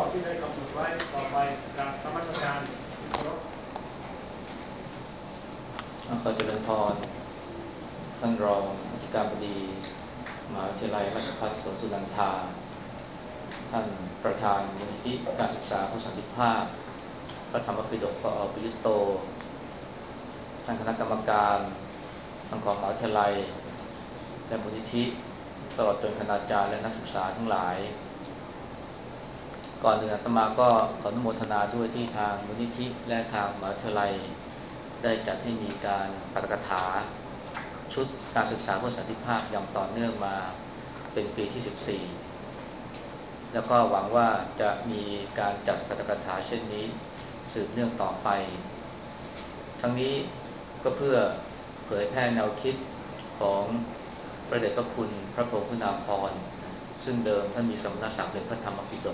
ที่ได้กำหนดไว้ต่อไปการนมัสการเคารพขอเจริญพรท่านรองอธิการบดีมหาวิทยาลัยราชภัฏสวนสุนันทาท่านประธานมูลนิธิการศึกษาเพื่อสันติภาพพระธรรมปิฎกปอ.ประยุตโตท่านคณะกรรมการทั้งของมหาวิทยาลัยและมูลนิธิตลอดจนคณาจารย์และนักศึกษาทั้งหลายก่อนอื่นอาตมาก็ขออนุโมทนาด้วยที่ทางมูลนิธิและทางมหาวิทยาลัยได้จัดให้มีการปาฐกถาชุดการศึกษาเพื่อสันติภาพอย่างต่อเนื่องมาเป็นปีที่ 14แล้วก็หวังว่าจะมีการจัดปาฐกถาเช่นนี้สืบเนื่องต่อไปทั้งนี้ก็เพื่อเผยแพร่แนวคิดของพระเดชพระคุณพระพรหมคุณาภรณ์ซึ่งเดิมท่านมีสมณศักดิ์เป็นพระธรรมปิฎก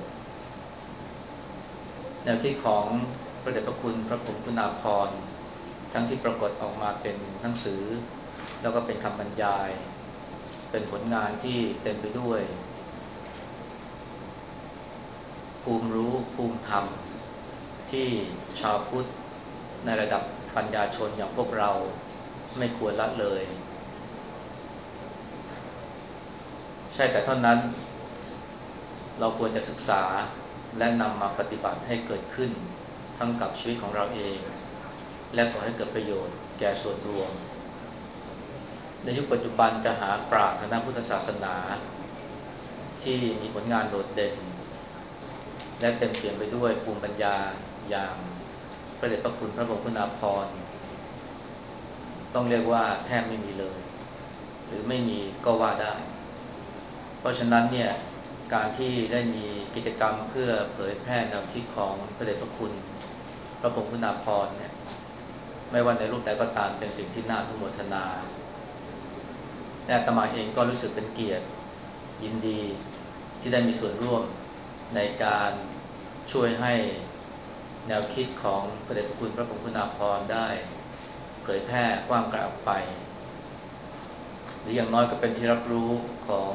แนวคิดของพระเดชพระคุณพระพรหมคุณาภรณ์ทั้งที่ปรากฏออกมาเป็นหนังสือแล้วก็เป็นคำบรรยายเป็นผลงานที่เต็มไปด้วยภูมิรู้ภูมิธรรมที่ชาวพุทธในระดับปัญญาชนอย่างพวกเราไม่ควรละเลยใช่แต่เท่านั้นเราควรจะศึกษาและนำมาปฏิบัติให้เกิดขึ้นทั้งกับชีวิตของเราเองและก่อให้เกิดประโยชน์แก่ส่วนรวมในยุคปัจจุบันจะหาปราชญ์ทางด้านพุทธศาสนาที่มีผลงานโดดเด่นและเต็มเปี่ยมไปด้วยภูมิปัญญาอย่างพระเดชพระคุณพระบรมคุณาภรณ์ต้องเรียกว่าแทบไม่มีเลยหรือไม่มีก็ว่าได้เพราะฉะนั้นเนี่ยการที่ได้มีกิจกรรมเพื่อเผยแพร่แนวคิดของพระเดชพระคุณพระบรมคุณาภรณ์เนี่ยไม่ว่าในรูปใดก็ตามเป็นสิ่งที่น่าอนุโมทนาและอาตมาเองก็รู้สึกเป็นเกียรติยินดีที่ได้มีส่วนร่วมในการช่วยให้แนวคิดของพระเดชพระคุณพระพรหมคุณาภรณ์ได้เผยแพร่กว้างไกลออกไปหรืออย่างน้อยก็เป็นที่รับรู้ของ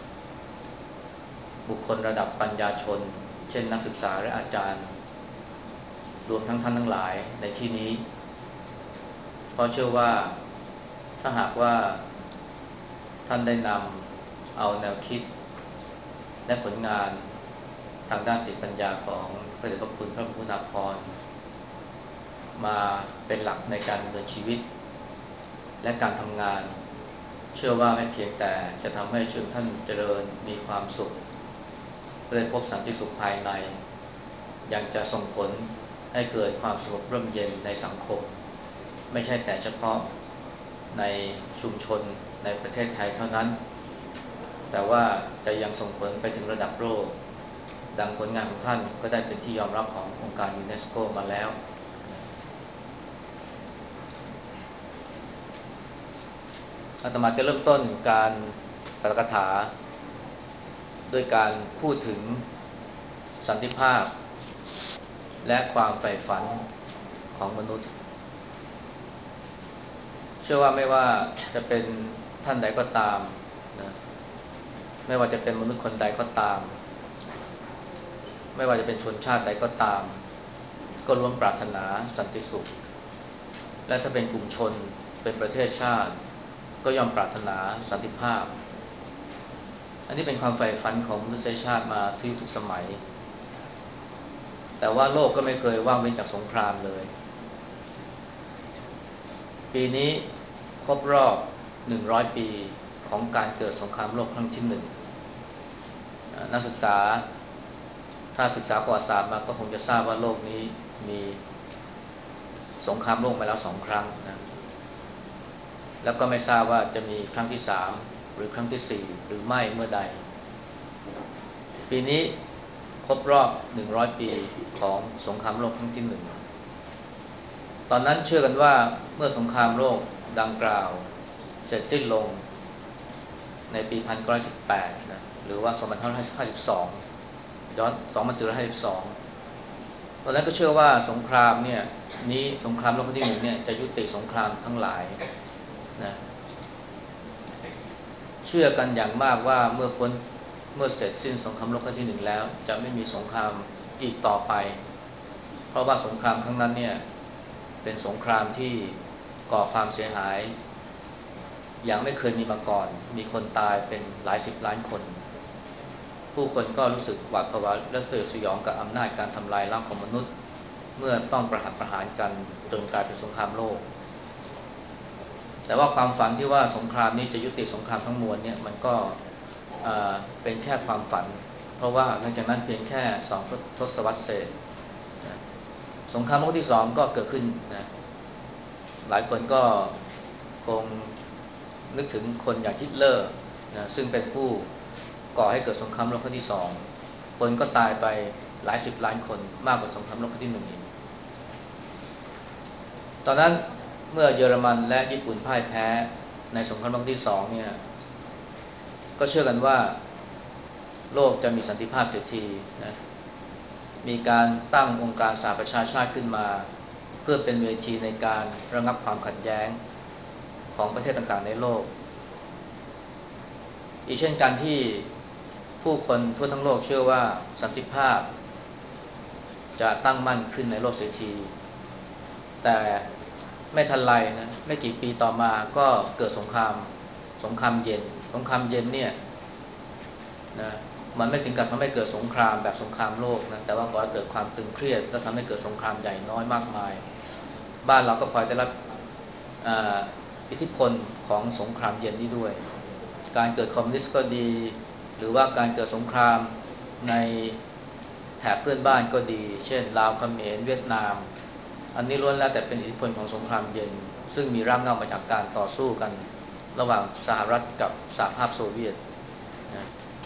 บุคคลระดับปัญญาชนเช่นนักศึกษาและอาจารย์รวมทั้งท่านทั้งหลายในที่นี้เพราะเชื่อว่าถ้าหากว่าท่านได้นำเอาแนวคิดและผลงานทางด้านสติปัญญาของพระเดชพระคุณพระพรหมคุณาภรณ์มาเป็นหลักในการดำเนินชีวิตและการทำงานเชื่อว่าไม่เพียงแต่จะทำให้ชีวิตท่านเจริญมีความสุขได้พบสันติสุขภายในยังจะส่งผลให้เกิดความสงบร่มเย็นในสังคมไม่ใช่แต่เฉพาะในชุมชนในประเทศไทยเท่านั้นแต่ว่าจะยังส่งผลไปถึงระดับโลกดังผลงานของท่านก็ได้เป็นที่ยอมรับขององค์การยูเนสโกมาแล้วอาตมาจะเริ่มต้นการปาฐกถาด้วยการพูดถึงสันติภาพและความใฝ่ฝันของมนุษย์เชื่อว่าไม่ว่าจะเป็นท่านใดก็ตามนะไม่ว่าจะเป็นมนุษย์คนใดก็ตามไม่ว่าจะเป็นชนชาติใดก็ตามก็ล้วนปรารถนาสันติสุขและถ้าเป็นกลุ่มชนเป็นประเทศชาติก็ย่อมปรารถนาสันติภาพอันนี้เป็นความใฝ่ฝันของมนุษยชาติมาทุกสมัยแต่ว่าโลกก็ไม่เคยว่างเว้นจากสงครามเลยปีนี้ครบรอบ100ปีของการเกิดสงครามโลกครั้งที่1นักศึกษาถ้าศึกษาประวัติศาสตร์มาก็คงจะทราบว่าโลกนี้มีสงครามโลกมาแล้ว2 ครั้งนะแล้วก็ไม่ทราบว่าจะมีครั้งที่3หรือครั้งที่4หรือไม่เมื่อใดปีนี้ครบรอบ100ปีของสงครามโลกครั้งที่1ตอนนั้นเชื่อกันว่าเมื่อสงครามโลกดังกล่าวเสร็จสิ้นลงในปี1918นะหรือว่า2552ย้อน2452ตอนนั้นก็เชื่อว่าสงครามเนี่ยสงครามโลกครั้งที่1เนี่ยจะยุติสงครามทั้งหลายนะเชื่อกันอย่างมากว่าเมื่เมื่อเสร็จสิ้นสงครามโลกครั้งที่หนึ่งแล้วจะไม่มีสงครามอีกต่อไปเพราะว่าสงครามครั้งนั้นเนี่ยเป็นสงครามที่ก่อความเสียหายอย่างไม่เคยมีมาก่อนมีคนตายเป็นหลายสิบล้านคนผู้คนก็รู้สึกหวาดผวาและสยดสยองกับอำนาจการทำลายล้างของมนุษย์เมื่อต้องประหัตประหารกันจนกลายเป็นสงครามโลกแต่ว่าความฝันที่ว่าสงครามนี้จะยุติสงครามทั้งมวลเนี่ยมันก็เป็นแค่ความฝันเพราะว่าหลังจากนั้นเพียงแค่2 ทศวรรษเศษนะสงครามโลกที่2ก็เกิดขึ้นนะหลายคนก็คงนึกถึงคนอย่างฮิตเลอร์นะซึ่งเป็นผู้ก่อให้เกิดสงครามโลกครั้งที่2คนก็ตายไปหลายสิบล้านคนมากกว่าสงครามโลกครั้งที่1อีกตอนนั้นเมื่อเยอรมันและญี่ปุ่นพ่ายแพ้ในสงครามโลกที่2เนี่ยก็เชื่อกันว่าโลกจะมีสันติภาพเสียทีนะมีการตั้งองค์การสหประชาชาติขึ้นมาเพื่อเป็นเวทีในการระงับความขัดแย้งของประเทศต่างๆในโลกอีกเช่นกันที่ผู้คนทั่วทั้งโลกเชื่อว่าสันติภาพจะตั้งมั่นขึ้นในโลกเสียทีแต่ไม่ทันไรนะไม่กี่ปีต่อมาก็เกิดสงครามเย็นเนี่ยนะมันไม่ถึงกับทำให้เกิดสงครามแบบสงครามโลกนะแต่ว่าก่อให้เกิดความตึงเครียดและทำให้เกิดสงครามใหญ่น้อยมากมายบ้านเราก็พลอยได้รับอิทธิพลของสงครามเย็นนี้ด้วยการเกิดคอมมิวนิสต์ก็ดีหรือว่าการเกิดสงครามในแถบเพื่อนบ้านก็ดีเช่นลาวเขมรเวียดนามอันนี้ล้วนแล้วแต่เป็นอิทธิพลของสงครามเย็นซึ่งมีรากเหง้ามาจากการต่อสู้กันระหว่างสหรัฐกับสหภาพโซเวียตนะ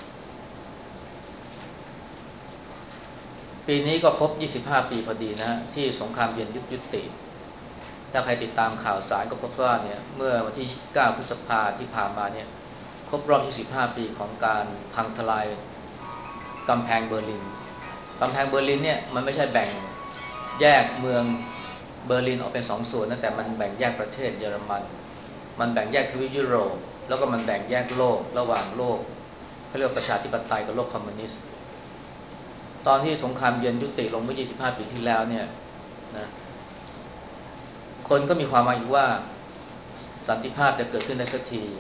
ปีนี้ก็ครบ25 ปีพอดีนะที่สงครามเย็นยุติถ้าใครติดตามข่าวสารก็พบว่าเนี่ยเมื่อวันที่9 พฤษภาคมที่ผ่านมาเนี่ยครบรอบ25 ปีของการพังทลายกำแพงเบอร์ลินเนี่ยมันไม่ใช่แบ่งแยกเมืองเบอร์ลินออกเป็น2 ส่วนนะแต่มันแบ่งแยกประเทศเยอรมันแบ่งแยกทวีปยุโรปแล้วก็มันแบ่งแยกโลกระหว่างโลกเขาเรียกประชาธิปไตยกับโลกคอมมิวนิสต์ตอนที่สงครามเย็นยุติลงเมื่อ25 ปีที่แล้วเนี่ยนะคนก็มีความหวังอีกว่าสันติภาพจะเกิดขึ้นในสักที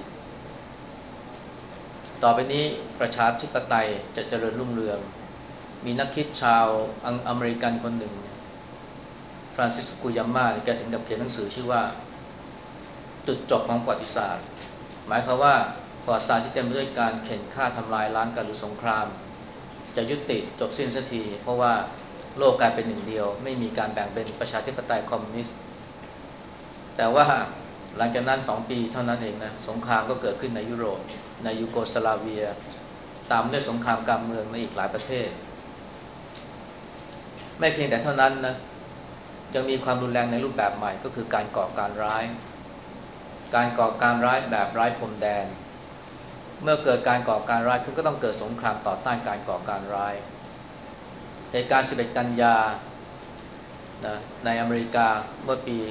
ต่อไปนี้ประชาธิปไตยจะเจริญรุ่งเรืองมีนักคิดชาวอเมริกันคนหนึ่งฟรานซิสกุยาม่าแกถึงกับเขียนหนังสือชื่อว่าจุดจบของประวัติศาสตร์หมายความว่าประวัติศาสตร์ที่เต็มไปด้วยการเข็นฆ่าทำลายล้างกันหรือสงครามจะยุติจบสิ้นสักทีเพราะว่าโลกกลายเป็นหนึ่งเดียวไม่มีการแบ่งเป็นประชาธิปไตยคอมมิวนิสต์แต่ว่าหลังจากนั้น2 ปีเท่านั้นเองนะสงครามก็เกิดขึ้นในยุโรปในยูโกสลาเวียตามด้วยสงครามกลางเมืองในอีกหลายประเทศไม่เพียงแต่เท่านั้นนะยังมีความรุนแรงในรูปแบบใหม่ก็คือการก่อการร้ายแบบร้ายพรมแดนเมื่อเกิดการก่อการร้ายขึ้นก็ต้องเกิดสงครามต่อต้านการก่อการร้ายเหตุการณ์11 กันยานะในอเมริกาเมื่อปี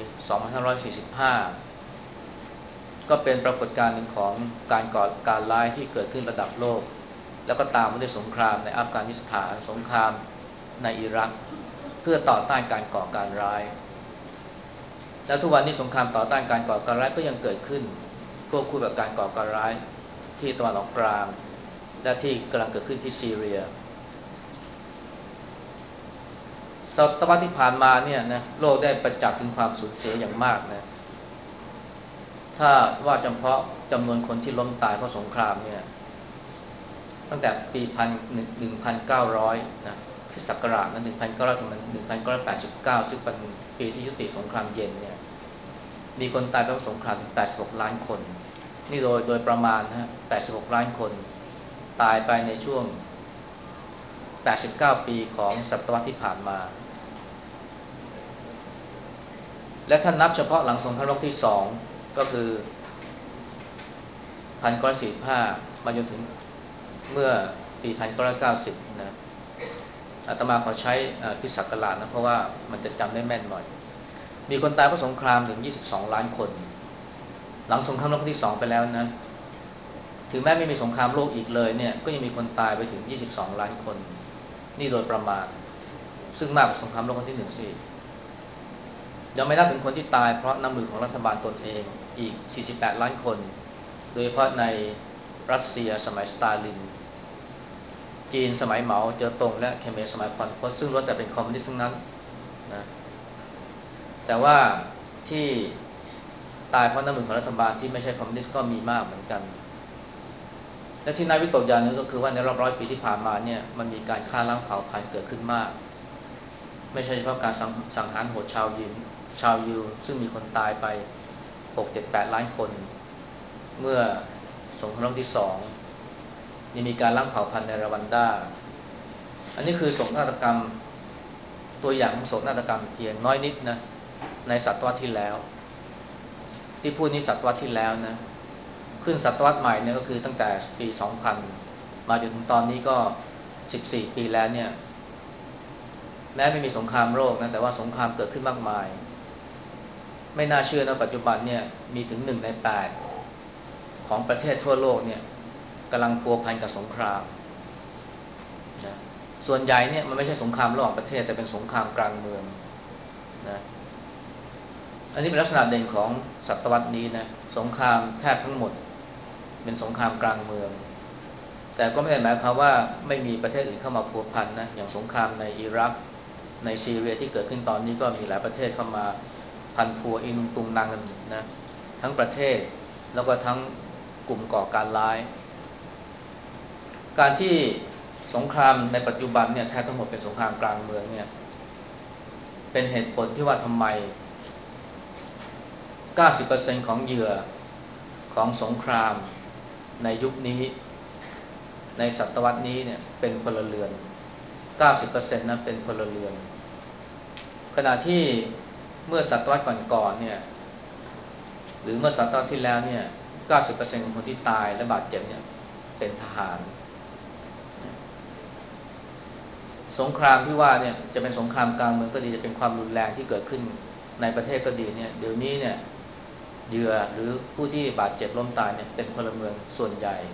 2545ก็เป็นปรากฏการณ์หนึ่งของการก่อการร้ายที่เกิดขึ้นระดับโลกแล้วก็ตามมาด้วยสงครามในอัฟกานิสถานสงครามในอิรักเพื่อต่อต้านการก่อการร้ายและทุกวันนี้สงครามต่อต้านการก่อการร้ายก็ยังเกิดขึ้นควบคู่กับการก่อการร้ายที่ตะวันออกกลางและที่กำลังเกิดขึ้นที่ซีเรียศตวรรษที่ผ่านมาเนี่ยนะโลกได้ประจักษ์ถึงความสูญเสียอย่างมากนะถ้าว่าเฉพาะจำนวนคนที่ล้มตายเพราะสงครามเนี่ยตั้งแต่ปี1900นะคริสต์ศักราชนั้น1900ถึง1989ซึ่งเป็นปีที่ยุติสงครามเย็นเนี่ยมีคนตายเพราะสงครามถึง86 ล้านคนนี่โดยประมาณนะ86 ล้านคนตายไปในช่วง89 ปีของศตวรรษที่ผ่านมาและถ้านับเฉพาะหลังสงครามโลกที่2ก็คือ1945มาจนถึงเมื่อปี1990นะอาตมาขอใช้คริสต์ศักราชนะเพราะว่ามันจะจำได้แม่นหน่อยมีคนตายเพราะสงครามถึง22 ล้านคนหลังสงครามโลกที่2ไปแล้วนะถึงแม้ไม่มีสงครามโลกอีกเลยเนี่ยก็ยังมีคนตายไปถึง22ล้านคนนี่โดยประมาณซึ่งมากกว่าสงครามโลกครั้งที่1สิยังไม่นับถึงคนที่ตายเพราะน้ำมือของรัฐบาลตนเองอีก48ล้านคนโดยเฉพาะในรัสเซียสมัยสตาลินจีนสมัยเหมาเจ๋อตงและเขมรสมัยพอลพตซึ่งล้วนแต่เป็นคอมมิวนิสต์ทั้งนั้นนะแต่ว่าที่ตายเพราะน้ำมือของรัฐบาลที่ไม่ใช่คอมมิวนิสต์ก็มีมากเหมือนกันและที่น่าวิตกอย่างนึงก็คือว่าในรอบ100 ปีที่ผ่านมาเนี่ยมันมีการฆ่าล้างเผ่าพันธุ์เกิดขึ้นมากไม่ใช่เฉพาะการสังหารโหดชาวยิวซึ่งมีคนตายไป6-7-8ล้านคนเมื่อสงครามโลกที่2ยังมีการล้างเผ่าพันธุ์ในรวันดาอันนี้คือโศกนาฏกรรมตัวอย่างของโศกนาฏกรรมเพียงน้อยนิดนะในศตวรรษที่แล้วที่พูดนี้ศตวรรษที่แล้วนะขึ้นศตวรรษใหม่เนี่ยก็คือตั้งแต่ปี2000มาจนถึงตอนนี้ก็14ปีแล้วเนี่ยแม้ไม่มีสงครามโลกนะแต่ว่าสงครามเกิดขึ้นมากมายไม่น่าเชื่อนะปัจจุบันเนี่ยมีถึง1 ใน 8ของประเทศทั่วโลกเนี่ยกำลังพัวพันกับสงครามนะส่วนใหญ่เนี่ยมันไม่ใช่สงครามระหว่างประเทศแต่เป็นสงครามกลางเมืองนะอันนี้เป็นลักษณะเด่นของศตวรรษนี้นะสงครามแทบทั้งหมดเป็นสงครามกลางเมืองแต่ก็ไม่ได้หมายความว่าไม่มีประเทศอื่นเข้ามาพัวพันนะอย่างสงครามในอิรักในซีเรียที่เกิดขึ้นตอนนี้ก็มีหลายประเทศเข้ามาพันพัวอินุงตุงนางกันนะทั้งประเทศแล้วก็ทั้งกลุ่มก่อการร้ายการที่สงครามในปัจจุบันเนี่ยแทบทั้งหมดเป็นสงครามกลางเมืองเนี่ยเป็นเหตุผลที่ว่าทำไม 90% ของเหยื่อของสงครามในยุคนี้ในศตวรรษนี้เนี่ยเป็นพลเรือน 90% นั้นเป็นพลเรือนขณะที่เมื่อศตวรรษก่อนๆเนี่ยหรือเมื่อศตวรรษที่แล้วเนี่ย 90% ของคนที่ตายและบาดเจ็บเนี่ยเป็นทหารสงครามที่ว่าเนี่ยจะเป็นสงครามกลางเมืองก็ดีจะเป็นความรุนแรงที่เกิดขึ้นในประเทศก็ดีเนี่ยเดี๋ยวนี้เนี่ยเหยื่อหรือผู้ที่บาดเจ็บล้มตายเนี่ยเป็นพลเมืองส่วนใหญ่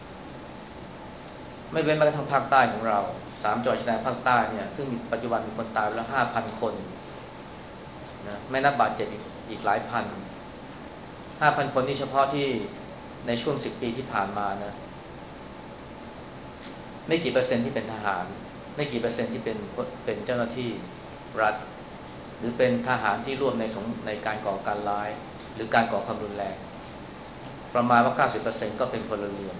ไม่เว้นแม้กระทั่งภาคใต้ของเรา3จังหวัดชายแดนภาคใต้เนี่ยซึ่งมีปัจจุบันมีคนตายแล้ว 5,000 คนนะไม่นับบาดเจ็บอีกหลายพัน 5,000 คนนี่เฉพาะที่ในช่วง10 ปีที่ผ่านมานะไม่กี่เปอร์เซ็นต์ที่เป็นทหารไม่กี่เปอร์เซ็นต์ที่เป็นเจ้าหน้าที่รัฐหรือเป็นทหารที่ร่วมในการก่อการร้ายหรือการก่อความรุนแรงประมาณว่า 90% ก็เป็นพลเรือน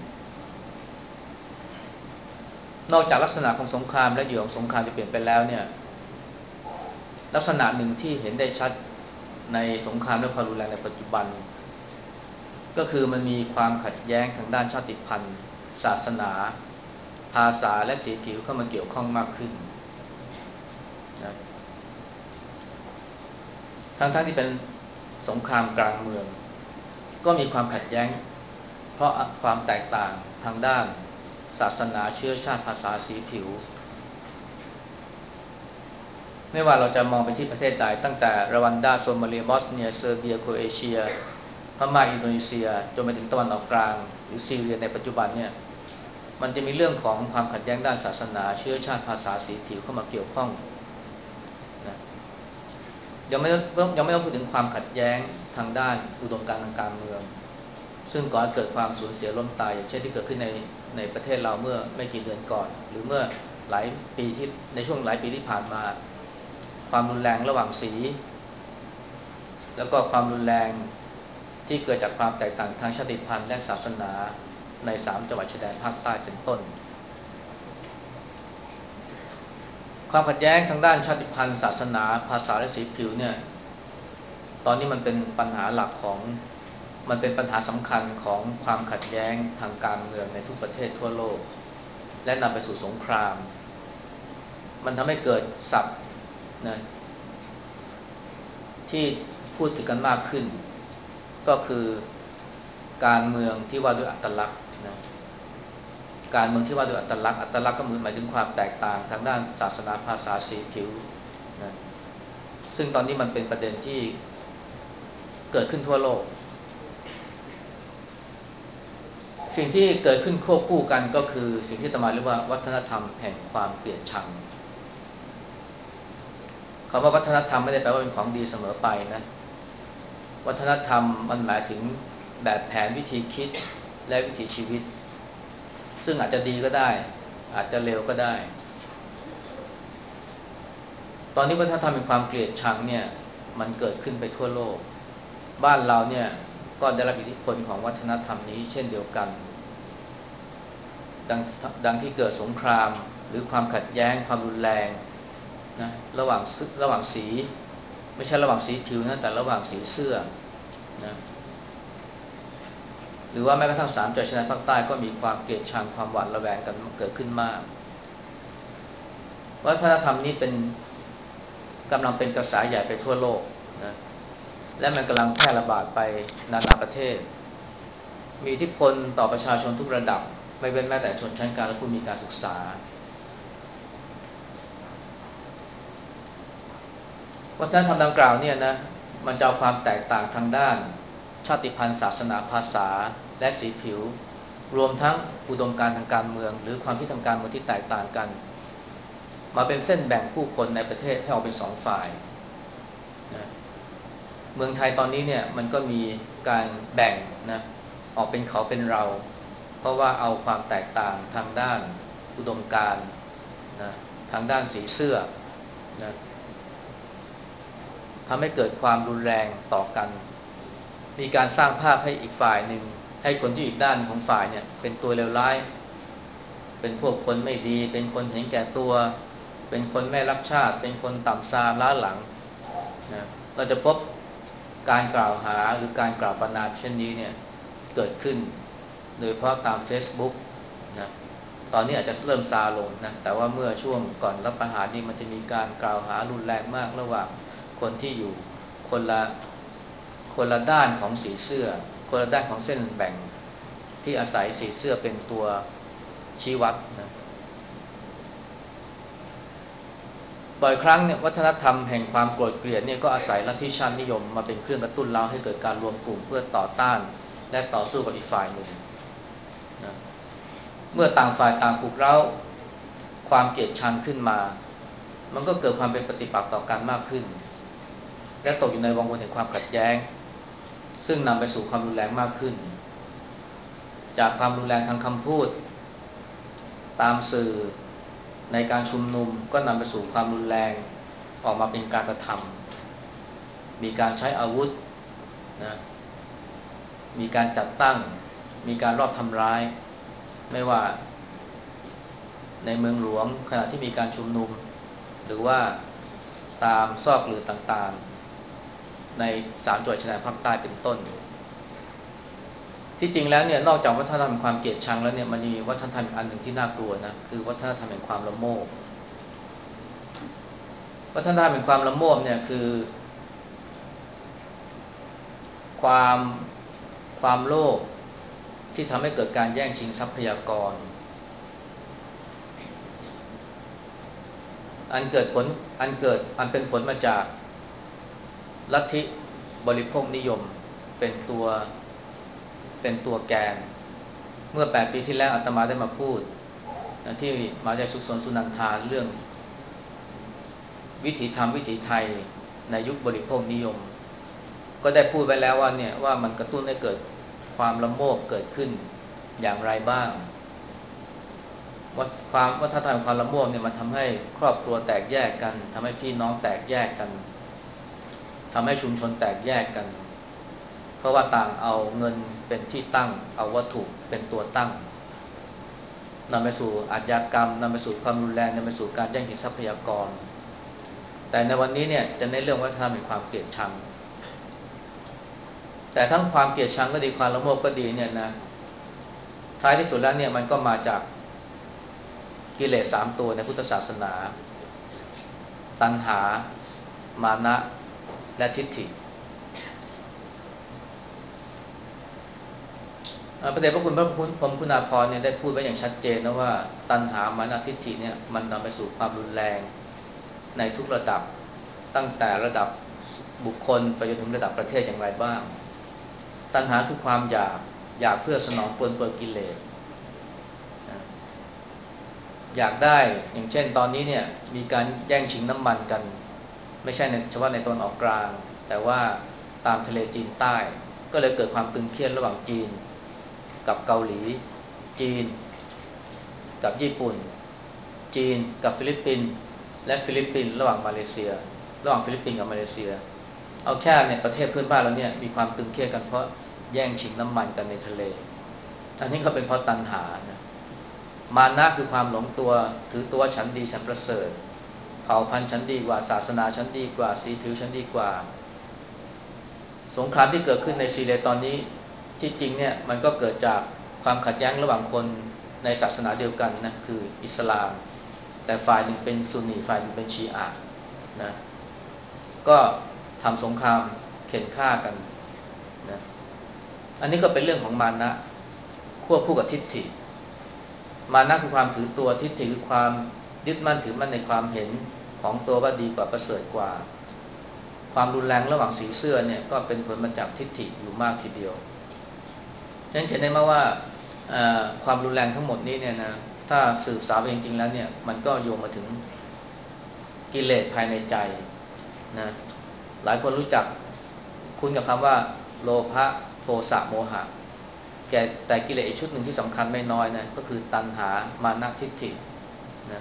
นอกจากลักษณะของสงครามและเหยื่อของสงครามจะเปลี่ยนไปแล้วเนี่ยลักษณะหนึ่งที่เห็นได้ชัดในสงครามและความรุนแรงในปัจจุบันก็คือมันมีความขัดแย้งทางด้านชาติพันธุ์ศาสนาภาษาและสีผิวเข้ามาเกี่ยวข้องมากขึ้นนะทั้งที่เป็นสงครามกลางเมืองก็มีความขัดแย้งเพราะความแตกต่างทางด้านศาสนาเชื้อชาติภาษาสีผิวไม่ว่าเราจะมองไปที่ประเทศใดตั้งแต่รวันดาโซมาเลียบอสเนียเซอร์เบียโครเอเชียพม่าอินโดนีเซียจนไปถึงตะวันออกกลางหรือซีเรียในปัจจุบันเนี่ยมันจะมีเรื่องของความขัดแย้งด้านศาสนาเชื้อชาติภาษาสีผิวเข้ามาเกี่ยวข้องนะยังไม่ต้องพูดถึงความขัดแย้งทางด้านอุดมการณ์ทางการเมืองซึ่งก่อให้เกิดความสูญเสียล้มตายอย่างเช่นที่เกิดขึ้นในประเทศเราเมื่อไม่กี่เดือนก่อนหรือเมื่อหลายปีที่ในช่วงหลายปีที่ผ่านมาความรุนแรงระหว่างสีแล้วก็ความรุนแรงที่เกิดจากความแตกต่างทางชาติพันธุ์และศาสนาใน3จังหวัดชายแดนภาคใต้เป็นต้นความขัดแย้งทางด้านชาติพันธุ์ศาสนาภาษาและสีผิวเนี่ยตอนนี้มันเป็นปัญหาหลักของมันเป็นปัญหาสำคัญของความขัดแย้งทางการเมืองในทุกประเทศทั่วโลกและนำไปสู่สงครามมันทำให้เกิดศัพท์นะที่พูดถึงกันมากขึ้นก็คือการเมืองที่ว่าด้วยอัตลักษณ์นะการเมืองที่ว่าด้วยอัตลักษณ์ก็หมายถึงความแตกต่างทางด้านศาสนาภาษาสีผิวนะซึ่งตอนนี้มันเป็นประเด็นที่เกิดขึ้นทั่วโลกสิ่งที่เกิดขึ้นควบคู่กันก็คือสิ่งที่อาตมาเรียกว่าวัฒนธรรมแห่งความเกลียดชังคำว่าวัฒนธรรมไม่ได้แปลว่าเป็นของดีเสมอไปนะวัฒนธรรมมันหมายถึงแบบแผนวิธีคิดและวิถีชีวิตซึ่งอาจจะดีก็ได้อาจจะเลวก็ได้ตอนนี้วัฒนธรรมเป็นความเกลียดชังเนี่ยมันเกิดขึ้นไปทั่วโลกบ้านเราเนี่ยก็ได้รับอิทธิพลของวัฒนธรรมนี้เช่นเดียวกันดังที่เกิดสงครามหรือความขัดแย้งความรุนแรงนะระหว่างสีไม่ใช่ระหว่างสีผิวนะแต่ระหว่างสีเสื้อนะหรือว่าแม้กระทั่ง3 จังหวัดชายแดนภาคใต้ก็มีความเกลียดชังความหวาดระแวงกันเกิดขึ้นมากวัฒนธรรมนี้กำลังเป็นกระแสใหญ่ไปทั่วโลกนะและมันกำลังแพร่ระบาดไปนานาประเทศมีอิทธิพลต่อประชาชนทุกระดับไม่เว้นแม้แต่ชนชั้นกลางและผู้มีการศึกษาวัฒนธรรมดังกล่าวเนี่ยนะมันจะเอาความแตกต่างทางด้านชาติพันธุ์ศาสนาภาษาและสีผิวรวมทั้งอุดมการณ์ทางการเมืองหรือความคิดทางการเมืองที่แตกต่างกันมาเป็นเส้นแบ่งผู้คนในประเทศให้ออกเป็น2 ฝ่ายนะเมืองไทยตอนนี้เนี่ยมันก็มีการแบ่งนะออกเป็นเขาเป็นเราเพราะว่าเอาความแตกต่างทางด้านอุดมการณ์นะทางด้านสีเสื้อนะทำให้เกิดความรุนแรงต่อกันมีการสร้างภาพให้อีกฝ่ายหนึ่งให้คนที่อีกด้านของฝ่ายเนี่ยเป็นตัวเลวร้ายเป็นพวกคนไม่ดีเป็นคนเห็นแก่ตัวเป็นคนไม่รักชาติเป็นคนต่ำทรามล้าหลังนะเราจะพบการกล่าวหาหรือการกล่าวประณามเช่นนี้เนี่ยเกิดขึ้นโดยเฉพาะตาม Facebook นะตอนนี้อาจจะเริ่มซาลงนะแต่ว่าเมื่อช่วงก่อนรัฐประหารนี่มันจะมีการกล่าวหารุนแรงมากระหว่างคนที่อยู่คนละด้านของสีเสื้อคนละด้านของเส้นแบ่งที่อาศัยสีเสื้อเป็นตัวชี้วัดนะบ่อยครั้งเนี่ยวัฒนธรรมแห่งความโกรธเกลียดเนี่ยก็อาศัยลัทธิชาตินิยมมาเป็นเครื่องกระตุ้นเราให้เกิดการรวมกลุ่มเพื่อต่อต้านและต่อสู้กับอีกฝ่ายหนึ่งนะเมื่อต่างฝ่ายต่างปลุกเร้าความเกลียดชังขึ้นมามันก็เกิดความเป็นปฏิปักษ์ต่อกันมากขึ้นและตกอยู่ในวังวนแห่งความขัดแย้งซึ่งนำไปสู่ความรุนแรงมากขึ้นจากความรุนแรงทางคำพูดตามสื่อในการชุมนุมก็นำไปสู่ความรุนแรงออกมาเป็นการกระทำมีการใช้อาวุธนะมีการจัดตั้งมีการรอบทำร้ายไม่ว่าในเมืองหลวงขณะที่มีการชุมนุมหรือว่าตามซอกหลือต่างๆใน3 จังหวัดชายแดนภาคใต้เป็นต้นที่จริงแล้วเนี่ยนอกจากวัฒนธรรมความเกลียดชังแล้วเนี่ยมันมีวัฒนธรรมอันหนึ่งที่น่ากลัวนะคือวัฒนธรรมแห่งความละโมบวัฒนธรรมแห่งความละโมบเนี่ยคือความความโลภที่ทำให้เกิดการแย่งชิงทรัพยากรอันเป็นผลมาจากลัทธิบริโภคนิยมเป็นตัวแกนเมื่อ8 ปีที่แล้วอาตมาได้มาพูดที่มหาวิทยาลัยสุขสนสุนันทาเรื่องวิถีธรรมวิถีไทยในยุคบริโภคนิยมก็ได้พูดไว้แล้วว่าเนี่ยว่ามันกระตุ้นให้เกิดความละโมบเกิดขึ้นอย่างไรบ้างความวัฒนธรรมความละโมบเนี่ยมันทำให้ครอบครัวแตกแยกกันทำให้พี่น้องแตกแยกกันทำให้ชุมชนแตกแยกกันเพราะว่าต่างเอาเงินเป็นที่ตั้งเอาวัตถุเป็นตัวตั้งนำไปสู่อาชญากรรมนำไปสู่ความรุนแรงนำไปสู่การแย่งชิงทรัพยากรแต่ในวันนี้เนี่ยจะในเรื่องวัฒนธรรมแห่งความเกลียดชังแต่ทั้งความเกลียดชังก็ดีความละโมบก็ดีเนี่ยนะท้ายที่สุดแล้วเนี่ยมันก็มาจากกิเลส3 ตัวในพุทธศาสนาตัณหามานะและทิฏฐิพระเดชพระคุณพระพรหมคุณาภรณ์เนี่ยได้พูดไว้อย่างชัดเจนนะว่าตัณหามานะทิฏฐิเนี่ยมันนำไปสู่ความรุนแรงในทุกระดับตั้งแต่ระดับบุคคลไปจนถึงระดับประเทศอย่างไรบ้างตัณหาคือความอยากอยากเพื่อสนองปลนเปื้อกิเลสอยากได้อย่างเช่นตอนนี้เนี่ยมีการแย่งชิงน้ำมันกันไม่ใช่เฉพาะในตะวันออกกลางแต่ว่าตามทะเลจีนใต้ก็เลยเกิดความตึงเครียดระหว่างจีนกับเกาหลีจีนกับญี่ปุ่นจีนกับฟิลิปปินส์และฟิลิปปินส์ระหว่างมาเลเซียระหว่างฟิลิปปินส์กับมาเลเซียเอาแค่ในประเทศเพื่อนบ้านเราเนี่ยมีความตึงเครียดกันเพราะแย่งชิงน้ำมันกันในทะเลอันนี้ก็เป็นเพราะตัณหานะมานะคือความหลงตัวถือตัวฉันดีฉันประเสริฐเผ่าพันธุ์ฉันดีกว่าศาสนาฉันดีกว่าสีผิวฉันดีกว่าสงครามที่เกิดขึ้นในซีเรียตอนนี้ที่จริงเนี่ยมันก็เกิดจากความขัดแย้งระหว่างคนในศาสนาเดียวกันนะคืออิสลามแต่ฝ่ายหนึ่งเป็นซุนนีฝ่ายหนึ่งเป็นชีอะห์นะก็ทำสงครามเข็นฆ่ากันนะอันนี้ก็เป็นเรื่องของมานะควบคู่กับทิฏฐิมานะคือความถือตัวทิฏฐิคือความยึดมั่นถือมั่นในความเห็นของตัวว่าดีกว่าประเสริฐกว่าความรุนแรงระหว่างสีเสื้อเนี่ยก็เป็นผลมาจากทิฏฐิอยู่มากทีเดียวฉะนั้นเห็นได้ไหมว่าความรุนแรงทั้งหมดนี้เนี่ยนะถ้าสืบสาวจริงๆแล้วเนี่ยมันก็โยงมาถึงกิเลสภายในใจนะหลายคนรู้จักคุ้นกับคำว่าโลภะโทสะโมหะแต่กิเลสอีกชุดหนึ่งที่สำคัญไม่น้อยนะก็คือตัณหามานะทิฏฐินะ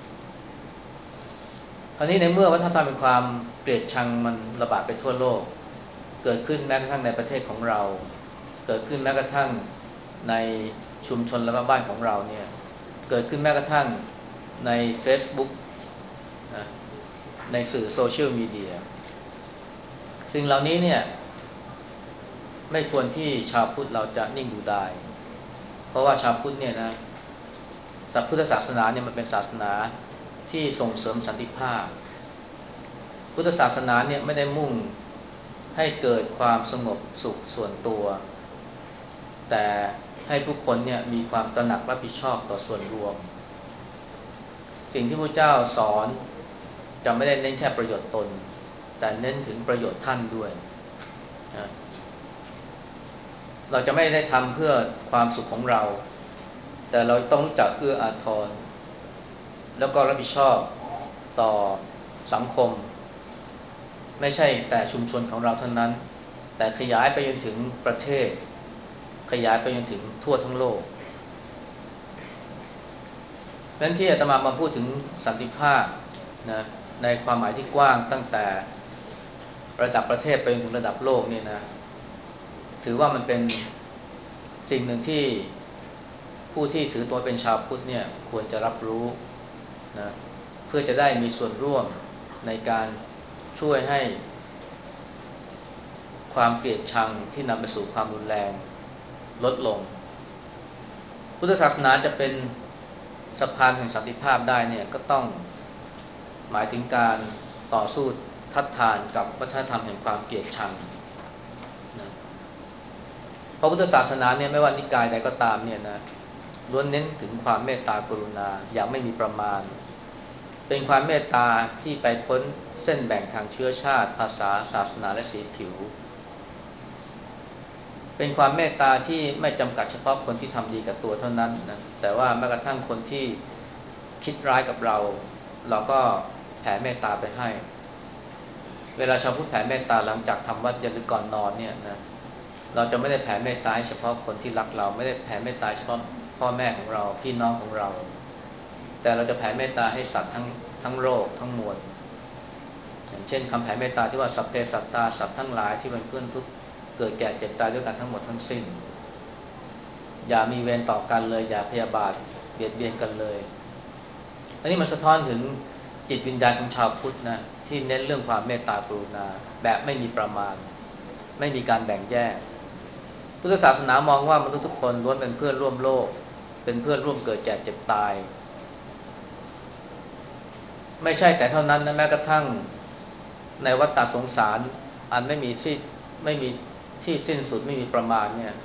คราวนี้ในเมื่อวัฒนธรรมเป็นความเกลียดชังมันระบาดไปทั่วโลกเกิดขึ้นแม้กระทั่งในประเทศของเราเกิดขึ้นแม้กระทั่งในชุมชนและบ้านของเราเนี่ยเกิดขึ้นแม้กระทั่งใน Facebook นะในสื่อโซเชียลมีเดียสิ่งเหล่านี้เนี่ยไม่ควรที่ชาวพุทธเราจะนิ่งดูดายเพราะว่าชาวพุทธเนี่ยนะพุทธศาสนาเนี่ยมันเป็นศาสนาที่ส่งเสริมสันติภาพพุทธศาสนาเนี่ยไม่ได้มุ่งให้เกิดความสงบสุขส่วนตัวแต่ให้ผู้คนเนี่ยมีความตระหนักรับผิดชอบต่อส่วนรวมสิ่งที่พระเจ้าสอนจะไม่ได้เน้นแค่ประโยชน์ตนแต่เน้นถึงประโยชน์ท่านด้วยนะเราจะไม่ได้ทำเพื่อความสุขของเราแต่เราต้องรู้จักเอื้ออาทรแล้วก็รับผิดชอบต่อสังคมไม่ใช่แต่ชุมชนของเราเท่านั้นแต่ขยายไปจนถึงประเทศขยายไปจนถึงทั่วทั้งโลกเพราะฉะนั้นที่อาตมาพูดถึงสันติภาพนะในความหมายที่กว้างตั้งแต่ระดับประเทศไปจนถึงระดับโลกนี่นะถือว่ามันเป็นสิ่งหนึ่งที่ผู้ที่ถือตัวเป็นชาวพุทธเนี่ยควรจะรับรู้นะเพื่อจะได้มีส่วนร่วมในการช่วยให้ความเกลียดชังที่นำไปสู่ความรุนแรงลดลงพุทธศาสนาจะเป็นสะพานแห่งสันติภาพได้เนี่ยก็ต้องหมายถึงการต่อสู้ทัดทานกับวัฒนธรรมแห่งความเกลียดชังนะเพราะพุทธศาสนาเนี่ยไม่ว่านิกายใดก็ตามเนี่ยนะล้วนเน้นถึงความเมตตากรุณาอย่างไม่มีประมาณเป็นความเมตตาที่ไปพ้นเส้นแบ่งทางเชื้อชาติภาษาศาสนาและสีผิวเป็นความเมตตาที่ไม่จำกัดเฉพาะคนที่ทำดีกับตัวเท่านั้นนะแต่ว่าแม้กระทั่งคนที่คิดร้ายกับเราเราก็แผ่เมตตาไปให้เวลาชาวพุทธแผ่เมตตาหลังจากทำวัดเย็นหรือก่อนนอนเนี่ยนะเราจะไม่ได้แผ่เมตตาเฉพาะคนที่รักเราไม่ได้แผ่เมตตาเฉพาะพ่อแม่ของเราพี่น้องของเราแต่เราจะแผ่เมตตาให้สัตว์ทั้งโลกทั้งมวลอย่างเช่นคำแผ่เมตตาที่ว่าสัพเพสัตตาสัตว์ทั้งหลายที่เป็นเพื่อนทุกเกิดแก่เจ็บตายด้วยกันทั้งหมดทั้งสิ้นอย่ามีเวรต่อกันเลยอย่าพยาบาทเบียดเบียนกันเลยอันนี้มันสะท้อนถึงจิตวิญญาณของชาวพุทธนะที่เน้นเรื่องความเมตตากรุณาแบบไม่มีประมาณไม่มีการแบ่งแยกพุทธศาสนามองว่ามนุษย์ทุกคนล้วนเป็นเพื่อนร่วมโลกเป็นเพื่อนร่วมเกิดแก่เจ็บตายไม่ใช่แต่เท่านั้นนะแม้กระทั่งในวัฏฏะสงสารอันไม่มีที่สิ้นสุดไม่มีประมาณเนี่ย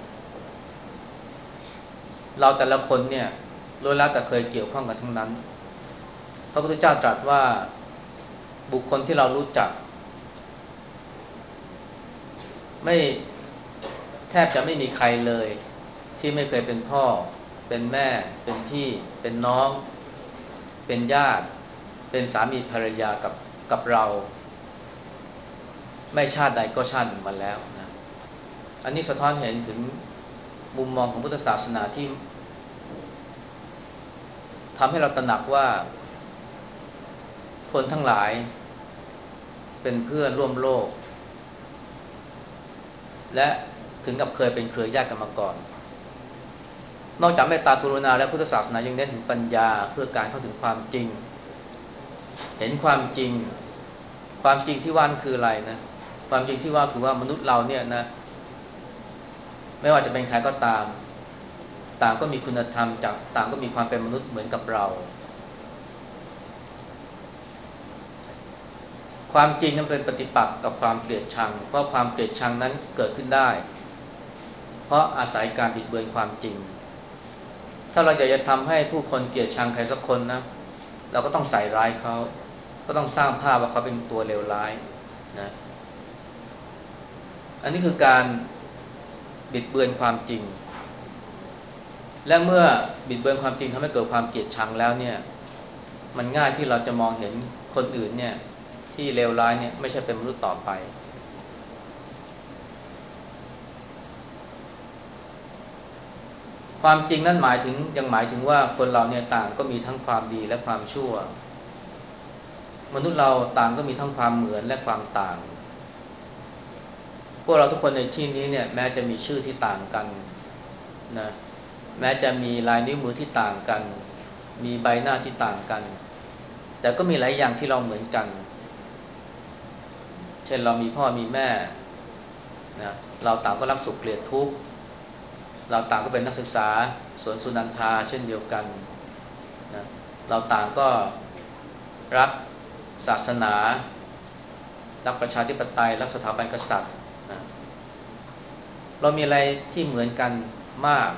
เราแต่ละคนเนี่ยล้วนแล้วแต่เคยเกี่ยวข้องกันทั้งนั้นพระพุทธเจ้าตรัสว่าบุคคลที่เรารู้จักไม่แทบจะไม่มีใครเลยที่ไม่เคยเป็นพ่อเป็นแม่เป็นพี่เป็นน้องเป็นญาติเป็นสามีภรรยากับเราไม่ชาติใดก็ชาติหนึ่งมาแล้วนะอันนี้สะท้อนเห็นถึงมุมมองของพุทธศาสนาที่ทำให้เราตระหนักว่าคนทั้งหลายเป็นเพื่อนร่วมโลกและถึงกับเคยเป็นเครือญาติกันมาก่อนนอกจากเมตตากรุณาและพุทธศาสนายังเน้นถึงปัญญาเพื่อการเข้าถึงความจริงเห็นความจริงความจริงที่ว่านั่นคืออะไรนะความจริงที่ว่าคือว่ามนุษย์เราเนี่ยนะไม่ว่าจะเป็นใครก็ตามต่างก็มีคุณธรรมจากต่างก็มีความเป็นมนุษย์เหมือนกับเราความจริงนั้นเป็นปฏิปักษ์กับความเกลียดชังเพราะความเกลียดชังนั้นเกิดขึ้นได้เพราะอาศัยการบิดเบือนความจริงถ้าเราอยากจะทำให้ผู้คนเกลียดชังใครสักคนนะเราก็ต้องใส่ร้ายเขาก็ต้องสร้างภาพว่าเขาเป็นตัวเลวร้ายนะอันนี้คือการบิดเบือนความจริงและเมื่อบิดเบือนความจริงทำให้เกิดความเกลียดชังแล้วเนี่ยมันง่ายที่เราจะมองเห็นคนอื่นเนี่ยที่เลวร้ายเนี่ยไม่ใช่เป็นมนุษย์ต่อไปความจริงนั่นยังหมายถึงว่าคนเราเนี่ยต่างก็มีทั้งความดีและความชั่วมนุษย์เราต่างก็มีทั้งความเหมือนและความต่างพวกเราทุกคนในที่นี้เนี่ยแม้จะมีชื่อที่ต่างกันนะแม้จะมีลายนิ้วมือที่ต่างกันมีใบหน้าที่ต่างกันแต่ก็มีหลายอย่างที่เราเหมือนกันเช่นเรามีพ่อมีแม่นะเราต่างก็รักสุขเกลียดทุกข์เราต่างก็เป็นนักศึกษาสวนสุนันทาเช่นเดียวกันนะเราต่างก็รักศาสนารักประชาธิปไตยรักสถาบันกษัตริย์นะเรามีอะไรที่เหมือนกันมาก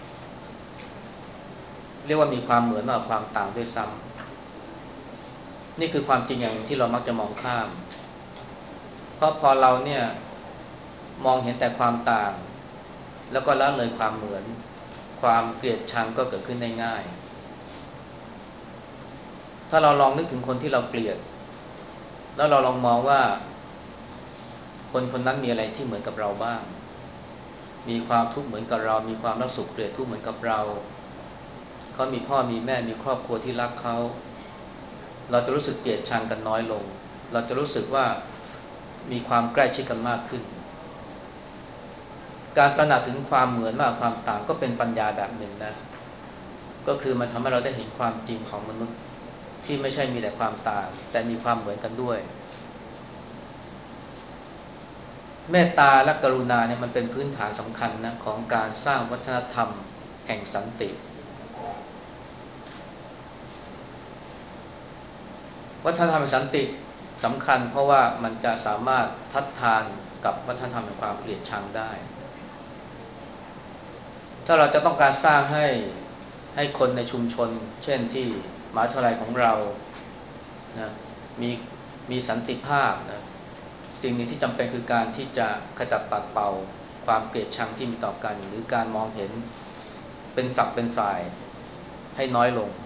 เรียกว่ามีความเหมือนมากกว่าความต่างด้วยซ้ำนี่คือความจริงอย่างที่เรามักจะมองข้ามเพราะพอเราเนี่ยมองเห็นแต่ความต่างแล้วก็ละเลยความเหมือนความเกลียดชังก็เกิดขึ้นได้ง่ายถ้าเราลองนึกถึงคนที่เราเกลียดแล้วเราลองมองว่าคนคนนั้นมีอะไรที่เหมือนกับเราบ้างมีความทุกข์เหมือนกับเรามีความรักสุขเกลียดทุกข์เหมือนกับเราเขามีพ่อมีแม่มีครอบครัวที่รักเขาเราจะรู้สึกเกลียดชังกันน้อยลงเราจะรู้สึกว่ามีความใกล้ชิดกันมากขึ้นการตระหนักถึงความเหมือนมากกว่าความต่างก็เป็นปัญญาแบบหนึ่งนะก็คือมันทำให้เราได้เห็นความจริงของมนุษย์ที่ไม่ใช่มีแต่ความต่างแต่มีความเหมือนกันด้วยเมตตาและกรุณาเนี่ยมันเป็นพื้นฐานสำคัญนะของการสร้างวัฒนธรรมแห่งสันติวัฒนธรรมแห่งสันติสำคัญเพราะว่ามันจะสามารถทัดทานกับวัฒนธรรมแห่งความเกลียดชังได้ถ้าเราจะต้องการสร้างให้คนในชุมชนเช่นที่มหาวิทยาลัยของเรานะมีมีสันติภาพนะสิ่งนี้ที่จำเป็นคือการที่จะขจัดปัดเป่าความเกลียดชังที่มีต่อกันหรือการมองเห็นเป็นฝักเป็นฝ่ายให้น้อยลง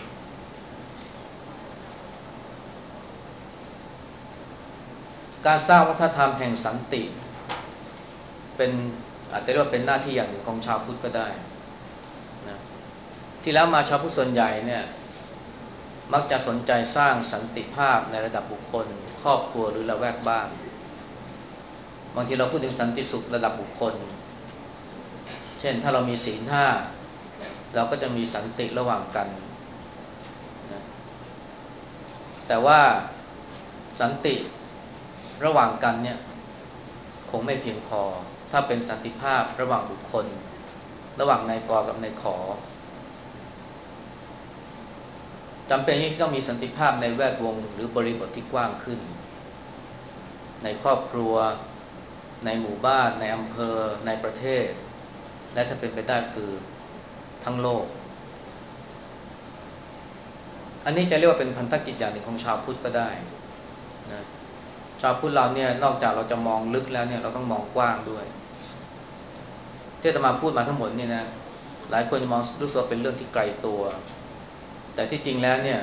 การสร้างวัฒนธรรมแห่งสันติเป็นอาจจะเรียกว่าเป็นหน้าที่อย่างหนึ่งของชาวพุทธก็ได้นะที่แล้วมาชาวพุทธส่วนใหญ่เนี่ยมักจะสนใจสร้างสันติภาพในระดับบุคคลครอบครัวหรือละแวกบ้านบางทีเราพูดถึงสันติสุขระดับบุคคลเช่นถ้าเรามีศีลห้าเราก็จะมีสันติระหว่างกันนะแต่ว่าสันติระหว่างกันเนี่ยคงไม่เพียงพอถ้าเป็นสันติภาพระหว่างบุคคลระหว่างนายกกับนายขอจำเป็นที่ต้องมีสันติภาพในแวดวงหรือบริบทที่กว้างขึ้นในครอบครัวในหมู่บ้านในอำเภอในประเทศและถ้าเป็นไปได้คือทั้งโลกอันนี้จะเรียกว่าเป็นพันธกิจอย่างหนึ่งของชาวพุทธก็ได้นะชาวพุทธเราเนี่ยนอกจากเราจะมองลึกแล้วเนี่ยเราต้องมองกว้างด้วยที่อาตมาพูดมาทั้งหมดนี่นะหลายคนจะมองรู้สึกว่าเป็นเรื่องที่ไกลตัวแต่ที่จริงแล้วเนี่ย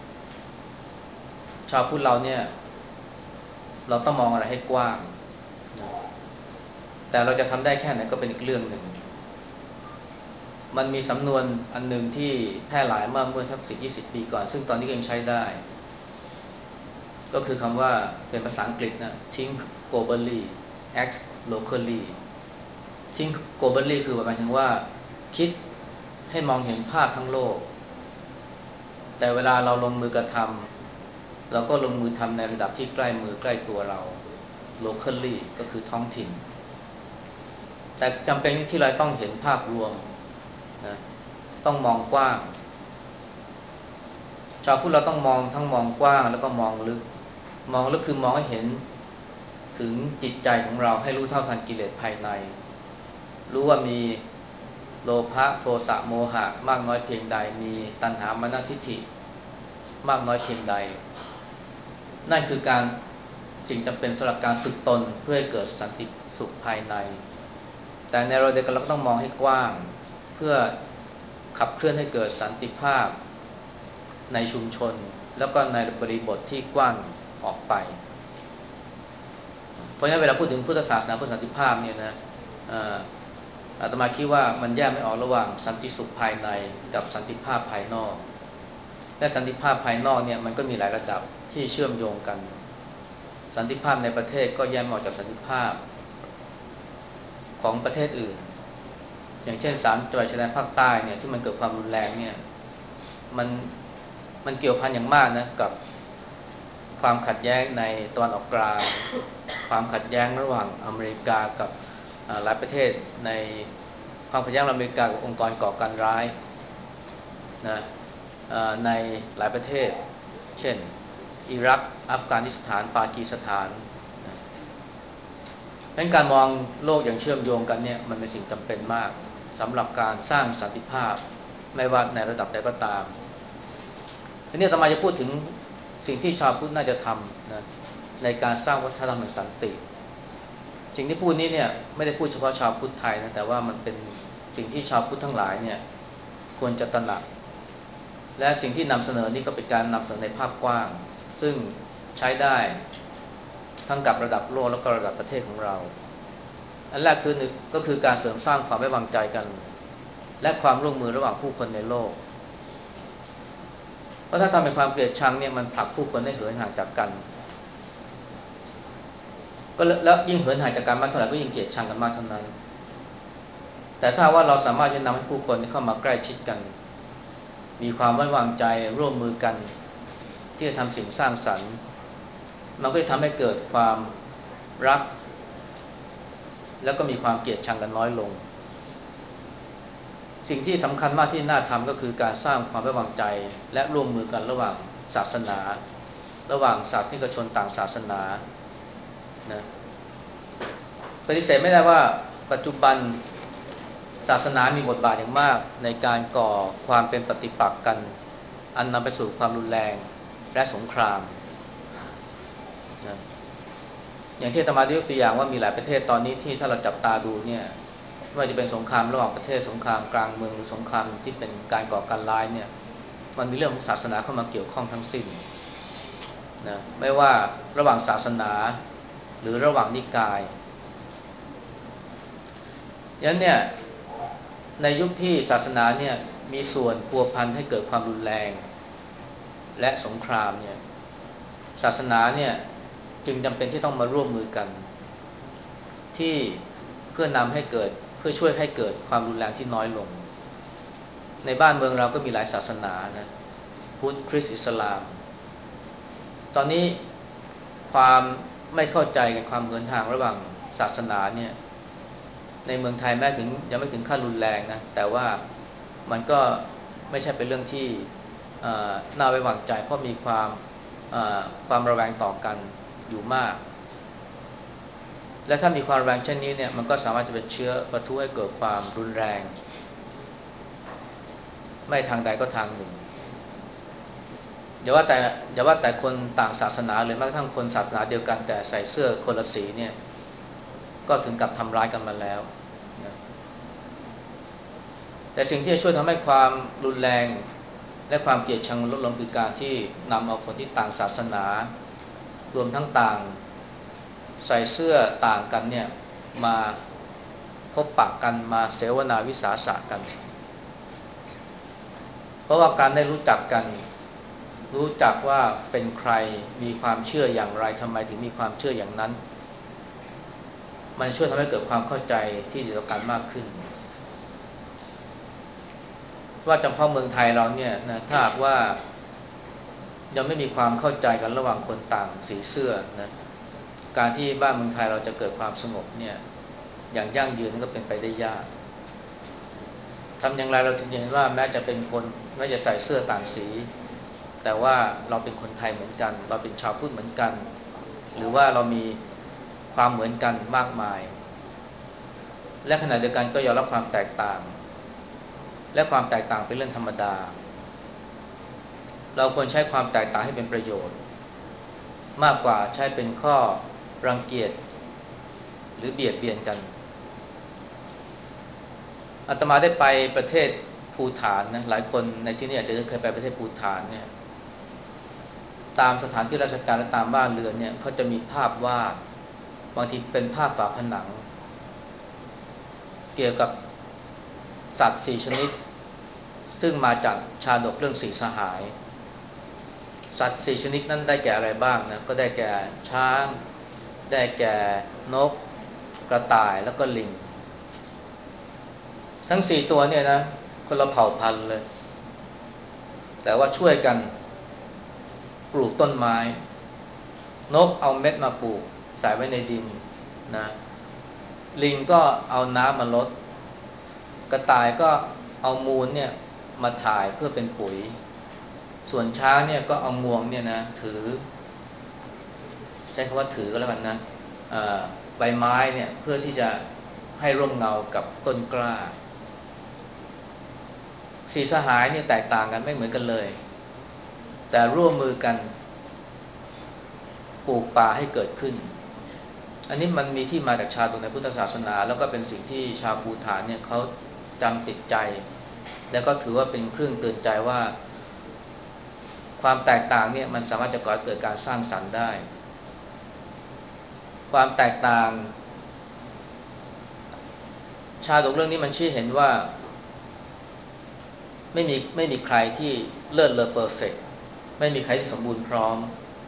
ชาวพุทธเราเนี่ยเราต้องมองอะไรให้กว้างนะแต่เราจะทำได้แค่ไหนก็เป็นอีกเรื่องหนึ่งมันมีสำนวนอันหนึ่งที่แพร่หลายเมื่อสัก10-20 ปีก่อนซึ่งตอนนี้ก็ยังใช้ได้ก็คือคำว่าเป็นภาษาอังกฤษนะ think globally act locally think globally คือหมายถึงว่าคิดให้มองเห็นภาพทั้งโลกแต่เวลาเราลงมือกระทำเราก็ลงมือทำในระดับที่ใกล้มือใกล้ตัวเรา locally ก็คือท้องถิ่นแต่จำเป็นที่เราต้องเห็นภาพรวมนะต้องมองกว้างชาวพุทธเราต้องมองทั้งมองกว้างแล้วก็มองลึกคือมองให้เห็นถึงจิตใจของเราให้รู้เท่าทันกิเลสภายในรู้ว่ามีโลภะโทสะโมหะมากน้อยเพียงใดมีตัณหามานะทิฏฐิมากน้อยเพียงใดนั่นคือการสิ่งจำเป็นสำหรับการฝึกตนเพื่อให้เกิดสันติสุขภายในแต่ในเราเดียวกันเราก็ต้องมองให้กว้างเพื่อขับเคลื่อนให้เกิดสันติภาพในชุมชนแล้วก็ในบริบทที่กว้างออกไปเพราะฉะนั้นเวลาพูดถึงพุทธศาสนาพุทธสันติภาพเนี่ยนะอาตมาคิดว่ามันแยกไม่ออกระหว่างสันติสุขภายในกับสันติภาพภายนอกและสันติภาพภายนอกเนี่ยมันก็มีหลายระดับที่เชื่อมโยงกันสันติภาพในประเทศก็แยกออกจากสันติภาพของประเทศอื่นอย่างเช่น3 จังหวัดชายแดนภาคใต้เนี่ยที่มันเกิดความรุนแรงเนี่ยมันเกี่ยวพันอย่างมากนะกับความขัดแย้งในตะวันออกกลางความขัดแย้งระหว่างอเมริกากับหลายประเทศในความขัดแย้งอเมริกากับองค์กรก่อการร้ายนะในหลายประเทศเช่นอิรักอัฟกานิสถานปากีสถานดังนั้นการมองโลกอย่างเชื่อมโยงกันเนี่ยมันเป็นสิ่งจำเป็นมากสำหรับการสร้างสันติภาพไม่ว่าในระดับใดก็ตามทีนี้อาตมาจะพูดถึงสิ่งที่ชาวพุทธน่าจะทำนะในการสร้างวัฒนธรรมแห่งสันติสิ่งที่พูดนี้เนี่ยไม่ได้พูดเฉพาะชาวพุทธไทยนะแต่ว่ามันเป็นสิ่งที่ชาวพุทธทั้งหลายเนี่ยควรจะตระหนักและสิ่งที่นำเสนอนี่ก็เป็นการนำเสนอในภาพกว้างซึ่งใช้ได้ทั้งกับระดับโลกและก็ระดับประเทศของเราอันแรกก็คือการเสริมสร้างความไว้วางใจกันและความร่วมมือระหว่างผู้คนในโลกเพราะถ้าทำเป็นความเกลียดชังเนี่ยมันผลักผู้คนให้เหินห่างจากกันก็แล้วยิ่งเหินห่างจากกันมากเท่าไหร่ก็ยิ่งเกลียดชังกันมากเท่านั้นแต่ถ้าว่าเราสามารถจะนำให้ผู้คนเข้ามาใกล้ชิดกันมีความไว้วางใจร่วมมือกันที่จะทำสิ่งสร้างสรรค์มันก็จะทำให้เกิดความรักแล้วก็มีความเกลียดชังกันน้อยลงสิ่งที่สำคัญมากที่น่าทำก็คือการสร้างความไว้วางใจและร่วมมือกันระหว่างศาสนาระหว่างศาสนิกชนต่างศาสนานะปฏิเสธไม่ได้ว่าปัจจุบันศาสนามีบทบาทอย่างมากในการก่อความเป็นปฏิปักษ์กันอันนำไปสู่ความรุนแรงและสงครามนะอย่างที่อาตมาได้ยกตัวอย่างว่ามีหลายประเทศตอนนี้ที่ถ้าเราจับตาดูเนี่ยไม่ว่าจะเป็นสงครามระหว่างประเทศสงครามกลางเมืองหรือสงครามที่เป็นการก่อการร้ายเนี่ยมันมีเรื่องของศาสนาเข้ามาเกี่ยวข้องทั้งสิ้นนะไม่ว่าระหว่างศาสนาหรือระหว่างนิกายฉะนั้นเนี่ยในยุคที่ศาสนาเนี่ยมีส่วนพัวพันให้เกิดความรุนแรงและสงครามเนี่ยศาสนาเนี่ยจึงจำเป็นที่ต้องมาร่วมมือกันที่เพื่อนำให้เกิดเพื่อช่วยให้เกิดความรุนแรงที่น้อยลงในบ้านเมืองเราก็มีหลายศาสนานะพุทธคริสต์อิสลามตอนนี้ความไม่เข้าใจกันความเหินห่างระหว่างศาสนาเนี่ยในเมืองไทยแม้ถึงยังไม่ถึงขั้นรุนแรงนะแต่ว่ามันก็ไม่ใช่เป็นเรื่องที่น่าไว้วางใจเพราะมีความระแวงต่อกันอยู่มากและถ้ามีความระแวงเช่นนี้เนี่ยมันก็สามารถจะเป็นเชื้อปะทุให้เกิดความรุนแรงไม่ทางใดก็ทางหนึ่งอย่าว่าแต่คนต่างศาสนาเลยแม้กระทั่งคนศาสนาเดียวกันแต่ใส่เสื้อคนละสีเนี่ยก็ถึงกับทำร้ายกันมาแล้วนะแต่สิ่งที่จะช่วยทำให้ความรุนแรงและความเกลียดชังลดลงคือการที่นำเอาคนที่ต่างศาสนารวมทั้งต่างใส่เสื้อต่างกันเนี่ยมาพบปะกันมาเสวนาวิสาสะกันเพราะว่าการได้รู้จักกันรู้จักว่าเป็นใครมีความเชื่ออย่างไรทำไมถึงมีความเชื่ออย่างนั้นมันช่วยทำให้เกิดความเข้าใจที่ดีต่อกันมากขึ้นว่าเฉพาะเมืองไทยเราเนี่ยนะถ้าหากว่ายังไม่มีความเข้าใจกันระหว่างคนต่างสีเสื้อนะการที่บ้านเมืองไทยเราจะเกิดความสงบเนี่ยอย่างยั่งยืนก็เป็นไปได้ยากทำอย่างไรเราถึงจะเห็นว่าแม้จะเป็นคนแม้จะใส่เสื้อต่างสีแต่ว่าเราเป็นคนไทยเหมือนกันเราเป็นชาวพุทธเหมือนกันหรือว่าเรามีความเหมือนกันมากมายและขณะเดียวกันก็ยอมรับความแตกต่างและความแตกต่างเป็นเรื่องธรรมดาเราควรใช้ความแตกต่างให้เป็นประโยชน์มากกว่าใช้เป็นข้อรังเกียจหรือเบียดเบียนกันอาตมาได้ไปประเทศภูฏานนะหลายคนในที่นี้อาจจะเคยไปประเทศภูฏานเนี่ยตามสถานที่ราชการและตามบ้านเรือนเนี่ยเขาจะมีภาพวาดบางทีเป็นภาพฝาผนังเกี่ยวกับสัตว์4ชนิดซึ่งมาจากชาดกเรื่องสีสหายสัตว์4ชนิดนั้นได้แก่อะไรบ้างนะก็ได้แก่ช้างได้แก่นกกระต่ายแล้วก็ลิงทั้ง4ตัวเนี่ยนะคนละเผ่าพันธุ์เลยแต่ว่าช่วยกันปลูกต้นไม้นกเอาเม็ดมาปลูกใส่ไว้ในดินนะลิงก็เอาน้ำมาลดกระต่ายก็เอามูลเนี่ยมาถ่ายเพื่อเป็นปุ๋ยส่วนช้างเนี่ยก็เอางวงเนี่ยนะถือใช้คำว่าถือก็แล้วกันนะใบไม้เนี่ยเพื่อที่จะให้ร่มเงากับต้นกล้าสีสหายเนี่ยแตกต่างกันไม่เหมือนกันเลยแต่ร่วมมือกันปลูกป่าให้เกิดขึ้นอันนี้มันมีที่มาจากชาดกในพุทธศาสนาแล้วก็เป็นสิ่งที่ชาวภูฏานเนี่ยเขาจำติดใจแล้วก็ถือว่าเป็นเครื่องเตือนใจว่าความแตกต่างเนี่ยมันสามารถจะก่อให้เกิดการสร้างสรรค์ได้ความแตกต่างชาดกเรื่องนี้มันชี้เห็นว่าไม่มีใครที่เลิศเลอเพอร์เฟกต์ไม่มีใครที่สมบูรณ์พร้อม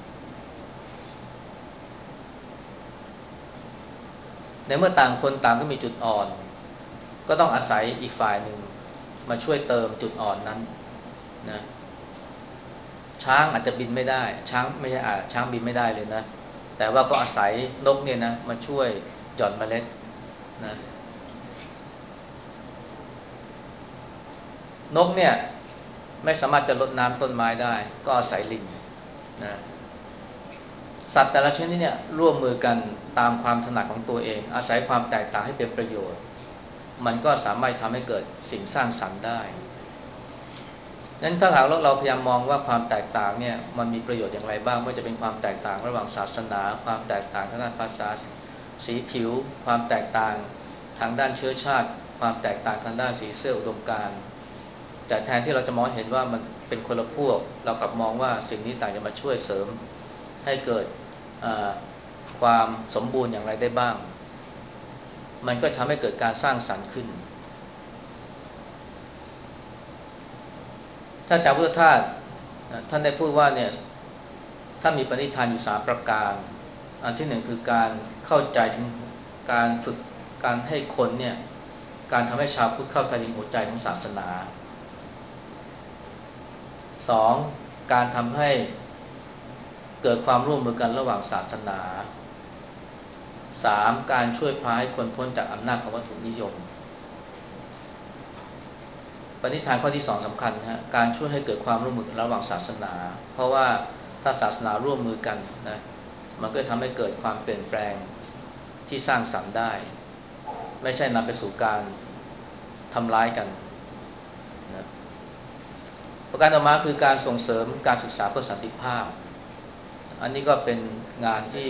ในเมื่อต่างคนต่างก็มีจุดอ่อนก็ต้องอาศัยอีกฝ่ายหนึ่งมาช่วยเติมจุดอ่อนนั้นนะช้างอาจจะบินไม่ได้ช้างไม่ใช่ช้างบินไม่ได้เลยนะแต่ว่าก็อาศัยนกเนี่ยนะมาช่วยหย่อนเมล็ดนะนกเนี่ยไม่สามารถจะรดน้ำต้นไม้ได้ก็อาศัยลิงนะสัตว์แต่ละชนิดเนี่ยร่วมมือกันตามความถนัดของตัวเองอาศัยความแตกต่างให้เป็นประโยชน์มันก็สามารถทำให้เกิดสิ่งสร้างสรรค์ได้นั้นถ้าหากเราพยายามมองว่าความแตกต่างเนี่ยมันมีประโยชน์อย่างไรบ้างไม่ว่าจะเป็นความแตกต่างระหว่างศาสนาความแตกต่างทางด้านภาษาสีผิวความแตกต่างทางด้านเชื้อชาติความแตกต่างทางด้านสีเสื้ออุดมการณ์แต่แทนที่เราจะมองเห็นว่ามันเป็นคนละพวกเรากลับมองว่าสิ่งนี้ต่างจะมาช่วยเสริมให้เกิดความสมบูรณ์อย่างไรได้บ้างมันก็ทำให้เกิดการสร้างสรรค์ขึ้นถ้าจากพุทธทาสท่านได้พูดว่าเนี่ยถ้ามีปณิธานอยู่3ประการอันที่1คือการเข้าใจถึงการฝึกการให้คนเนี่ยการทำให้ชาวพุทธเข้าใจถึงหัวใจของศาสนา2การทำให้เกิดความร่วมมือกันระหว่างศาสนา3การช่วยพาให้คนพ้นจากอำนาจของวัตถุนิยมปณิธานข้อที่2สำคัญนะการช่วยให้เกิดความร่วมมือระหว่างศาสนาเพราะว่าถ้าศาสนาร่วมมือกันนะมันก็ทำให้เกิดความเปลี่ยนแปลงที่สร้างสรรค์ได้ไม่ใช่นำไปสู่การทำร้ายกันนะประการต่อมาคือการส่งเสริมการศึกษาเพื่อสันติภาพอันนี้ก็เป็นงานที่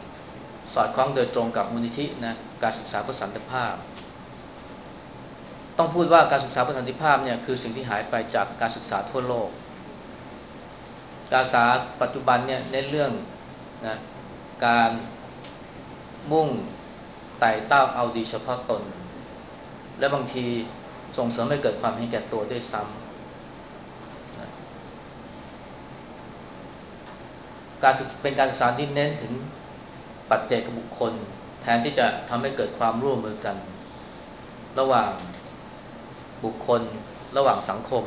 สอดคล้องโดยตรงกับมูลนิธินะการศึกษาเพื่อสันติภาพต้องพูดว่าการศึกษาเพื่อสันติภาพเนี่ยคือสิ่งที่หายไปจากการศึกษาทั่วโลกการศึกษาปัจจุบันเนี่ยเน้นเรื่องนะการมุ่งไต่เต้าเอาดีเฉพาะตนและบางทีส่งเสริมให้เกิดความเห็นแก่ตัวด้วยซ้ำนะเป็นการศึกษาที่เน้นถึงปัจเจกบุคคลแทนที่จะทำให้เกิดความร่วมมือกันระหว่างบุคคลระหว่างสังคม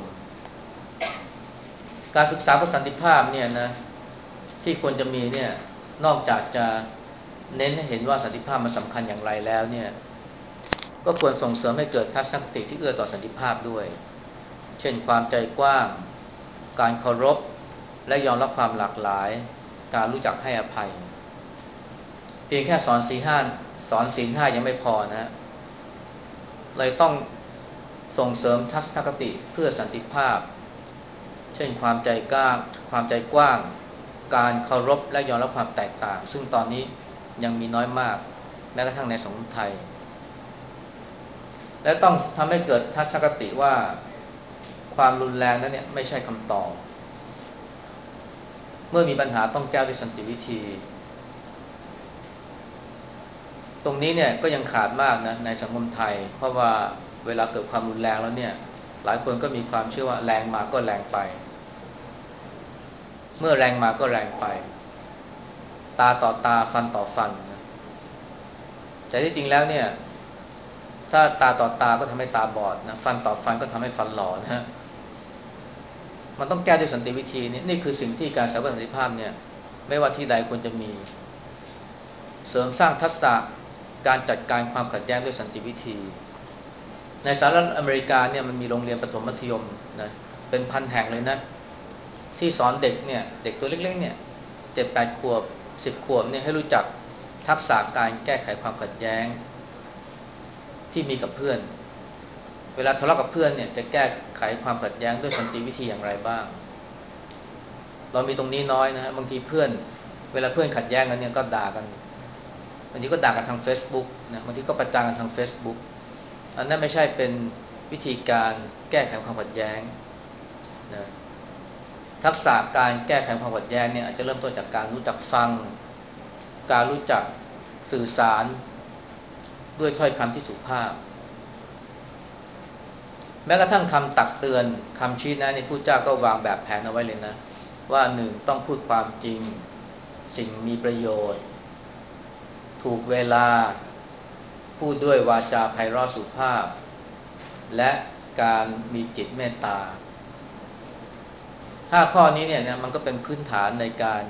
การศึกษาเพื่อสันติภาพเนี่ยนะที่ควรจะมีเนี่ยนอกจากจะเน้นให้เห็นว่าสันติภาพมันสำคัญอย่างไรแล้วเนี่ยก็ควรส่งเสริมให้เกิดทัศนคติที่เอื้อต่อสันติภาพด้วยเช่นความใจกว้างการเคารพและยอมรับความหลากหลายการรู้จักให้อภัยเพียงแค่สอนศีลห้ายังไม่พอนะเลยต้องส่งเสริมทัศนคติเพื่อสันติภาพเช่นความใจกว้างการเคารพและยอมรับความแตกต่างซึ่งตอนนี้ยังมีน้อยมากแม้กระทั่งในสังคมไทยและต้องทำให้เกิดทัศนคติว่าความรุนแรงนั้นเนี่ยไม่ใช่คำตอบเมื่อมีปัญหาต้องแก้ด้วยสันติวิธีตรงนี้เนี่ยก็ยังขาดมากนะในสังคมไทยเพราะว่าเวลาเกิดความรุนแรงแล้วเนี่ยหลายคนก็มีความเชื่อว่าแรงมาก็แรงไปเมื่อแรงมาก็แรงไปตาต่อตาฟันต่อฟันนะแต่ที่จริงแล้วเนี่ยถ้าตาต่อตาก็ทำให้ตาบอดนะฟันต่อฟันก็ทำให้ฟันหลอนะฮะมันต้องแก้ด้วยสันติวิธีนี่คือสิ่งที่การสร้างสันติภาพเนี่ยไม่ว่าที่ใดควรจะมีเสริมสร้างทักษะการจัดการความขัดแย้งด้วยสันติวิธีในสหรัฐอเมริกาเนี่ยมันมีโรงเรียนประถมมัธยมนะเป็นพันแห่งเลยนะที่สอนเด็กเนี่ยเด็กตัวเล็กๆเนี่ย7-8 ขวบ10 ขวบเนี่ยให้รู้จักทักษะการแก้ไขความขัดแย้งที่มีกับเพื่อนเวลาทะเลาะกับเพื่อนเนี่ยจะแก้ไขความขัดแย้งด้วยสันติวิธีอย่างไรบ้างเรามีตรงนี้น้อยนะฮะบางทีเพื่อนเวลาเพื่อนขัดแย้งกันเนี่ยก็ด่ากันบางทีก็ด่ากันทาง Facebook นะบางทีก็ประจานกันทาง Facebook อันนั้นไม่ใช่เป็นวิธีการแก้ไขความขัดแย้งนะทักษะการแก้ไขความขัดแย้งเนี่ยอาจจะเริ่มต้นจากการรู้จักฟังการรู้จักสื่อสารด้วยถ้อยคำที่สุภาพแม้กระทั่งคำตักเตือนคำชี้แนะในผู้เจ้าก็วางแบบแผนเอาไว้เลยนะว่าหนึ่งต้องพูดความจริงสิ่งมีประโยชน์ถูกเวลาพูดด้วยวาจาไพเราะสุภาพและการมีจิตเมตตา5 ข้อนี้เนี่ยนะมันก็เป็นพื้นฐานในการ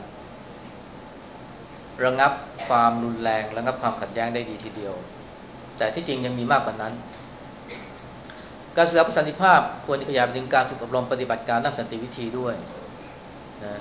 ระงับความรุนแรงระงับความขัดแย้งได้ดีทีเดียวแต่ที่จริงยังมีมากกว่านั้นการศึกษาเพื่อสันติภาพควรจะขยายไปถึงการฝึกอบรมปฏิบัติการด้านสันติวิธีด้วยนะ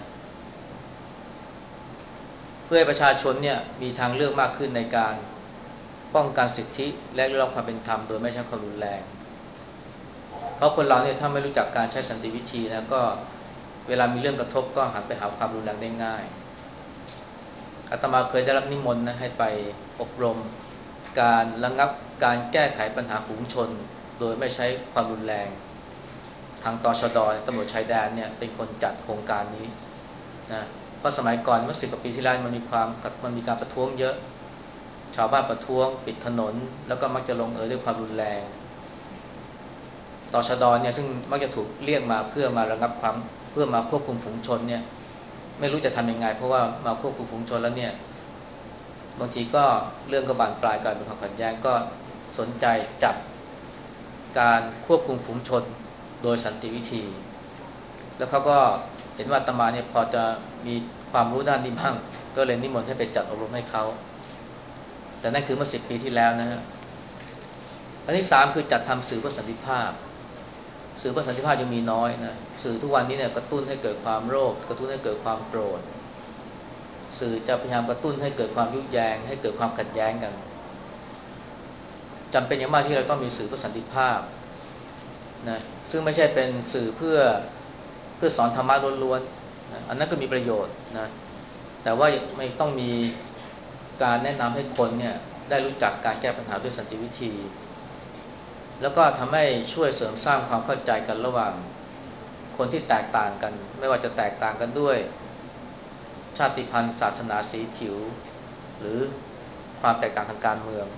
เพื่อให้ประชาชนเนี่ยมีทางเลือกมากขึ้นในการป้องกันสิทธิและเรียกร้องความเป็นธรรมโดยไม่ใช้ความรุนแรงเพราะคนเราเนี่ยถ้าไม่รู้จักการใช้สันติวิธีนะก็เวลามีเรื่องกระทบก็หันไปหาความรุนแรงได้ง่ายอาตมาเคยได้รับนิมนต์นะให้ไปอบรมการระงับการแก้ไขปัญหาฝูงชนโดยไม่ใช้ความรุนแรงทางตชด.ตำรวจชายแดนเนี่ยเป็นคนจัดโครงการนี้นะเพราะสมัยก่อนเมื่อ10 กว่าปีที่แล้วมันมีการประท้วงเยอะชาวบ้านประท้วงปิดถนนแล้วก็มักจะลงด้วยความรุนแรงตชด.เนี่ยซึ่งมักจะถูกเรียกมาเพื่อมาระงับความเพื่อมาควบคุมฝูงชนเนี่ยไม่รู้จะทำยังไงเพราะว่ามาควบคุมฝูงชนแล้วเนี่ยบางทีก็เรื่องก็บานปลายกลายเป็นความขัดแย้งก็สนใจจัดการควบคุมฝูงชนโดยสันติวิธีแล้วเขาก็เห็นว่าอาตมาเนี่ยพอจะมีความรู้ด้านนี้บ้างก็เลยนิมนต์ให้ไปจัดอบรมให้เขาแต่นั่นคือเมื่อ10 ปีที่แล้วนะฮะอันที่3คือจัดทำสื่อเพื่อสันติภาพสื่อเพื่อสันติภาพยังมีน้อยนะสื่อทุกวันนี้เนี่ยกระตุ้นให้เกิดความโลภกระตุ้นให้เกิดความโกรธสื่อจะพยายามกระตุ้นให้เกิดความยุแยงให้เกิดความขัดแย้งกันจำเป็นอย่างมากที่เราต้องมีสื่อเพื่อสันติภาพนะซึ่งไม่ใช่เป็นสื่อเพื่อสอนธรรมะล้วนๆนะอันนั้นก็มีประโยชน์นะแต่ว่าไม่ต้องมีการแนะนำให้คนเนี่ยได้รู้จักการแก้ปัญหาด้วยสันติวิธีแล้วก็ทำให้ช่วยเสริมสร้างความเข้าใจกันระหว่างคนที่แตกต่างกันไม่ว่าจะแตกต่างกันด้วยชาติพันธุ์ศาสนาสีผิวหรือความแตกต่างทางการเมือง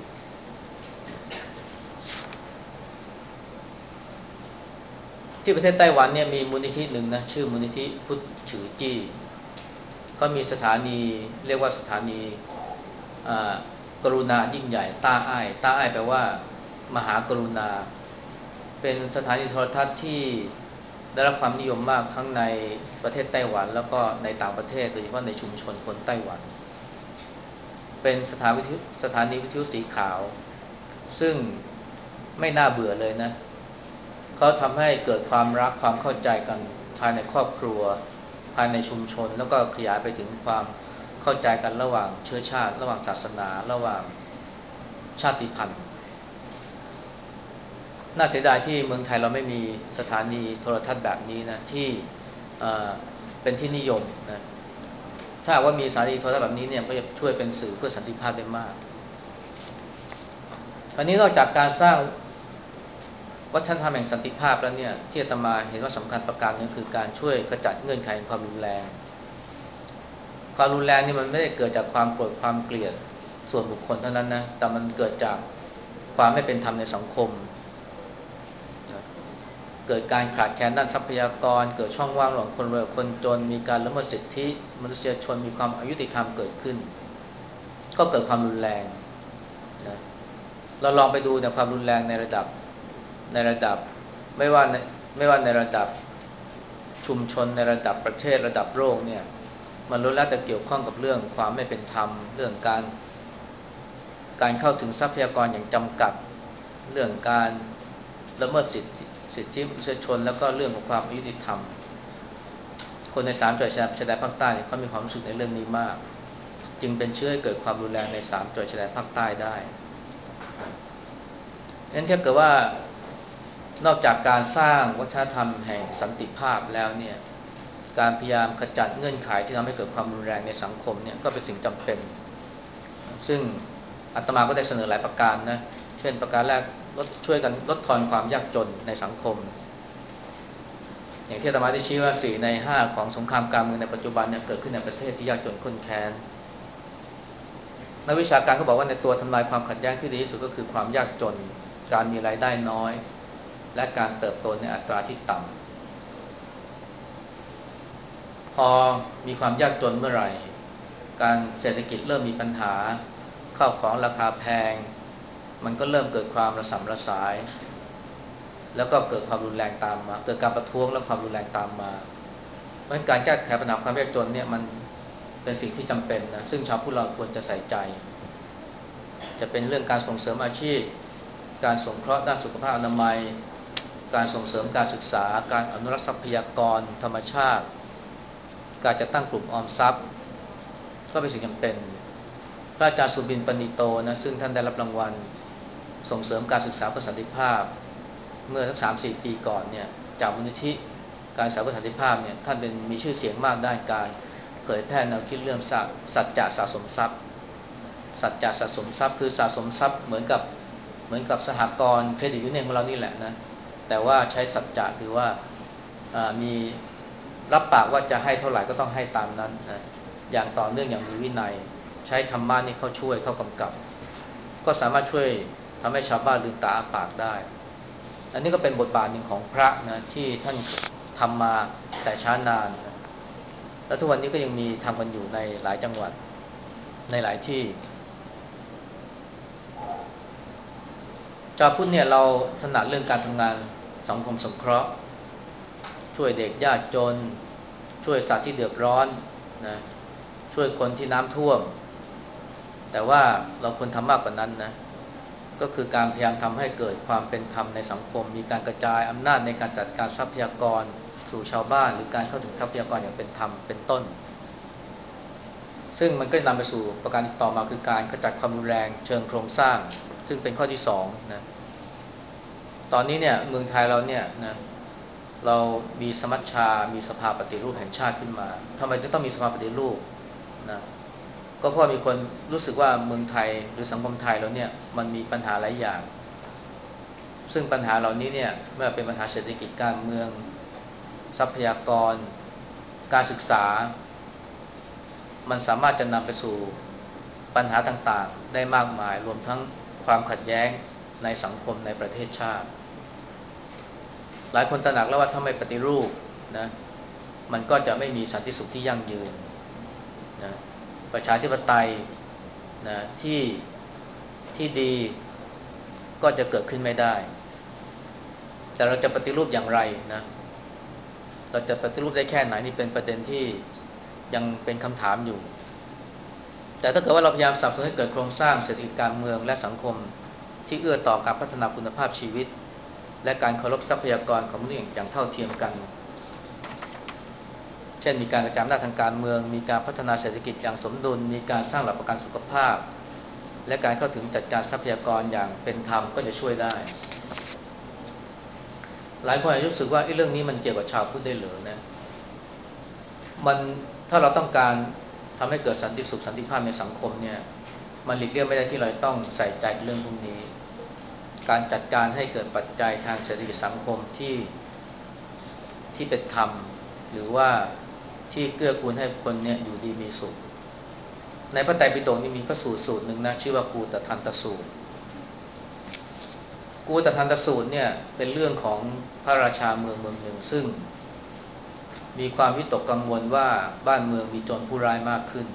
ที่ประเทศไต้หวันเนี่ยมีมูลนิธิหนึ่งนะชื่อมูลนิธิพุทธฉือจี้ก็มีสถานีเรียกว่าสถานีกรุณายิ่งใหญ่ต้าอ้ายต้าอ้ายแปลว่ามหากรุณาเป็นสถานีโทรทัศน์ที่ได้รับความนิยมมากทั้งในประเทศไต้หวันแล้วก็ในต่างประเทศโดยเฉพาะในชุมชนคนไต้หวันเป็นสถานีวิทยุสีขาวซึ่งไม่น่าเบื่อเลยนะเขาทำให้เกิดความรักความเข้าใจกันภายในครอบครัวภายในชุมชนแล้วก็ขยายไปถึงความเข้าใจกันระหว่างเชื้อชาติระหว่างศาสนาระหว่างชาติพันธุ์น่าเสียดายที่เมืองไทยเราไม่มีสถานีโทรทัศน์แบบนี้นะที่เป็นที่นิยมนะถ้าว่ามีสถานีโทรทัศน์แบบนี้เนี่ยก็จะช่วยเป็นสื่อเพื่อสันติภาพได้มากอันนี้นอกจากการสร้างวัฒนธรรมแห่งสันติภาพแล้วเนี่ยที่อาตมาเห็นว่าสำคัญประการนึงคือการช่วยขจัดเงื่อนไขความรุนแรงนี่มันไม่ได้เกิดจากความโกรธความเกลียดส่วนบุคคลเท่านั้นนะแต่มันเกิดจากความไม่เป็นธรรมในสังคมเกิดการขาดแคลนด้านทรัพยากรเกิดช่องว่างระหว่างคนรวยกับคนจนมีการละเมิดสิทธิมนุษยชนมีความอยุติธรรมเกิดขึ้นก็เกิดความรุนแรงนะเราลองไปดูความรุนแรงในระดับไม่ว่าในระดับชุมชนในระดับประเทศระดับโลกเนี่ยมันล้วนแล้วแต่เกี่ยวข้องกับเรื่องความไม่เป็นธรรมเรื่องการเข้าถึงทรัพยากรอย่างจำกัดเรื่องการละเมิดสิทธิมนุษยชนแล้วก็เรื่องของความอยุติธรรมคนใน3จังหวัดชายแดนภาคใต้เขามีความรู้สึกในเรื่องนี้มากจึงเป็นเชื้อให้เกิดความรุนแรงใน3จังหวัดชายแดนภาคใต้ได้งั้นถ้าเกิดว่านอกจากการสร้างวัฒนธรรมแห่งสันติภาพแล้วเนี่ยการพยายามขจัดเงื่อนไขที่ทำให้เกิดความรุนแรงในสังคมเนี่ยก็เป็นสิ่งจำเป็นซึ่งอาตมาก็ได้เสนอหลายประการนะเช่นประการแรกช่วยกันลดทอนความยากจนในสังคมอย่างที่อาตมาได้ชี้ว่า4 ใน 5ของสงครามกลางเมืองในปัจจุบันเนี่ยเกิดขึ้นในประเทศที่ยากจนข้นแค้นนักวิชาการก็บอกว่าในตัวทำลายความขัดแย้งที่ดีที่สุดก็คือความยากจนการมีรายได้น้อยและการเติบโตในอัตราที่ต่ำพอมีความยากจนเมื่อไหร่การเศรษฐกิจเริ่มมีปัญหาข้าวของราคาแพงมันก็เริ่มเกิดความระสำระสายแล้วก็เกิดความรุนแรงตามมาเกิดการประท้วงและความรุนแรงตามมาเพราะฉะนั้นการแก้ไขปัญหาความยากจนเนี่ยมันเป็นสิ่งที่จำเป็นนะซึ่งชาวพุทธเราควรจะใส่ใจจะเป็นเรื่องการส่งเสริมอาชีพการสงเคราะห์ด้านสุขภาพอนามัยการส่งเสริมการศึกษาการอนุรักษ์ทรัพยากรธรรมชาติการจัดตั้งกลุ่มออมทรัพย์ก็เป็นสิ่งจำเป็นพระอาจารย์สุบินปณิโตนะซึ่งท่านได้รับรางวัลส่งเสริมการศึกษาเพื่อสันติภาพเมื่อสัก 3-4 ปีก่อนเนี่ยจากมูลนิธิการศึกษาเพื่อสันติภาพเนี่ยท่านมีชื่อเสียงมากด้านการเผยแพร่แนวคิดเรื่องสัจจะสะสมทรัพย์สัจจะสะสมทรัพย์คือสะสมทรัพย์เหมือนกับสหกรณ์เครดิตยูเนี่ยนของเรานี่แหละนะแต่ว่าใช้สัจจะคือว่ามีรับปากว่าจะให้เท่าไหร่ก็ต้องให้ตามนั้นนะอย่างต่อเนื่องอย่างมีวินัยใช้ธรรมะนี่เข้าช่วยเข้ากำกับก็สามารถช่วยทำให้ชาวบ้านลืมตาอ้าปากได้อันนี้ก็เป็นบทบาทหนึ่งของพระนะที่ท่านทำมาแต่ช้านานนะแล้วทุกวันนี้ก็ยังมีทำกันอยู่ในหลายจังหวัดในหลายที่ชาวพุทธเนี่ยเราถนัดเรื่องการทำงานสังคมสงเคราะห์ช่วยเด็กยากจนช่วยสัตว์ที่เดือดร้อนนะช่วยคนที่น้ำท่วมแต่ว่าเราควรทำมากกว่านั้นนะก็คือการพยายามทำให้เกิดความเป็นธรรมในสังคมมีการกระจายอำนาจในการจัดการทรัพยากรสู่ชาวบ้านหรือการเข้าถึงทรัพยากรอย่างเป็นธรรมเป็นต้นซึ่งมันก็นำไปสู่ประการต่อมาคือการขจัดความรุนแรงเชิงโครงสร้างซึ่งเป็นข้อที่2นะตอนนี้เนี่ยเมืองไทยเราเนี่ยนะเรามีสมัชชามีสภาปฏิรูปแห่งชาติขึ้นมาทำไมจะต้องมีสภาปฏิรูปนะก็เพราะมีคนรู้สึกว่าเมืองไทยหรือสังคมไทยเราเนี่ยมันมีปัญหาหลายอย่างซึ่งปัญหาเหล่านี้เนี่ยเมื่อเป็นปัญหาเศรษฐกิจการเมืองทรัพยากรการศึกษามันสามารถจะนำไปสู่ปัญหาต่างๆได้มากมายรวมทั้งความขัดแย้งในสังคมในประเทศชาติหลายคนตระหนักแล้วว่าถ้าไม่ปฏิรูปนะมันก็จะไม่มีสันติสุขที่ยั่งยืนนะประชาธิปไตยนะที่ดีก็จะเกิดขึ้นไม่ได้แต่เราจะปฏิรูปอย่างไรนะเราจะปฏิรูปได้แค่ไหนนี่เป็นประเด็นที่ยังเป็นคำถามอยู่แต่ถ้าเกิดว่าเราพยายามสนับสนุนให้เกิดโครงสร้างเศรษฐกิจการเมืองและสังคมที่เอื้อต่อการพัฒนาคุณภาพชีวิตและการเคารพทรัพยากรของมนุษย์อย่างเท่าเทียมกันเช่นมีการกระจายอำนาจทางการเมืองมีการพัฒนาเศรษฐกิจอย่างสมดุลมีการสร้างหลักประกันสุขภาพและการเข้าถึงจัดการทรัพยากรอย่างเป็นธรรมก็จะช่วยได้หลายคนอาจจะรู้สึกว่าเรื่องนี้มันเกี่ยวกับชาวพุทธได้หรือนะมันถ้าเราต้องการทำให้เกิดสันติสุขสันติภาพในสังคมเนี่ยมันหลีกเลี่ยงไม่ได้ที่เราต้องใส่ใจเรื่องพวกนี้การจัดการให้เกิดปัจจัยทางเศรษฐกิจสังคมที่เป็นธรรมหรือว่าที่เกื้อกูลให้คนเนี่ยอยู่ดีมีสุขในพระไตรปิฎกนี่มีพระสูตรหนึ่งนะชื่อว่ากูตทันตสูตรกูตทันตสูตรเนี่ยเป็นเรื่องของพระราชาเมืองหนึ่งซึ่งมีความวิตกกังวลว่าบ้านเมืองมีโจรผู้ร้ายมากขึ้น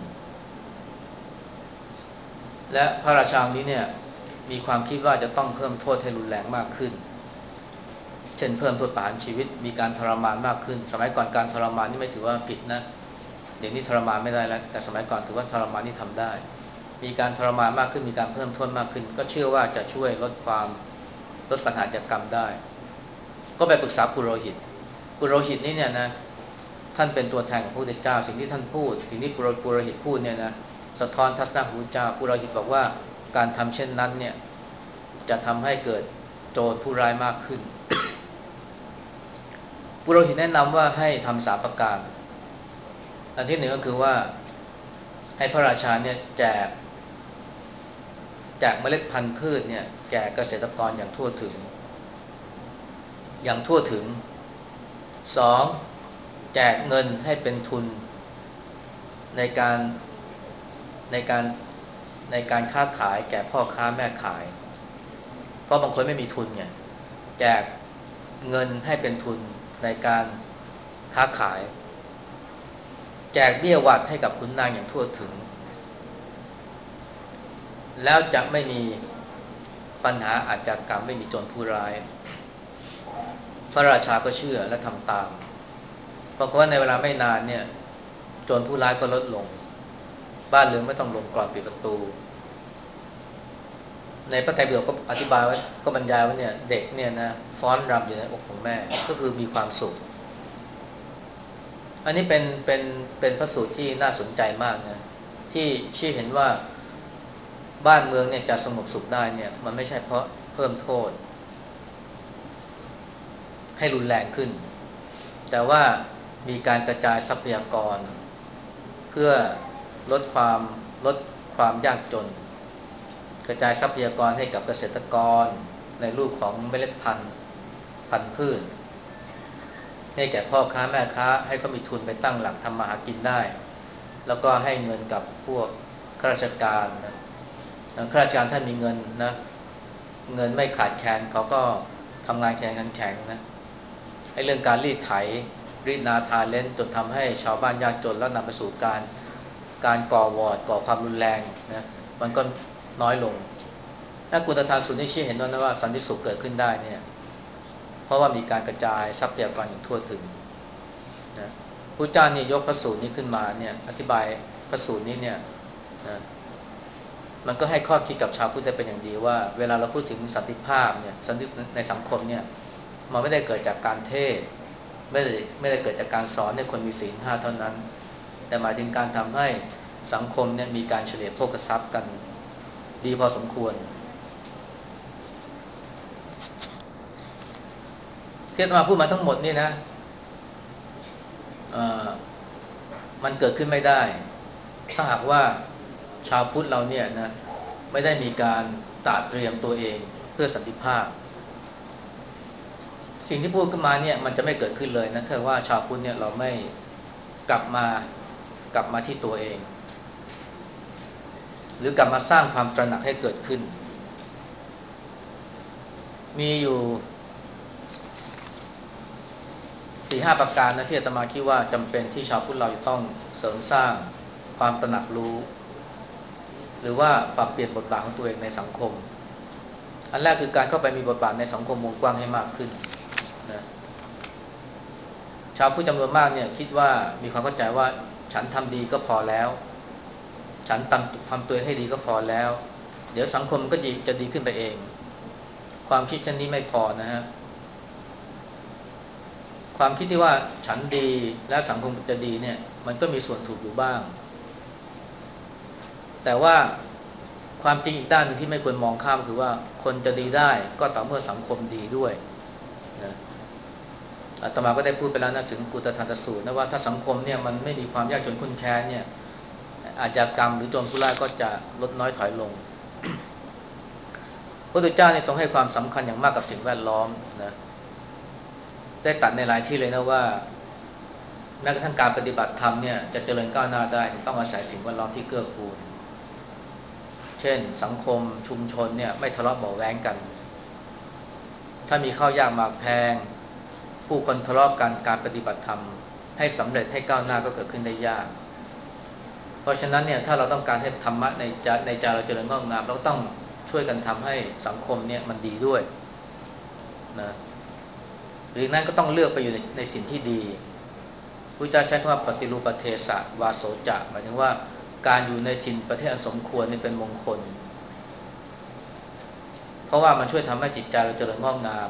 และพระราชานี้เนี่ยมีความคิดว่าจะต้องเพิ่มโทษให้รุนแรงมากขึ้นเช่นเพิ่มโทษประหารชีวิตมีการทรมานมากขึ้นสมัยก่อนการทรมานนี่ไม่ถือว่าผิดนะเดี๋ยวนี้ทรมานไม่ได้แล้วแต่สมัยก่อนถือว่าทรมานนี่ทำได้มีการทรมานมากขึ้นมีการเพิ่มโทษมากขึ้นก็เชื่อว่าจะช่วยลดปัญหาอาชญากรรมได้ก็ไปปรึกษาปุโรหิตนี่เนี่ยนะท่านเป็นตัวแทนของพระพุทธเจ้าสิ่งที่ท่านพูดสิ่งที่ปุโรหิตพูดเนี่ยนะสะท้อนทัศนะของพระพุทธเจ้าปุโรหิตบอกว่าการทำเช่นนั้นเนี่ยจะทำให้เกิดโจรผู้ร้ายมากขึ้นปุโรหิตแนะนำว่าให้ทำ3ประการอันที่หนึ่งก็คือว่าให้พระราชาเนี่ยแจกเมล็ดพันธุ์พืชเนี่ยแก่เกษตรกรอย่างทั่วถึง2แจกเงินให้เป็นทุนในการในการในการค้าขายแก่พ่อค้าแม่ขายเพราะบางคนไม่มีทุนเนี่ยแจกเงินให้เป็นทุนในการค้าขายแจกเบี้ยหวัดให้กับขุนนางอย่างทั่วถึงแล้วจะไม่มีปัญหาอาชญากรรมไม่มีโจรผู้ร้ายพระราชาก็เชื่อและทำตามปรากฏว่าในเวลาไม่นานเนี่ยโจรผู้ร้ายก็ลดลงบ้านเรือนไม่ต้องลงกรอนปิดประตูในพระไตรปิฎกก็อธิบายไว้ก็บรรยายไว้เนี่ยเด็กเนี่ยนะฟ้อนรำอยู่ในอกของแม่ก็คือมีความสุขอันนี้เป็นพระสูตรที่น่าสนใจมากนะที่ชี้เห็นว่าบ้านเมืองเนี่ยจะสงบสุขได้เนี่ยมันไม่ใช่เพราะเพิ่มโทษให้รุนแรงขึ้นแต่ว่ามีการกระจายทรัพยากรเพื่อลดความลดความยากจนกระจายทรัพยากรให้กับเกษตรกรในรูปของเมล็ดพันธุ์พืชให้แก่พ่อค้าแม่ค้าให้เขามีทุนไปตั้งหลักทำมาหากินได้แล้วก็ให้เงินกับพวกข้าราชการนะข้าราชการท่านมีเงินนะเงินไม่ขาดแคลนเขาก็ทำงานแข่งขันแข็งนะไอ้เรื่องการรีดไถรีดนาทาเล่นจนทำให้ชาวบ้านยากจนแล้วนำไปสู่การก่อวอร์ดก่อความรุนแรงนะมันก็น้อยลงถ้ากุฏทานสูตรนี้ชี้เห็นว่าสันติสุขเกิดขึ้นได้เนี่ยเพราะว่ามีการกระจายทรัพยากรอย่างทั่วถึงนะพระเจ้านี่ยกพระสูตรนี้ขึ้นมาเนี่ยอธิบายพระสูตรนี้เนี่ยนะมันก็ให้ข้อคิดกับชาวพุทธได้เป็นอย่างดีว่าเวลาเราพูดถึงสันติภาพเนี่ยสันติในสังคมเนี่ยมันไม่ได้เกิดจากการเทศน์ไม่ได้เกิดจากการสอนให้คนมีศีล5เท่านั้นแต่หมายถึงการทำให้สังคมเนี่ยมีการเฉลี่ยโภคทรัพย์กันดีพอสมควรที่อาตมาพูดมาทั้งหมดนี่นะมันเกิดขึ้นไม่ได้ถ้าหากว่าชาวพุทธเราเนี่ยนะไม่ได้มีการตระเตรียมตัวเองเพื่อสันติภาพสิ่งที่พูดขึ้นมาเนี่ยมันจะไม่เกิดขึ้นเลยนะถ้าว่าชาวพุทธเนี่ยเราไม่กลับมากลับมาที่ตัวเองหรือกลับมาสร้างความตระหนักให้เกิดขึ้นมีอยู่4-5ประการนะที่อาตมาคิดว่าจำเป็นที่ชาวพุทธเราจะต้องเสริมสร้างความตระหนักรู้หรือว่าปรับเปลี่ยนบทบาทของตัวเองในสังคมอันแรกคือการเข้าไปมีบทบาทในสังคมวงกว้างให้มากขึ้นนะชาวพุทธจำนวนมากเนี่ยคิดว่ามีความเข้าใจว่าฉันทำดีก็พอแล้วฉันทำตัวให้ดีก็พอแล้วเดี๋ยวสังคมก็จะดีขึ้นไปเองความคิดเช่นนี้ไม่พอนะฮะความคิดที่ว่าฉันดีและสังคมจะดีเนี่ยมันก็มีส่วนถูกอยู่บ้างแต่ว่าความจริงอีกด้านนึงที่ไม่ควรมองข้ามคือว่าคนจะดีได้ก็ต่อเมื่อสังคมดีด้วยนะอาตมาก็ได้พูดไปแล้วนะถึงกุตทันตสูตรนะว่าถ้าสังคมเนี่ยมันไม่มีความยากจนข้นแค้นเนี่ยอาชญากรรมหรือโจรผู้ร้ายก็จะลดน้อยถอยลงพระพุทธเจ้าเนี่ยทรงให้ความสำคัญอย่างมากกับสิ่งแวดล้อมนะได้ตรัสในหลายที่เลยนะว่าแม้กระทั่งการปฏิบัติธรรมเนี่ยจะเจริญก้าวหน้าได้ต้องอาศัยสิ่งแวดล้อมที่เกื้อกูลเช่นสังคมชุมชนเนี่ยไม่ทะเลาะเบาะแว้งกันถ้ามีข้าวยากหมากแพงผู้คนทะเลาะกันการปฏิบัติธรรมให้สำเร็จให้ก้าวหน้าก็เกิดขึ้นได้ยากเพราะฉะนั้นเนี่ยถ้าเราต้องการให้ธรรมะในใจเราเจริญงอกงามเราต้องช่วยกันทำให้สังคมเนี่ยมันดีด้วยนะหรือนั้นก็ต้องเลือกไปอยู่ในถิ่นที่ดีพุทธเจ้าใช้คำว่าปฏิรูปเทสะวาโสจะหมายถึงว่าการอยู่ในถิ่นประเทศอันสมควรนี่เป็นมงคลเพราะว่ามันช่วยทำให้จิตใจเราเจริญงอกงาม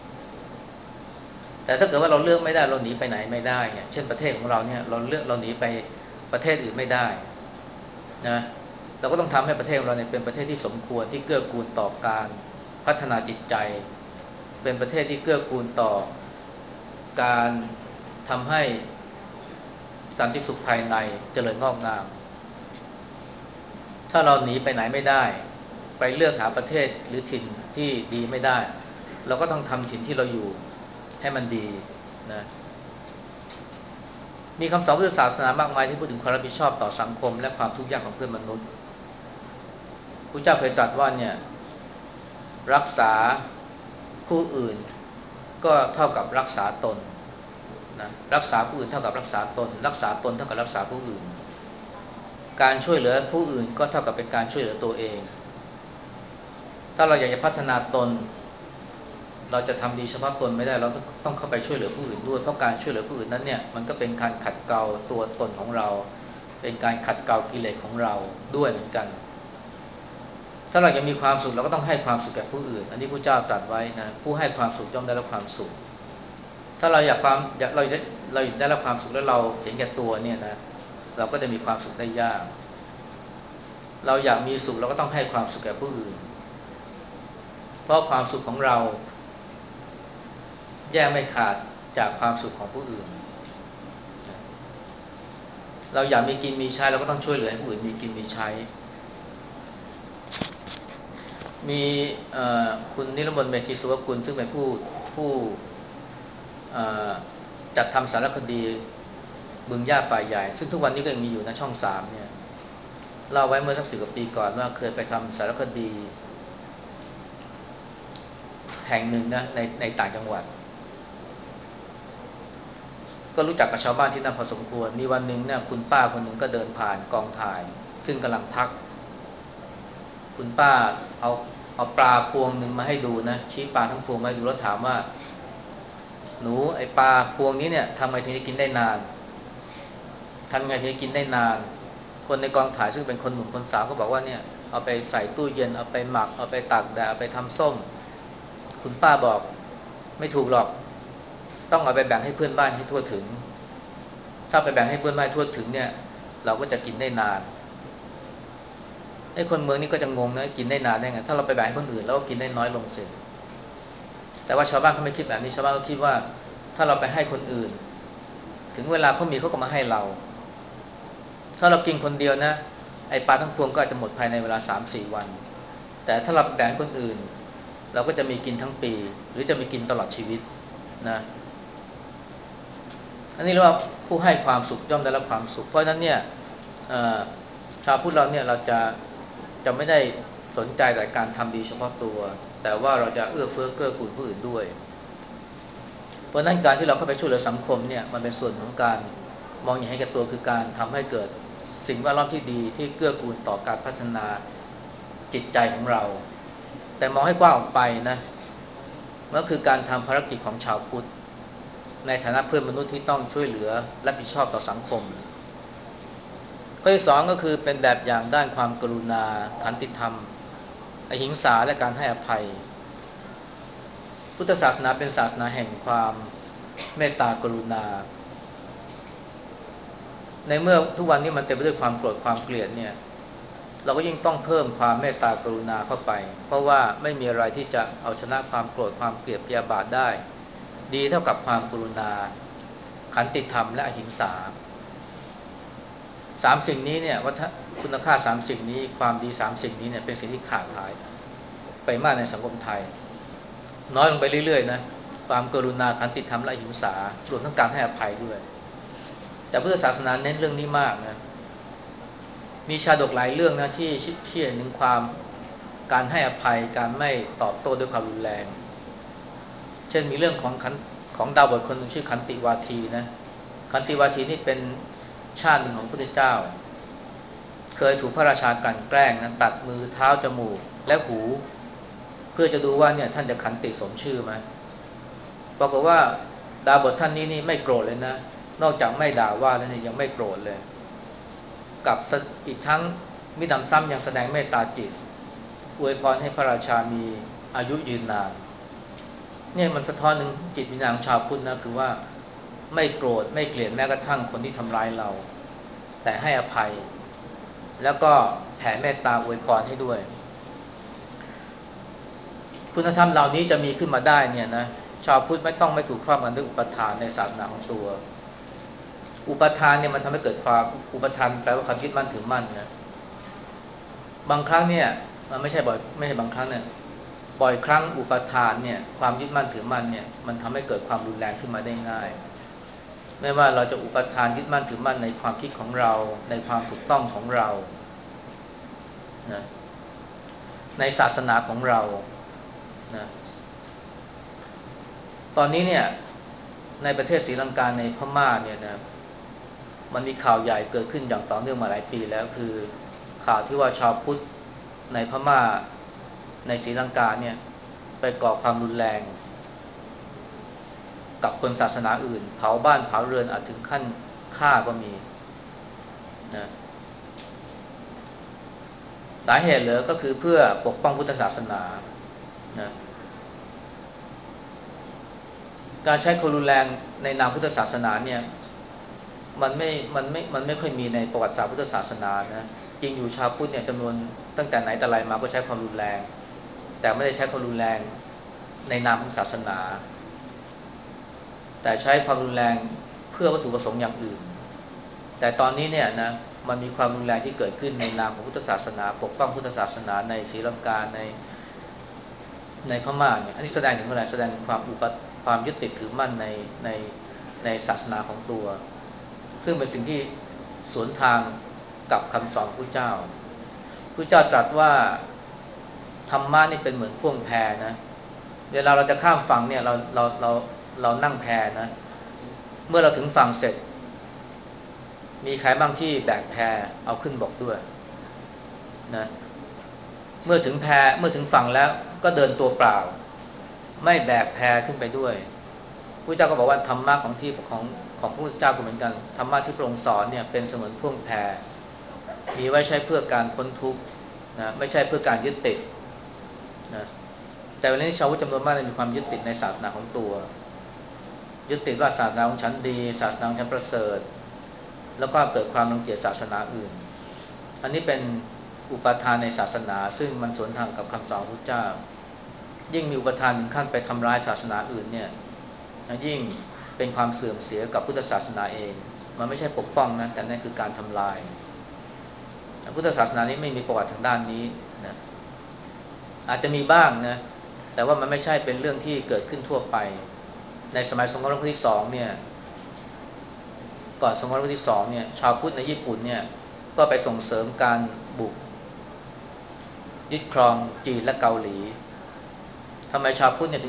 แต่ถ้าเกิดว่าเราเลือกไม่ได้เราหนีไปไหนไม่ได้เนี่ยเช่นประเทศของเราเนี่ยเราหนีไปประเทศอื่นไม่ได้นะเราก็ต้องทำให้ประเทศของเราเนี่ยเป็นประเทศที่สมควรที่เกื้อกูลต่อการพัฒนาจิตใจเป็นประเทศที่เกื้อกูลต่อการทำให้สันติสุขภายในเจริญงอกงามถ้าเราหนีไปไหนไม่ได้ไปเลือกหาประเทศหรือถิ่นที่ดีไม่ได้เราก็ต้องทำถิ่นที่เราอยู่ให้มันดีนะมีคำสอนพุทธศาสนามากมายที่พูดถึงความรับผิดชอบต่อสังคมและความทุกข์ยากของเพื่อนมนุษย์พระเจ้าเคยตรัสว่าเนี่ยรักษาผู้อื่นก็เท่ากับรักษาตนนะรักษาผู้อื่นเท่ากับรักษาตนรักษาตนเท่ากับรักษาผู้อื่นการช่วยเหลือผู้อื่นก็เท่ากับเป็นการช่วยเหลือตัวเองถ้าเราอยากจะพัฒนาตนเราจะทำดีเฉพาะตนไม่ได้เราต้องเข้าไปช่วยเหลือผู้อื่นด้วยเพราะการช่วยเหลือผู้อื่นนั้นเนี่ยมันก็เป็นการขัดเกลาตัวตนของเราเป็นการขัดเกลากิเลสของเราด้วยเหมือนกันถ้าเราอยากมีความสุขเราก็ต้องให้ความสุขแก่ผู้อื่นอันนี้พระเจ้าตรัสไว้นะผู้ให้ความสุขย่อมได้รับความสุขถ้าเราอยากได้รับความสุขแล้วเราเห็นแก่ตัวเนี่ยนะเราก็จะมีความสุขได้ยากเราอยากมีสุขเราก็ต้องให้ความสุขแก่ผู้อื่นเพราะความสุขของเราแยกไม่ขาดจากความสุขของผู้อื่นเราอยากมีกินมีใช้เราก็ต้องช่วยเหลือให้ผู้อื่นมีกินมีใช้มีคุณนิรมนต์เมธีสุวกุลซึ่งเป็นผู้จัดทำสารคดีบึงหญ้าป่าใหญ่ซึ่งทุกวันนี้ก็ยังมีอยู่นะช่อง3เนี่ยเล่าไว้เมื่อสัก10 กว่าปีก่อนว่าเคยไปทำสารคดีแห่งหนึ่งนะในต่างจังหวัดก็รู้จักกับชาวบ้านที่นั่นพอสมควรมีวันหนึ่งเนี่ยคุณป้าคนหนึ่งก็เดินผ่านกองถ่ายซึ่งกำลังพักคุณป้าเอาปลาพวงหนึ่งมาให้ดูนะชี้ปลาทั้งพวงมาให้ดูแล้วถามว่าหนูไอปลาพวงนี้เนี่ยทำไงถึงจะกินได้นานทำไงถึงจะกินได้นานคนในกองถ่ายซึ่งเป็นคนหนุ่มคนสาวก็บอกว่าเนี่ยเอาไปใส่ตู้เย็นเอาไปหมักเอาไปตากแดดเอาไปทำส้มคุณป้าบอกไม่ถูกหรอกต้องเอาไปแบ่งให้เพื่อนบ้านให้ทั่วถึงถ้าไปแบ่งให้เพื่อนบ้านทั่วถึงเนี่ยเราก็จะกินได้นานไอ้คนเมืองนี่ก็จะงงนะกินได้นานได้ไงถ้าเราไปแบ่งให้คนอื่นแล้วก็กินได้น้อยลงเสียแต่ว่าชาวบ้านเขาไม่คิดแบบนี้ชาวบ้านเขาคิดว่าถ้าเราไปให้คนอื่นถึงเวลาเขามีเขาก็มาให้เราถ้าเรากินคนเดียวนะไอ้ปลาทั้งพวงก็อาจจะหมดภายในเวลา 3-4 วันแต่ถ้าเราแบ่งให้คนอื่นเราก็จะมีกินทั้งปีหรือจะมีกินตลอดชีวิตนะอันนี้เรียกว่าผู้ให้ความสุขย่อมได้รับความสุขเพราะฉะนั้นเนี่ยชาวพุทธเราเนี่ยเราจะไม่ได้สนใจแต่การทำดีเฉพาะตัวแต่ว่าเราจะเอื้อเฟื้อเกื้อกูลผู้อื่นด้วยเพราะนั้นการที่เราเข้าไปช่วยเหลือสังคมเนี่ยมันเป็นส่วนของการมองอย่างให้แก่ตัวคือการทำให้เกิดสิ่งแวดล้อมที่ดีที่เกื้อกูลต่อการพัฒนาจิตใจของเราแต่มองให้กว้างออกไปนะนั่นคือการทำภารกิจของชาวพุทธในฐานะเพื่อนมนุษย์ที่ต้องช่วยเหลือรับผิดชอบต่อสังคมข้อที่สองก็คือเป็นแบบอย่างด้านความกรุณาขันติธรรมอหิงสาและการให้อภัยพุทธศาสนาเป็นศาสนาแห่งความเมตตากรุณาในเมื่อทุกวันนี้มันเต็มไปด้วยความโกรธความเกลียดเนี่ยเราก็ยิ่งต้องเพิ่มความเมตตากรุณาเข้าไปเพราะว่าไม่มีอะไรที่จะเอาชนะความโกรธความเกลียดพยาบาทได้ดีเท่ากับความกรุณาขันติธรรมและอหิงสาสามสิ่งนี้เนี่ยว่าคุณค่าสามสิ่งนี้ความดีสามสิ่งนี้เนี่ยเป็นสิ่งที่ขาดหายไปมากในสังคมไทยน้อยลงไปเรื่อยๆนะความกรุณาขันติธรรมและอหิงสารวมทั้งการให้อภัยด้วยแต่พุทธศาสนาเน้นเรื่องนี้มากนะมีชาดกหลายเรื่องนะที่เชื่อถึงความการให้อภัยการไม่ตอบโต้ด้วยความรุนแรงเช่นมีเรื่องของดาวบทคนหนึ่งชื่อขันติวาทีนะขันติวาทีนี่เป็นชาติหนึ่งของพระพุทธเจ้าเคยถูกพระราชากลั่นแกล้งนะตัดมือเท้าจมูกและหูเพื่อจะดูว่าเนี่ยท่านจะขันติสมชื่อไหมปรากฏว่าดาวบทท่านนี้นี่ไม่โกรธเลยนะนอกจากไม่ด่าว่าแล้วเนี่ยยังไม่โกรธเลยกับอีกทั้งมิหนำซ้ำยังแสดงเมตตาจิตอวยพรให้พระราชามีอายุยืนนานเนี่ยมันสะท้อนถึงจิตวิญญาณของชาวพุทธนะคือว่าไม่โกรธไม่เกลียดแม้กระทั่งคนที่ทำร้ายเราแต่ให้อภัยแล้วก็แผ่เมตตาอวยพรให้ด้วยคุณธรรมเหล่านี้จะมีขึ้นมาได้เนี่ยนะชาวพุทธไม่ถูกครอบงำด้วยอุปทานในศาสนาของตัวอุปทานเนี่ยมันทำให้เกิดความอุปทานแปลว่าความยึดมั่นถือมั่นนะบางครั้งเนี่ยมันไม่ใช่บางครั้งเนี่ยบ่อยครั้งอุปทานเนี่ยความยึดมั่นถือมั่นเนี่ยมันทำให้เกิดความรุนแรงขึ้นมาได้ง่ายไม่ว่าเราจะอุปทานยึดมั่นถือมั่นในความคิดของเราในความถูกต้องของเรานะในศาสนาของเรานะตอนนี้เนี่ยในประเทศศรีลังกาในพม่าเนี่ยนะมันมีข่าวใหญ่เกิดขึ้นอย่างต่อเนื่องมาหลายปีแล้วคือข่าวที่ว่าชาวพุทธในพม่าในศรีลังกาเนี่ยไปก่อความรุนแรงกับคนศาสนาอื่นเผาบ้านเผาเรือนอาจถึงขั้นฆ่าก็มีนะสาเหตุเหรอก็คือเพื่อปกป้องพุทธศาสนานะการใช้ความรุนแรงในนามพุทธศาสนาเนี่ยมันไม่ค่อยมีในประวัติศาสตร์พุทธศาสนานะจริงอยู่ชาวพุทธเนี่ยจำนวนตั้งแต่ไหนแต่ไรมาก็ใช้ความรุนแรงแต่ไม่ได้ใช้ความรุนแรงในนามของศาสนาแต่ใช้ความรุนแรงเพื่อวัตถุประสงค์อย่างอื่นแต่ตอนนี้เนี่ยนะมันมีความรุนแรงที่เกิดขึ้นในนามของพุทธศาสนาปกป้องพุทธศาสนาในศรีลังกาในพม่าเนี่ยอันนี้แสดงถึงอะไรแสดงถึงความยึดติดถือมั่นในในศาสนาของตัวซึ่งเป็นสิ่งที่สวนทางกับคำสอนพระเจ้าพระเจ้าตรัสว่าธรรมะนี่เป็นเหมือนพ่วงแพนะเวลาเราจะข้ามฝั่งเนี่ยเรานั่งแพนะเมื่อเราถึงฝั่งเสร็จมีใครบ้างที่แบกแพเอาขึ้นบกด้วยนะเมื่อถึงฝั่งแล้วก็เดินตัวเปล่าไม่แบกแพขึ้นไปด้วยพระเจ้าก็บอกว่าธรรมะของพระพุทธเจ้าก็เหมือนกันธรรมะที่พระองค์สอนเนี่ยเป็นเสมือนพ่วงแพมีไว้ใช้เพื่อการพ้นทุกข์นะไม่ใช่เพื่อการยึดติดนะแต่วันนี้ชาวพุทธจำนวนมากมีความยึดติดในศาสนาของตัวยึดติดว่าศาสนาของฉันดีศาสนาของฉันประเสริฐแล้วก็เกิดความรังเกียจศาสนาอื่นอันนี้เป็นอุปทานในศาสนาซึ่งมันสวนทางกับคำสอนพระเจ้ายิ่งมีอุปทานถึงขั้นไปทำร้ายศาสนาอื่นเนี่ยยิ่งเป็นความเสื่อมเสียกับพุทธศาสนาเองมันไม่ใช่ปกป้องนะแต่นั่นคือการทำลายพุทธศาสนานี้ไม่มีประวัติทางด้านนี้นะอาจจะมีบ้างนะแต่ว่ามันไม่ใช่เป็นเรื่องที่เกิดขึ้นทั่วไปในสมัยสงครามโลกครั้งที่สองเนี่ยก่อนสงครามโลกครั้งที่สองเนี่ยชาวพุทธในญี่ปุ่นเนี่ยก็ไปส่งเสริมการบุกยึดครองจีนและเกาหลีทำไมชาวพุทธเนี่ยถึง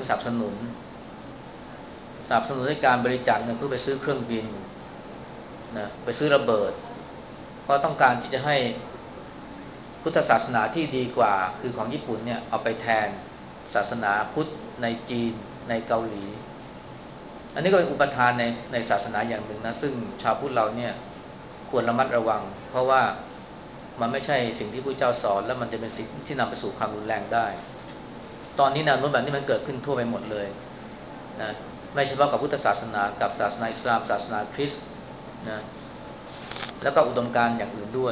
สนับสนุนด้วยการบริจาคเงินเพื่อไปซื้อเครื่องบินนะไปซื้อระเบิดเพราะต้องการที่จะให้พุทธศาสนาที่ดีกว่าคือของญี่ปุ่นเนี่ยเอาไปแทนศาสนาพุทธในจีนในเกาหลีอันนี้ก็เป็นอุปทานในศาสนาอย่างหนึ่งนะซึ่งชาวพุทธเราเนี่ยควรระมัดระวังเพราะว่ามันไม่ใช่สิ่งที่พระเจ้าสอนแล้วมันจะเป็นสิ่งที่นำไปสู่ความรุนแรงได้ตอนนี้แนวโน้มแบบนี้มันเกิดขึ้นทั่วไปหมดเลยนะไม่เฉพาะกับพุทธศาสนากับศาสนาอิสลามศาสนาคริสต์นะแล้วก็อุดมการณ์อย่างอื่นด้วย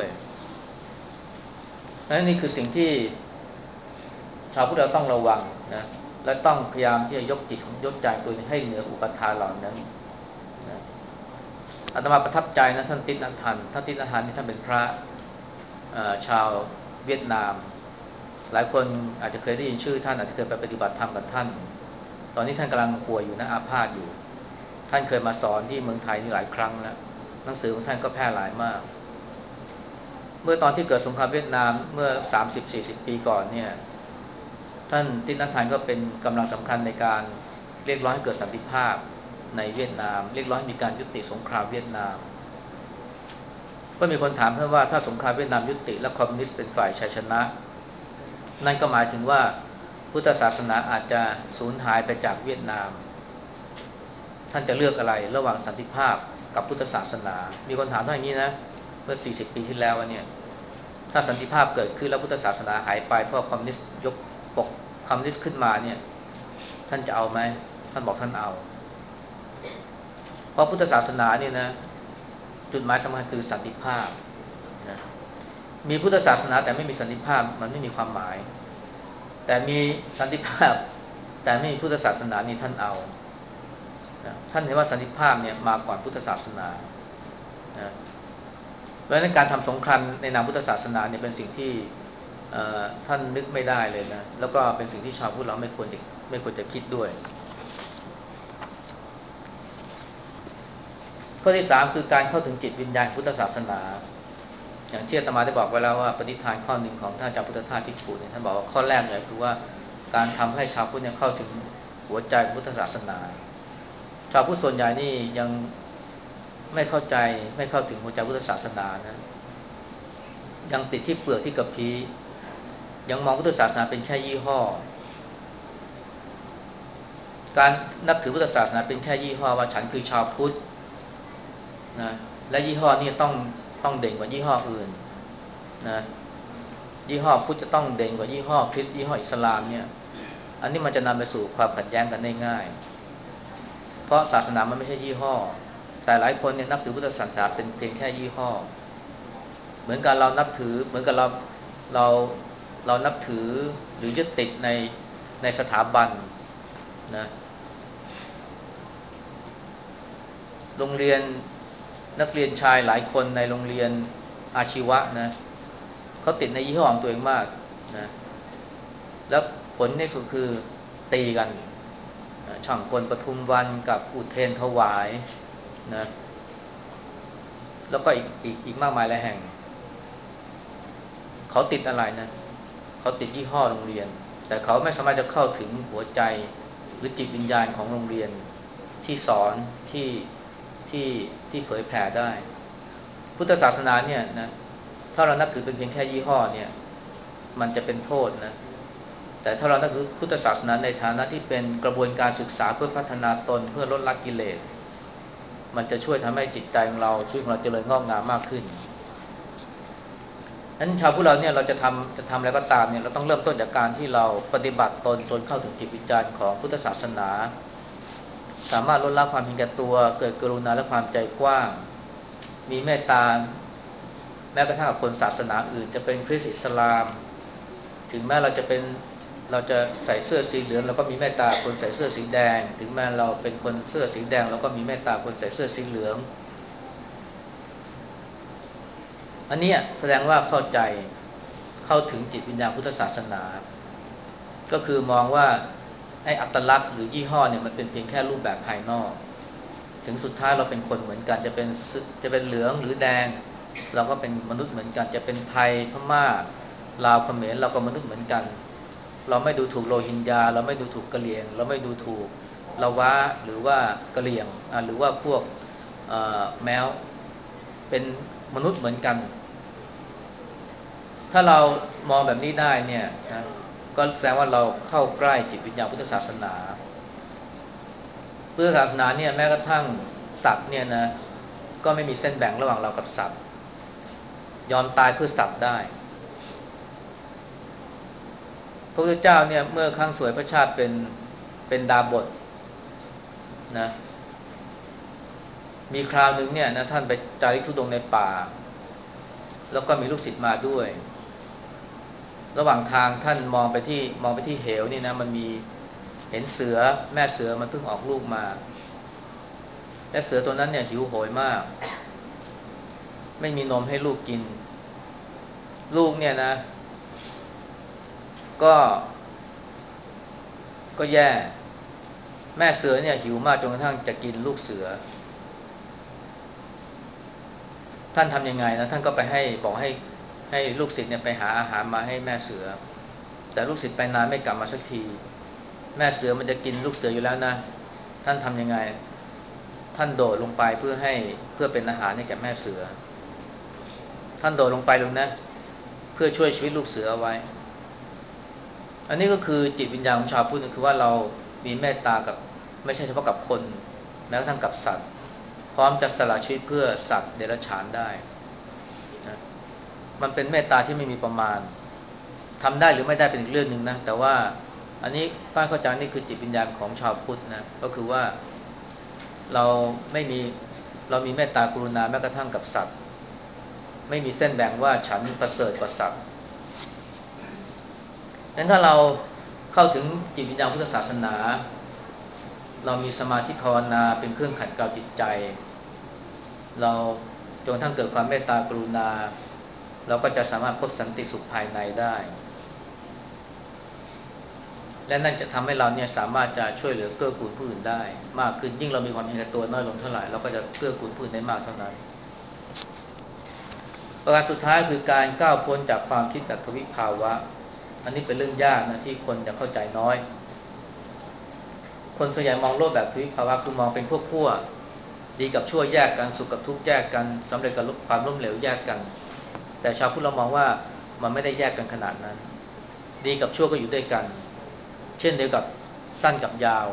และนี่คือสิ่งที่ชาวพุทธเราต้องระวังนะและต้องพยายามที่จะยกจิตยกใจตัวให้เหนืออุปทานเหล่านั้นนะอาตมาประทับใจนะท่านติณทันนี่ท่านเป็นพระชาวเวียดนามหลายคนอาจจะเคยได้ยินชื่อท่านอาจจะเคยไปปฏิบัติธรรมกับท่านตอนนี้ท่านกำลังป่วยอยู่นะอาพาธอยู่ท่านเคยมาสอนที่เมืองไทยนี่หลายครั้งแล้วหนังสือของท่านก็แพร่หลายมากเมื่อตอนที่เกิดสงครามเวียดนามเมื่อ 30-40 ปีก่อนเนี่ยท่านติณทันก็เป็นกำลังสำคัญในการเรียกร้องให้เกิดสันติภาพในเวียดนามเรียกร้องให้มีการยุติสงครามเวียดนามก็มีคนถามท่านว่าถ้าสงครามเวียดนามยุติและคอมมิวนิสต์เป็นฝ่ายชัยชนะนั่นก็หมายถึงว่าพุทธศาสนาอาจจะสูญหายไปจากเวียดนามท่านจะเลือกอะไรระหว่างสันติภาพกับพุทธศาสนามีคนถามท่านอย่างนี้นะเมื่อ40 ปีที่แล้วเนี่ยถ้าสันติภาพเกิดขึ้นแล้วพุทธศาสนาหายไปเพราะคอมมิวนิสต์ยกปกคอมมิวนิสต์ขึ้นมาเนี่ยท่านจะเอาไหมท่านบอกท่านเอาเพราะพุทธศาสนาเนี่ยนะจุดหมายสำคัญคือสันติภาพนะมีพุทธศาสนาแต่ไม่มีสันติภาพมันไม่มีความหมายแต่มีสันติภาพแต่ไม่มีพุทธศาสนานี่ท่านเอานะท่านเห็นว่าสันติภาพเนี่ยมาก่อนพุทธศาสนานะเพราะฉะนั้นการทำสงครามในนามพุทธศาสนาเนี่ยเป็นสิ่งที่ท่านนึกไม่ได้เลยนะแล้วก็เป็นสิ่งที่ชาวพุทธเราไม่ควรจะคิดด้วยข้อที่3คือการเข้าถึงจิตวิญญาณพุทธศาสนาอย่างที่อาตมาได้บอกไว้แล้วว่าปณิธานข้อหนึ่งของท่านอาจารย์พุทธทาสภิกขุเนี่ยท่านบอกว่าข้อแรกเลยคือว่าการทำให้ชาวพุทธเนี่ยเข้าถึงหัวใจพุทธศาสนาชาวพุทธส่วนใหญ่นี่ยังไม่เข้าใจไม่เข้าถึงหัวใจพุทธศาสนานะยังติดที่เปลือกที่กระพี้ยังมองพุทธศาสนาเป็นแค่ยี่ห้อการนับถือพุทธศาสนาเป็นแค่ยี่ห้อว่าฉันคือชาวพุทธนะและยี่ห้อนี้ต้องเด่นกว่ายี่ห้ออื่นนะยี่ห้อพุทธจะต้องเด่นกว่ายี่ห้อคริสต์ยี่ห้ออิสลามเนี่ยอันนี้มันจะนำไปสู่ความขัดแย้งกันได้ง่ายเพราะศาสนามันไม่ใช่ยี่ห้อแต่หลายคนเนี่ยนับถือพุทธศาสนาเป็นเพียงแค่ยี่ห้อเหมือนกับเรานับถือเหมือนกับเราเรานับถือหรือยึดติดในสถาบันนะโรงเรียนนักเรียนชายหลายคนในโรงเรียนอาชีวะนะเขาติดในยี่ห้อของตัวเองมากนะแล้วผลในสุดคือตีกันช่างกลปทุมวันกับอุเทรนถวายนะแล้วก็อีกมากมายหลายแห่งเขาติดอะไรนะเขาติดยี่ห้อโรงเรียนแต่เขาไม่สามารถจะเข้าถึงหัวใจหรือจิตวิญญาณของโรงเรียนที่สอนที่ที่เผยแผ่ได้พุทธศาสนาเนี่ยนะถ้าเรานับถือเป็นเพียงแค่ยี่ห้อเนี่ยมันจะเป็นโทษนะแต่ถ้าเรานับถือพุทธศาสนาในฐานะที่เป็นกระบวนการศึกษาเพื่อพัฒนาตนเพื่อลดละกิเลสมันจะช่วยทำให้จิตใจของเราชีวิตของเราเจริญงอกงามมากขึ้นนั้นชาวพุทธเราเนี่ยเราจะทำอะไรก็ตามเนี่ยเราต้องเริ่มต้นจากการที่เราปฏิบัติตนจนเข้าถึงจิตวิญญาณของพุทธศาสนาสามารถลดละความเห็นแก่ตัวเกิดกรุณาและความใจกว้างมีเมตตาแม้กระทั่งกับคนศาสนาอื่นจะเป็นคริสต์อิสลามถึงแม้เราจะใส่เสื้อสีเหลืองเราก็มีเมตตาคนใส่เสื้อสีแดงถึงแม้เราเป็นคนเสื้อสีแดงเราก็มีเมตตาคนใส่เสื้อสีเหลืองอันนี้แสดงว่าเข้าถึงจิตวิญญาณพุทธศาสนาก็คือมองว่าไอ้อัตลักษณ์หรือยี่ห้อเนี่ยมันเป็นเพียงแค่รูปแบบภายนอกถึงสุดท้ายเราเป็นคนเหมือนกันจะเป็นเหลืองหรือแดงเราก็เป็นมนุษย์เหมือนกันจะเป็นไทยพม่าลาวเขมรเราก็มนุษย์เหมือนกันเราไม่ดูถูกโรฮิงญาเราไม่ดูถูกกะเหรี่ยงเราไม่ดูถูกละวะหรือว่ากะเหรี่ยงหรือว่าพวกแมวเป็นมนุษย์เหมือนกันถ้าเรามองแบบนี้ได้เนี่ยนะก็แสดงว่าเราเข้าใกล้จิตวิญญาณพุทธศาสนาพุทธศาสนาเนี่ยแม้กระทั่งสัตว์เนี่ยนะก็ไม่มีเส้นแบ่งระหว่างเรากับสัตว์ยอมตายเพื่อสัตว์ได้พระพุทธเจ้าเนี่ยเมื่อครั้งสวยพระชาติเป็นดาบทนะมีคราวหนึ่งเนี่ยนะท่านไปจาริกธุดงค์ในป่าแล้วก็มีลูกศิษย์มาด้วยระหว่างทางท่านมองไปที่เหวนี่นะมันมีเห็นเสือแม่เสือมันเพิ่งออกลูกมาและเสือตัวนั้นเนี่ยหิวโหยมากไม่มีนมให้ลูกกินลูกเนี่ยนะก็ก็แย่แม่เสือเนี่ยหิวมากจนกระทั่งจะกินลูกเสือท่านทำยังไงนะท่านก็ไปบอกให้ลูกศิษย์เนี่ยไปหาอาหารมาให้แม่เสือแต่ลูกศิษย์ไปนานไม่กลับมาสักทีแม่เสือมันจะกินลูกเสืออยู่แล้วนะท่านทำยังไงท่านโดดลงไปเพื่อเป็นอาหารให้แก่แม่เสือท่านโดดลงไปเลยนะเพื่อช่วยชีวิตลูกเสือเอาไว้อันนี้ก็คือจิตวิญญาณของชาวพุทธคือว่าเรามีเมตตากับไม่ใช่เฉพาะกับคนแม้กระทั่งกับสัตว์พร้อมจะสละชีวิตเพื่อสัตว์เดรัจฉานได้นะมันเป็นเมตตาที่ไม่มีประมาณทำได้หรือไม่ได้เป็นอีกเรื่องหนึ่งนะแต่ว่าอันนี้ป้าเข้าใจนี่คือจิตวิญญาณของชาวพุทธนะก็คือว่าเราไม่มีเรามีเมตตากรุณาแม้กระทั่งกับสัตว์ไม่มีเส้นแบ่งว่าฉันประเสริฐกว่าสัตว์งั้นถ้าเราเข้าถึงจิตวิญญาณพุทธศาสนาเรามีสมาธิภาวนาเป็นเครื่องขัดเกลาจิตใจเราจนกระทั่งเกิดความเมตตากรุณาเราก็จะสามารถพบสันติสุขภายในได้และนั่นจะทำให้เราเนี่ยสามารถจะช่วยเหลือเกื้อกูลผู้อื่นได้มากขึ้นยิ่งเรามีความเห็นแก่ตัวน้อยลงเท่าไหร่เราก็จะเกื้อกูลผู้อื่นได้มากเท่านั้นประการสุดท้ายคือการก้าวพ้นจากความคิดแบบทวิภาวะอันนี้เป็นเรื่องยากนะที่คนจะเข้าใจน้อยคนส่วนใหญ่มองโลกแบบทวิภาวะคือมองเป็นพวกดีกับชั่วแยกกันสุขกับทุกข์แยกกันสำเร็จกับความล้มเหลวแยกกันแต่ชาวพุทธเรามองว่ามันไม่ได้แยกกันขนาดนั้นดีกับชั่วก็อยู่ด้วยกันเช่นเดียวกับสั้นกับยาว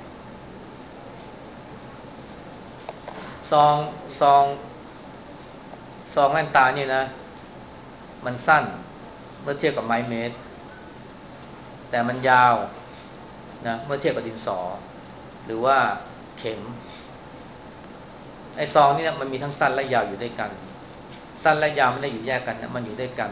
ซองซองซองแว่นตานี่นะมันสั้นเมื่อเทียบกับไม้เมตรแต่มันยาวนะเมื่อเทียบกับดินสอหรือว่าเข็มไอ้ซองนี่นะมันมีทั้งสั้นและยาวอยู่ด้วยกันสั้นและยาวไม่ได้อยู่แยกกันนะมันอยู่ด้วยกัน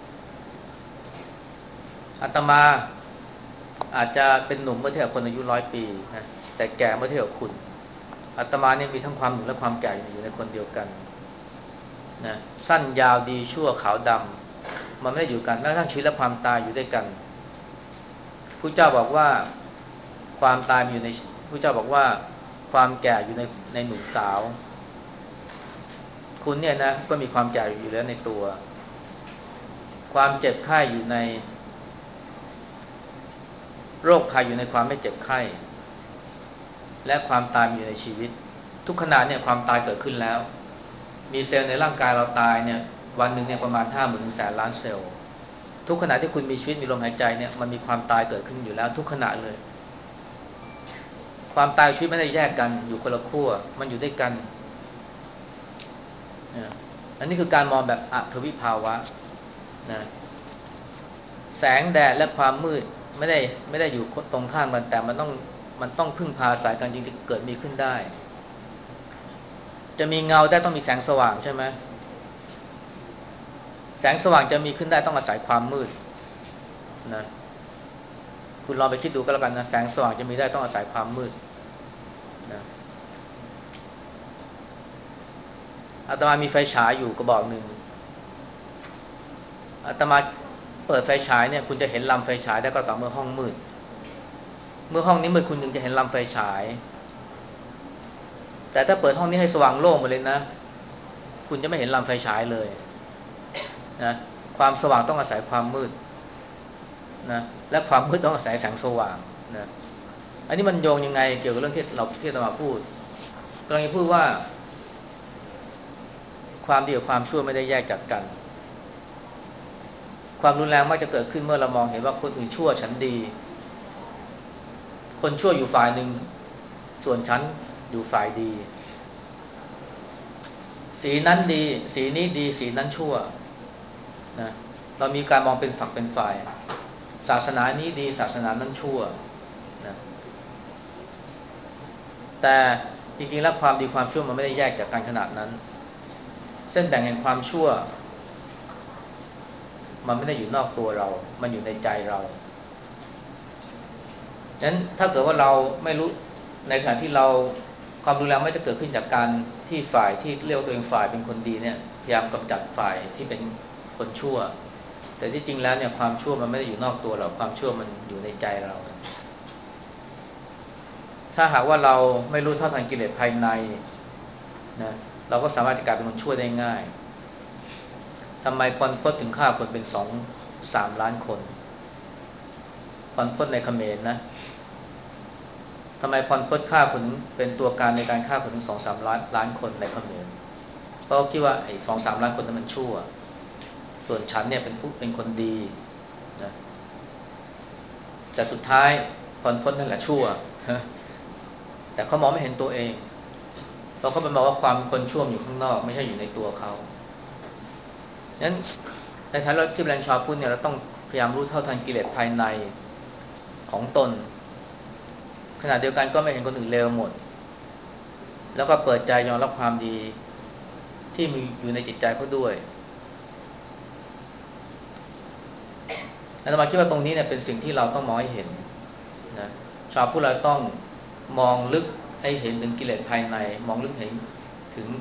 อาตมาอาจจะเป็นหนุ่มเมื่อเทียบกับคนอายุ100 ปีนะแต่แก่เมื่อเทียบกับคุณอาตมาเนี่ยมีทั้งความหนุ่มและความแก่อยู่ในคนเดียวกันนะสั้นยาวดีชั่วขาวดำมันไม่ได้อยู่กันแม้กระทั่งชีวิตและความตายอยู่ด้วยกันพระเจ้าบอกว่าความตายอยู่ในพระเจ้าบอกว่าความแก่อยู่ในหนุ่มสาวคุณเนี่ยนะก็มีความแก่อยู่แล้วในตัวความเจ็บไข้อยู่ในโรคภัยอยู่ในความไม่เจ็บไข้และความตายอยู่ในชีวิตทุกขณะเนี่ยความตายเกิดขึ้นแล้วมีเซลล์ในร่างกายเราตายเนี่ยวันหนึ่งเนี่ยประมาณ50,000 ถึง100,000 ล้านเซลล์ทุกขณะที่คุณมีชีวิตมีลมหายใจเนี่ยมันมีความตายเกิดขึ้นอยู่แล้วทุกขณะเลยความตายชีวิตไม่ได้แยกกันอยู่คนละขั้วมันอยู่ด้วยกันอันนี้คือการมองแบบอทวิภาวะนะแสงแดดและความมืดไม่ได้อยู่ตรงข้ามกันแต่มันต้องพึ่งพาอาศัยกันจริงๆเกิดมีขึ้นได้จะมีเงาได้ต้องมีแสงสว่างใช่ไหมแสงสว่างจะมีขึ้นได้ต้องอาศัยความมืดนะคุณลองไปคิดดูก็แล้วกันนะแสงสว่างจะมีได้ต้องอาศัยความมืดนะอาตมามีไฟฉายอยู่กระบอกหนึ่งอาตมาเปิดไฟฉายเนี่ยคุณจะเห็นลำไฟฉายได้ก็ต่อเมื่อห้องมืดเมื่อห้องนี้มืดคุณถึงจะเห็นลำไฟฉายแต่ถ้าเปิดห้องนี้ให้สว่างโล่งไปเลยนะคุณจะไม่เห็นลำไฟฉายเลยนะความสว่างต้องอาศัยความมืดนะและความมืดต้องอาศัยแสงสว่างนะอันนี้มันโยงยังไงเกี่ยวกับเรื่องที่เรามาพูดกำลังจะพูดว่าความดีกับความชั่วไม่ได้แยกจากกันความรุนแรงมักจะเกิดขึ้นเมื่อเรามองเห็นว่าคนอื่นชั่วฉันดีคนชั่วอยู่ฝ่ายหนึ่งส่วนฉันอยู่ฝ่ายดีสีนั้นดีสีนี้ดีสีนั้นชั่วนะเรามีการมองเป็นฝักเป็นฝ่ายศาสนานี้ดีศาสนานั้นชั่วนะแต่จริงๆแล้วความดีความชั่วมันไม่ได้แยกจากกันขนาดนั้นเส้นแบ่งแห่งความชั่วมันไม่ได้อยู่นอกตัวเรามันอยู่ในใจเราฉะนั้นถ้าเกิดว่าเราไม่รู้ในขณะที่เราความรุนแรงไม่จะเกิดขึ้นจากการที่ฝ่ายที่เรียกตัวเองฝ่ายเป็นคนดีเนี่ยพยายามกำจัดฝ่ายที่เป็นคนชั่วแต่ที่จริงแล้วเนี่ยความชั่วมันไม่ได้อยู่นอกตัวเราความชั่วมันอยู่ในใจเราถ้าหากว่าเราไม่รู้เท่าทันกิเลสภายในนะเราก็สามารถจะกลายเป็นคนชั่วได้ง่ายทำไมพลพจน์ถึงฆ่าคนเป็น2-3 ล้านคนพลพจน์ในเขมรนะทำไมพลพจน์ฆ่าคนถึงเป็นตัวการในการฆ่าคนถึง2-3 ล้านคนในเขมรเพราะคิดว่าไอ้2-3 ล้านคนนั้นมันชั่วส่วนฉันเนี่ยเป็นคนดีนะแต่สุดท้ายพลพจน์นั่นแหละชั่วแต่เขามองไม่เห็นตัวเองเพราะเขาไปมองว่าความคนชั่วอยู่ข้างนอกไม่ใช่อยู่ในตัวเขางั้นในฐานะที่เป็นชาวพุทธเนี่ยเราต้องพยายามรู้เท่าทันกิเลสภายในของตนขณะเดียวกันก็ไม่เห็นคนอื่นเลวหมดแล้วก็เปิดใจยอมรับความดีที่มีอยู่ในจิตใจเขาด้วยอาตมาคิดว่าตรงนี้เนี่ยเป็นสิ่งที่เราต้องมองให้เห็นนะชาวพุทธเราต้องมองลึกให้เห็นถึงกิเลสภายในมองลึกเห็นถึง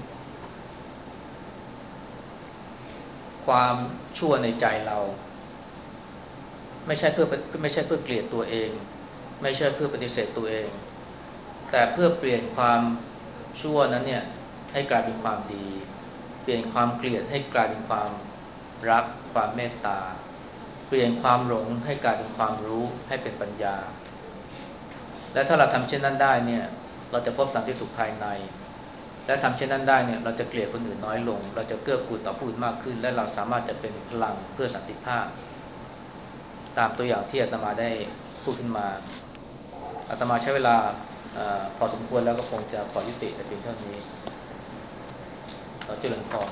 ความชั่วในใจเราไม่ใช่เพื่อเกลียดตัวเองไม่ใช่เพื่อปฏิเสธตัวเองแต่เพื่อเปลี่ยนความชั่วนั้นเนี่ยให้กลายเป็นความดีเปลี่ยนความเกลียดให้กลายเป็นความรักความเมตตาเปลี่ยนความหลงให้กลายเป็นความรู้ให้เป็นปัญญาและถ้าเราทำเช่นนั้นได้เนี่ยเราจะพบสันติสุขภายในและทำเช่นนั้นได้เนี่ยเราจะเกลียดคนอื่นน้อยลงเราจะเกื้อกูลต่อผู้อื่นมากขึ้นและเราสามารถจะเป็นพลังเพื่อสันติภาพตามตัวอย่างที่อาตมาได้พูดขึ้นมาอาตมาใช้เวลาพอสมควรแล้วก็คงจะขอยุติแต่เพียงเท่านี้เราเจริญพร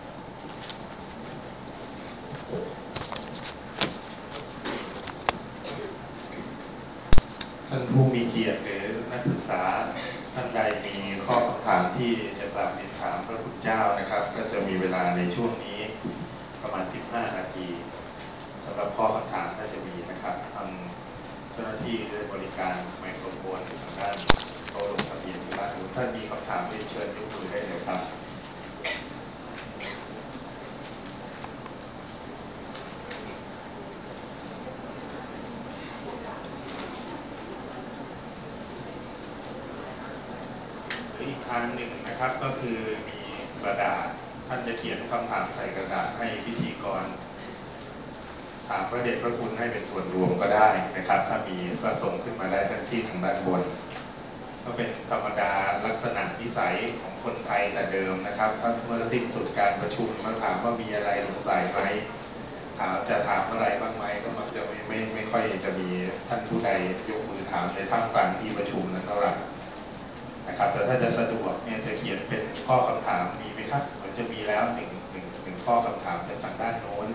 ท่านผู้มีเกียรติหรือนักศึกษาท่านใดมีข้อคำถามที่จะกราบเรียนถามพระคุณเจ้านะครับก็จะมีเวลาในช่วงนี้ประมาณ15 นาทีสำหรับข้อคำถามถ้าจะมีนะครับทางเจ้าหน้าที่ได้บริการไมโครโฟนทางด้านโต๊ะลงทะเบียนที่ด้านนู้นถ้ามีคำถามเรียนเชิญยกมือได้เลยครับอีกทางหนึ่งนะครับก็คือมีกระดาษท่านจะเขียนคำถามใส่กระดาษให้พิธีกรถามพระเดชพระคุณให้เป็นส่วนรวมก็ได้นะครับถ้ามีก็ส่งขึ้นมาได้ทั้งที่ทางด้านบนก็เป็นธรรมดาลักษณะนิสัยของคนไทยแต่เดิมนะครับถ้าเมื่อสิ้นสุดการประชุมมาถามว่ามีอะไรสงสัยไหมจะถามอะไรบ้างไหมก็มักจะไม่ค่อยจะมีท่านผู้ใดยกมือถามในท่ามกลางที่ประชุมนั้นเท่าไหร่นะครับแต่ถ้าจะสะดวกเนี่ยจะเขียนเป็นข้อคำถามมีไหมครับเหมือนจะมีแล้วหนึ่งข้อคำถามจากทางด้านโน้น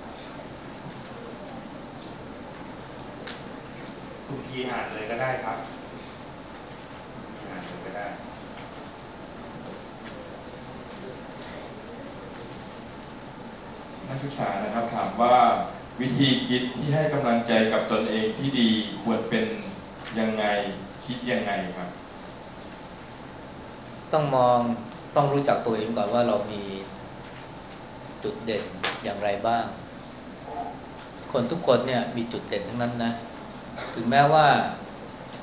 คุณพีอ่านเลยก็ได้ครับพีอ่านเลยก็ได้นักศึกษานะครับถามว่าวิธีคิดที่ให้กำลังใจกับตนเองที่ดีควรเป็นยังไงคิดยังไงครับต้องรู้จักตัวเองก่อนว่าเรามีจุดเด่นอย่างไรบ้างคนทุกคนเนี่ยมีจุดเด่นทั้งนั้นนะถึงแม้ว่า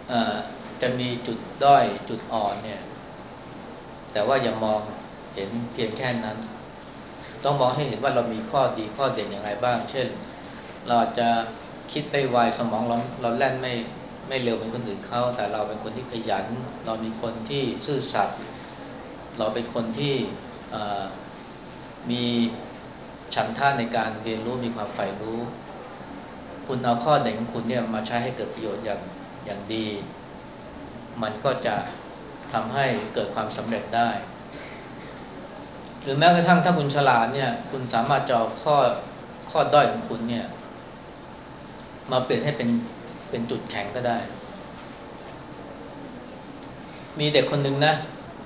จะมีจุดด้อยจุดอ่อนเนี่ยแต่ว่าอย่ามองเห็นเพียงแค่นั้นต้องมองให้เห็นว่าเรามีข้อดีข้อเด่นอย่างไรบ้างเช่นเราจะคิดได้ไวสมองเราแล่นไม่เร็วเหมือนคนอื่นเขาแต่เราเป็นคนที่ขยันเรามีคนที่ซื่อสัตย์เราเป็นคนที่มีฉันทะในการเรียนรู้มีความใฝ่รู้คุณเอาข้อเด่นของคุณเนี่ยมาใช้ให้เกิดประโยชน์อย่างดีมันก็จะทำให้เกิดความสำเร็จได้หรือแม้กระทั่งถ้าคุณฉลาดเนี่ยคุณสามารถจะเอาข้อด้อยของคุณเนี่ยมาเปลี่ยนให้เป็นจุดแข็งก็ได้มีเด็กคนหนึ่งนะ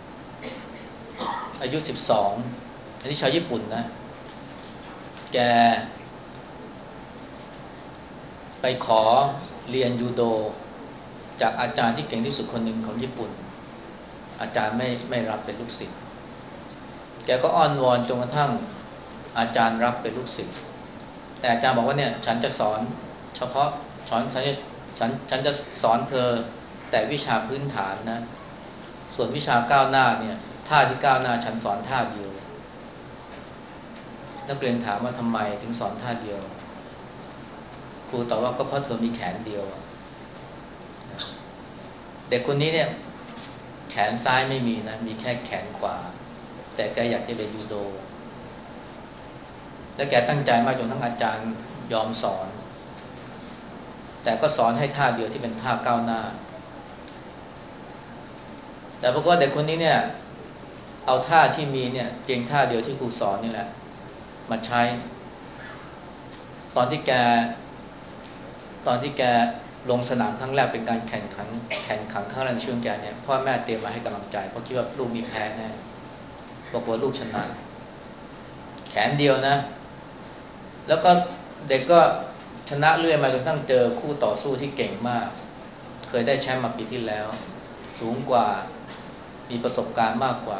อายุ12อันนี้ชาวญี่ปุ่นนะแกไปขอเรียนยูโดจากอาจารย์ที่เก่งที่สุดคนหนึ่งของญี่ปุ่นอาจารย์ไม่รับเป็นลูกศิษย์แกก็อ้อนวอนจนกระทั่งอาจารย์รับเป็นลูกศิษย์แต่อาจารย์บอกว่าเนี่ยฉันจะสอนเฉพาะฉันจะสอนเธอแต่วิชาพื้นฐานนะส่วนวิชาก้าวหน้าเนี่ยท่าที่ก้าวหน้าฉันสอนท่าเดียวนักเรียนถามว่าทำไมถึงสอนท่าเดียวครูตอบว่าก็เพราะเธอมีแขนเดียวเด็กคนนี้เนี่ยแขนซ้ายไม่มีนะมีแค่แขนขวาแต่แกอยากจะเรียนยูโดและแกตั้งใจมากจนทั้งอาจารย์ยอมสอนแต่ก็สอนให้ท่าเดียวที่เป็นท่าก้าวหน้าแต่ปรากฏว่าเด็กคนนี้เนี่ยเอาท่าที่มีเนี่ยเพียงท่าเดียวที่ครูสอนนี่แหละมาใช้ตอนที่แกลงสนามครั้งแรกเป็นการแข่งขันครั้งแรกในชีวิตแกเนี่ยพ่อแม่เตรียมมาให้กำลังใจเพราะคิดว่าลูกมีแพ้แน่บอกว่าลูกชนะแขนเดียวนะแล้วก็เด็กก็ชนะเรื่อยมาจนตั้งเจอคู่ต่อสู้ที่เก่งมากเคยได้แชมป์มาปีที่แล้วสูงกว่ามีประสบการณ์มากกว่า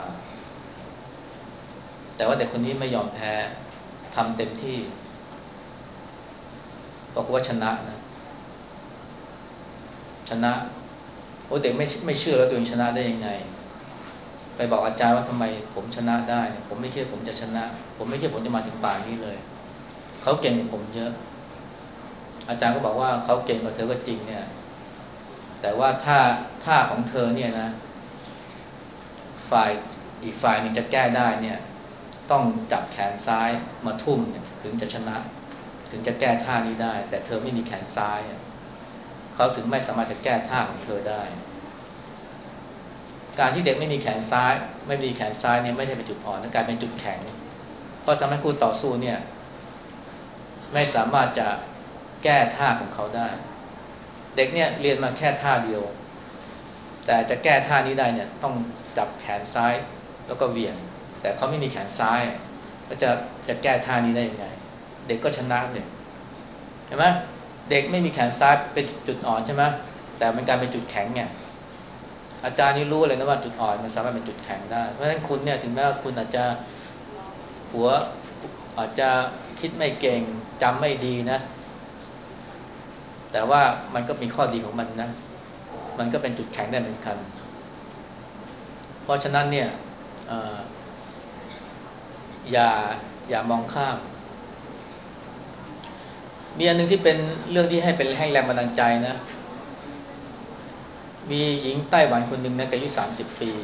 แต่ว่าเด็กคนนี้ไม่ยอมแพ้ทำเต็มที่บอกว่าชนะนะชนะโอ้เด็กไม่เชื่อแล้วตัวเองชนะได้ยังไงไปบอกอาจารย์ว่าทำไมผมชนะได้ผมไม่คิดผมจะชนะผมไม่คิดผมจะมาถึงป่านนี้เลยเขาเก่งกว่าผมเยอะอาจารย์ก็บอกว่าเขาเก่งกว่าเธอก็จริงเนี่ยแต่ว่าท่าของเธอเนี่ยนะอีกฝ่ายนึงจะแก้ได้เนี่ยต้องจับแขนซ้ายมาทุ่มเนี่ยถึงจะชนะถึงจะแก้ท่านี้ได้แต่เธอไม่มีแขนซ้ายเขาถึงไม่สามารถจะแก้ท่าของเธอได้การที่เด็กไม่มีแขนซ้ายเนี่ยไม่ใช่เป็นจุดอ่อนนะกลายเป็นจุดแข็งเพราะทำให้คู่ต่อสู้เนี่ยไม่สามารถจะแก้ท่าของเขาได้เด็กเนี่ยเรียนมาแค่ท่าเดียวแต่จะแก้ท่านี้ได้เนี่ยต้องจับแขนซ้ายแล้วก็เหวี่ยงแต่เขาไม่มีแขนซ้ายก็จะแก้ท่านี้ได้ยังไงเด็กก็ชนะเลยเห็นไหมเด็กไม่มีแขนซ้ายเป็นจุดอ่อนใช่ไหมแต่มันกลายเป็นจุดแข็งเนี่ยอาจารย์นี่รู้เลยนะว่าจุดอ่อนมันสามารถเป็นจุดแข็งได้เพราะฉะนั้นคุณเนี่ยถึงแม้ว่าคุณอาจจะอาจจะคิดไม่เก่งจำไม่ดีนะแต่ว่ามันก็มีข้อดีของมันนะมันก็เป็นจุดแข็งได้เหมือนกันเพราะฉะนั้นเนี่ยอย่ามองข้ามมีอันนึงที่เป็นเรื่องที่ให้แรงบันดาลใจนะมีหญิงไต้หวันคนหนึ่งนะอายุ30 ปี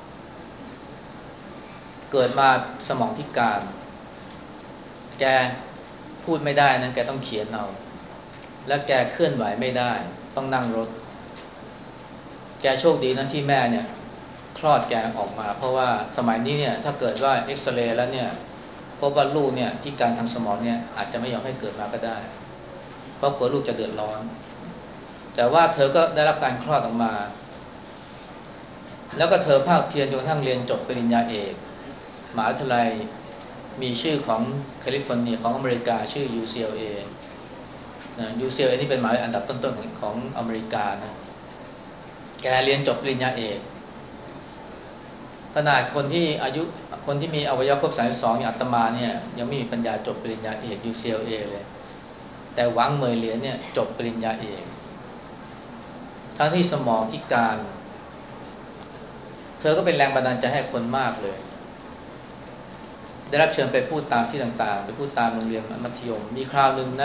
เกิดมาสมองพิการแกพูดไม่ได้นะแกต้องเขียนเอาและแกเคลื่อนไหวไม่ได้ต้องนั่งรถแกโชคดีนะที่แม่เนี่ยคลอดแกออกมาเพราะว่าสมัยนี้เนี่ยถ้าเกิดว่าเอ็กซเรย์แล้วเนี่ยพบว่าลูกเนี่ยพิการทางสมองเนี่ยอาจจะไม่ยอมให้เกิดมาก็ได้เพราะกลัวลูกจะเดือดร้อนแต่ว่าเธอก็ได้รับการคลอดออกมาแล้วก็เธอภาคเพียรจนกระทั่งเรียนจบปริญญาเอกมหาวิทยาลัยมีชื่อของแคลิฟอร์เนียของอเมริกาชื่อ UCLA UCLA นี่เป็นมหาวิทยาลัยอันดับต้นๆของอเมริกานะแกเรียนจบปริญญาเอกขนาดคนที่มีอวัยวะครบ32อย่างอาตมาเนี่ยยังไม่มีปัญญาจบปริญญาเอก UCLA เลยแต่หวังเหมยเหรียญเนี่ยจบปริญญาเอกททั้งที่สมองพิการเธอก็เป็นแรงบันดาลใจให้คนมากเลยได้รับเชิญไปพูดตามที่ต่างๆไปพูดตามโรงเรียนมัธยมมีคราวนึงนะ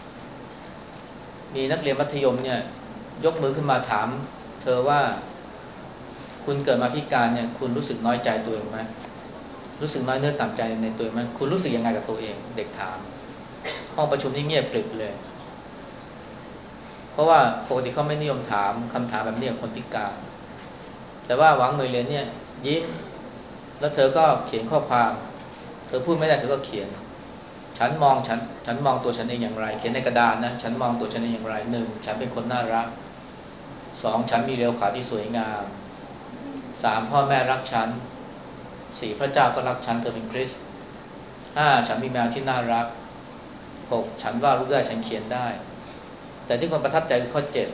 มีนักเรียนมัธยมเนี่ยยกมือขึ้นมาถามเธอว่าคุณเกิดมาพิการเนี่ยคุณรู้สึกน้อยใจตัวเองไหมรู้สึกน้อยเนื้อต่ำใจในตัวเองไหมคุณรู้สึกยังไงกับตัวเองเด็กถามห้องประชุมนี่เงียบกริบเลยเพราะว่าปกติเขาไม่นิยมถามคำถามแบบนี้กับคนพิการแต่ว่าหวังเหมยเหรียญเนี่ยยิ้มแล้วเธอก็เขียนข้อความเธอพูดไม่ได้เธอก็เขียนฉันมองตัวฉันเองอย่างไรเขียนในกระดานนะฉันมองตัวฉันเองอย่างไรหนึ่งฉันเป็นคนน่ารักสองฉันมีเลี้ยวขาที่สวยงามสามพ่อแม่รักฉันสี่พระเจ้าก็รักฉันเธอเป็นคริสต์ห้าฉันมีแมวที่น่ารักหกฉันวาดรูปได้ฉันเขียนได้แต่ที่คนประทับใจคือข้อเจ็ด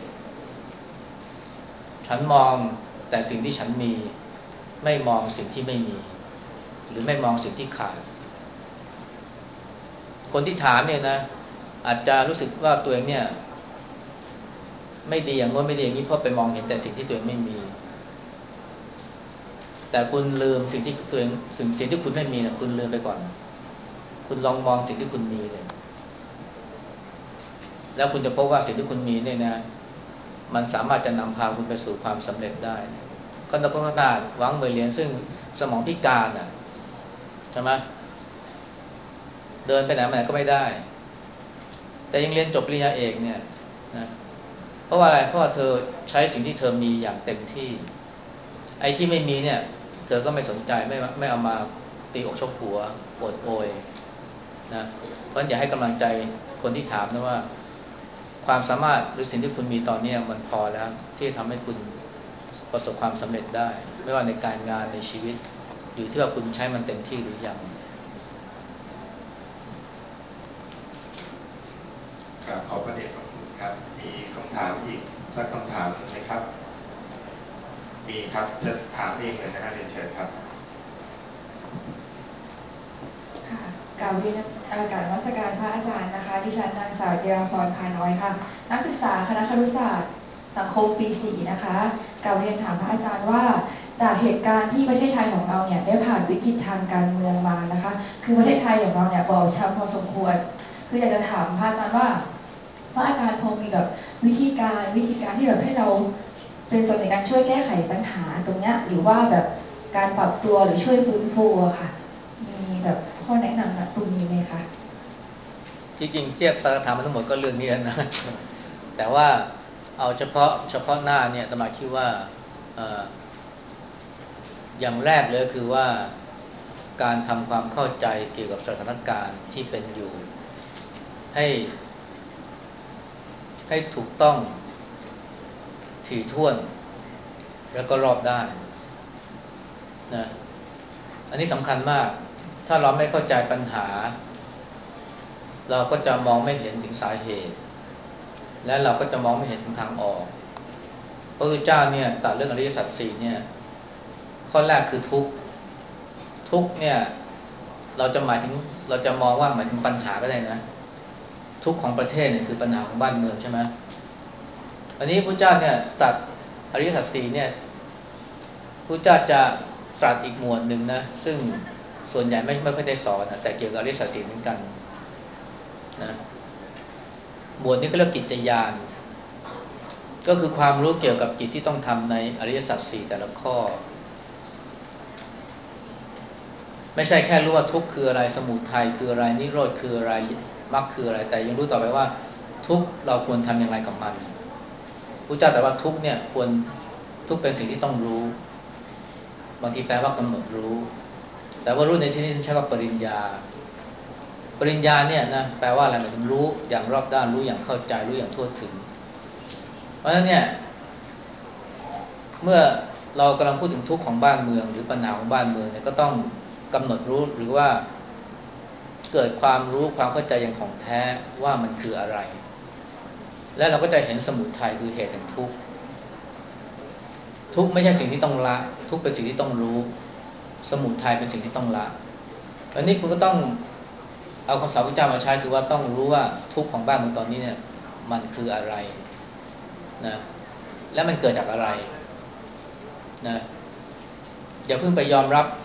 ฉันมองแต่สิ่งที่ฉันมีไม่มองสิ่งที่ไม่มีหรือไม่มองสิ่งที่ขาดคนที่ถามเนี่ยนะอาจจะรู้สึกว่าตัวเองเนี่ยไม่ดีอย่างโน้นไม่ดีอย่างนี้เพราะไปมองเห็นแต่สิ่งที่ตัวเองไม่มีแต่คุณลืมสิ่งที่ตัวเองสิ่งที่คุณไม่มีนะคุณลืมไปก่อนคุณลองมองสิ่งที่คุณมีเลยแล้วคุณจะพบว่าสิ่งที่คุณมีเนี่ยนะมันสามารถจะนำพาคุณไปสู่ความสำเร็จได้ก็นักพัฒนาหวังเหมยเหรียญซึ่งสมองพิการน่ะใช่ไหมเดินไปไหนมาไหนก็ไม่ได้แต่ยังเรียนจบปริญญาเอกเนี่ยนะเพราะว่าอะไรเพราะว่าเธอใช้สิ่งที่เธอมีอย่างเต็มที่ไอ้ที่ไม่มีเนี่ยเธอก็ไม่สนใจไม่เอามาตีอกชกหัวโอดโอยนะเพราะอย่าให้กำลังใจคนที่ถามนะว่าความสามารถหรือสิ่งที่คุณมีตอนนี้มันพอแล้วที่ทำให้คุณประสบความสำเร็จได้ไม่ว่าในการงานในชีวิตอยู่ที่ว่าคุณใช้มันเต็มที่หรือยังครับขอประเด็นของคุณครับมีคำถามอีกสักคำถามไหมครับมีครับจะถามเองเลยนะฮะเรียนเชิญครับค่ะกล่าวเรียนกราบนมัสการพระอาจารย์นะคะดิฉันนางสาวเจียพรพาน้อยค่ะนักศึกษาคณะครุศาสตร์สังคมปี4นะคะกล่าวเรียนถามพระอาจารย์ว่าจากเหตุการณ์ที่ประเทศไทยของเราเนี่ยได้ผ่านวิกฤตทางการเมืองมานะคะคือประเทศไทยของเราเนี่ยบอบช้ำพอสมควรคืออยากจะถามพระอาจารย์ว่าพระอาจารย์พอมีแบบวิธีการที่แบบให้เราเป็นส่วนในการช่วยแก้ไขปัญหาตรงเนี้ยหรือว่าแบบการปรับตัวหรือช่วยฟื้นฟูอะค่ะมีแบบข้อแนะนำตรงนี้ไหมคะที่จริงเทียบตารถามมาทั้งหมดก็เรื่องนี้นะแต่ว่าเอาเฉพาะหน้าเนี่ยอาตมาคิดว่าอย่างแรกเลยคือว่าการทำความเข้าใจเกี่ยวกับสถานการณ์ที่เป็นอยู่ให้ถูกต้องถี่ถ้วนแล้วก็รอบด้านนะอันนี้สำคัญมากถ้าเราไม่เข้าใจปัญหาเราก็จะมองไม่เห็นถึงสาเหตุและเราก็จะมองไม่เห็นถึงทางออกพระพุทธเจ้าเนี่ยตรัสเรื่องอริยสัจสี่เนี่ยข้อแรกคือทุกข์เนี่ยเราจะมองว่าหมายถึงปัญหาก็ได้นะทุกข์ของประเทศเนี่ยคือปัญหาของบ้านเมืองใช่ไหมอันนี้พระเจ้าเนี่ยตรัสอริยสัจสี่เนี่ยพระเจ้าจะตรัสอีกหมวดหนึ่งนะซึ่งส่วนใหญ่ไม่ค่อยได้สอนนะแต่เกี่ยวกับอริยสัจสี่เหมือนกันนะหมวดนี้ก็เรียกกิจญาณก็คือความรู้เกี่ยวกับกิจที่ต้องทำในอริยสัจสี่แต่ละข้อไม่ใช่แค่รู้ว่าทุกข์คืออะไรสมุทัยคืออะไรนิโรธคืออะไรมรรคคืออะไรแต่ยังรู้ต่อไปว่าทุกข์เราควรทำอย่างไรกับมันพระเจ้าแต่ว่าทุกข์เนี่ยทุกข์เป็นสิ่งที่ต้องรู้บางทีแปลว่ากำหนดรู้แต่ว่ารู้ในที่นี้ใช้ว่าปริญญาเนี่ยนะแปลว่าอะไรหมายถึงรู้อย่างรอบด้านรู้อย่างเข้าใจรู้อย่างทั่วถึงเพราะฉะนั้นเนี่ยเมื่อเรากำลังพูดถึงทุกข์ของบ้านเมืองหรือปัญหาของบ้านเมืองเนี่ยก็ต้องกำหนดรู้หรือว่าเกิดความรู้ความเข้าใจอย่างของแท้ว่ามันคืออะไรและเราก็จะเห็นสมุทัยคือเหตุแห่งทุกข์ไม่ใช่สิ่งที่ต้องละทุกข์เป็นสิ่งที่ต้องรู้สมุทัยเป็นสิ่งที่ต้องละอันนี้คุณก็ต้องเอาคำสอนพระเจ้ามาใช้คือว่าต้องรู้ว่าทุกข์ของบ้านเมืองตอนนี้เนี่ยมันคืออะไรนะและมันเกิดจากอะไรนะอย่าเพิ่งไปยอมรับ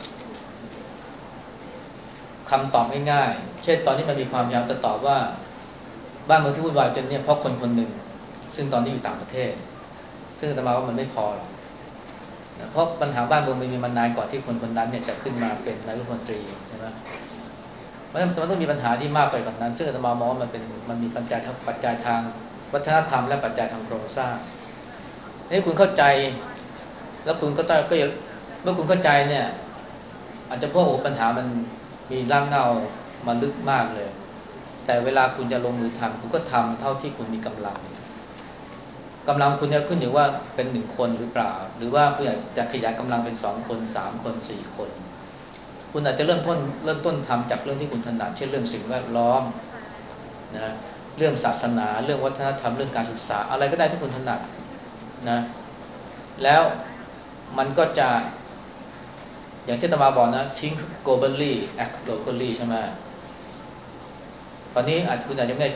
คำตอบง่ายๆเช่นตอนนี้มันมีความพยายามจะตอบว่าบ้านเมืองที่วุ่นวายจนเนี่ยเพราะคนคนหนึ่งซึ่งตอนนี้อยู่ต่างประเทศซึ่งอาตมาว่ามันไม่พอหรอกนะเพราะปัญหาบ้านเมืองมันมีมานานก่อนที่คนคนนั้นเนี่ยจะขึ้นมาเป็นนายกรัฐมนตรีใช่ไหมเพราะฉะนั้นมันต้องมีปัญหาที่มากไปกว่านั้นซึ่งอาตมามองว่ามันมีปัจจัยทางวัฒนธรรมและปัจจัยทางโครงสร้างนี่คุณเข้าใจแล้วคุณก็ต้องเมื่อคุณเข้าใจเนี่ยอาจจะเพราะปัญหามันมีรากเหง้ามาลึกมากเลยแต่เวลาคุณจะลงมือทำคุณก็ทำเท่าที่คุณมีกำลังคุณจะขึ้นอยู่ว่าเป็น1 คนหรือเปล่าหรือว่าคุณอยากจะขยายกำลังเป็น2 คน3 คน4 คนคุณอาจจะเริ่มต้นทำจากเรื่องที่คุณถนัดเช่นเรื่องสิ่งแวดล้อมนะเรื่องศาสนาเรื่องวัฒนธรรมเรื่องการศึกษาอะไรก็ได้ที่คุณถนัดนะแล้วมันก็จะอย่างที่อาตมาบอกนะ think globally act locally ใช่ไหมตอนนี้คุณอาจจะไม่ได้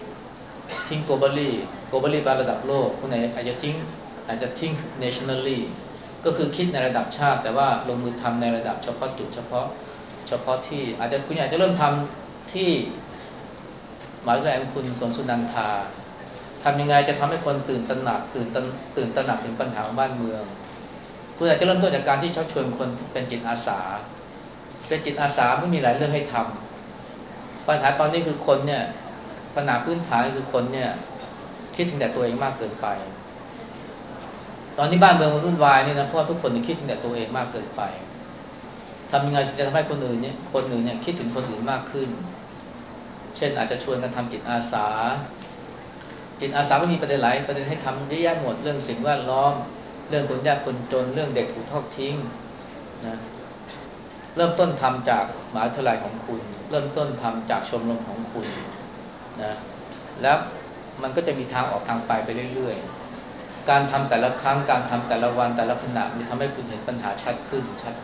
think globally ไประดับโลกคุณอาจจะthink nationally ก็คือคิดในระดับชาติแต่ว่าลงมือทำในระดับเฉพาะจุดเฉพาะที่คุณอาจจะเริ่มทำที่หมหาวิทยาลัยคุณสวนสุนันทาทำยังไงจะทำให้คนตื่นตระหนักถึงปัญหาของบ้านเมืองคุณอาจจะเริ่มต้นจากการที่ชักชวนคนเป็นจิตอาสาก็มีหลายเรื่องให้ทำปัญหาตอนนี้คือคนเนี่ยปัญหาพื้นฐานคือคนเนี่ยคิดถึงแต่ตัวเองมากเกินไปตอนนี้บ้านเมืองมันวุ่นวายนี่นะเพราะทุกคนคิดถึงแต่ตัวเองมากเกินไปทำยังไงจะทำให้คนอื่นเนี่ยคิดถึงคนอื่นมากขึ้นเช่นอาจจะชวนกันทำจิตอาสาก็มีประเด็นหลายประเด็นให้ทำเยอะแยะหมดเรื่องสิ่งแวดล้อมเรื่องคนยากคนจนเรื่องเด็กถูกทอดทิ้งนะเริ่มต้นทำจากมหาวิทยาลัยของคุณเริ่มต้นทำจากชมรมของคุณนะแล้วมันก็จะมีทางออกทางไปเรื่อยๆการทำแต่ละครั้งการทำแต่ละวันแต่ละขณะมันทำให้คุณเห็นปัญหาชัดขึ้น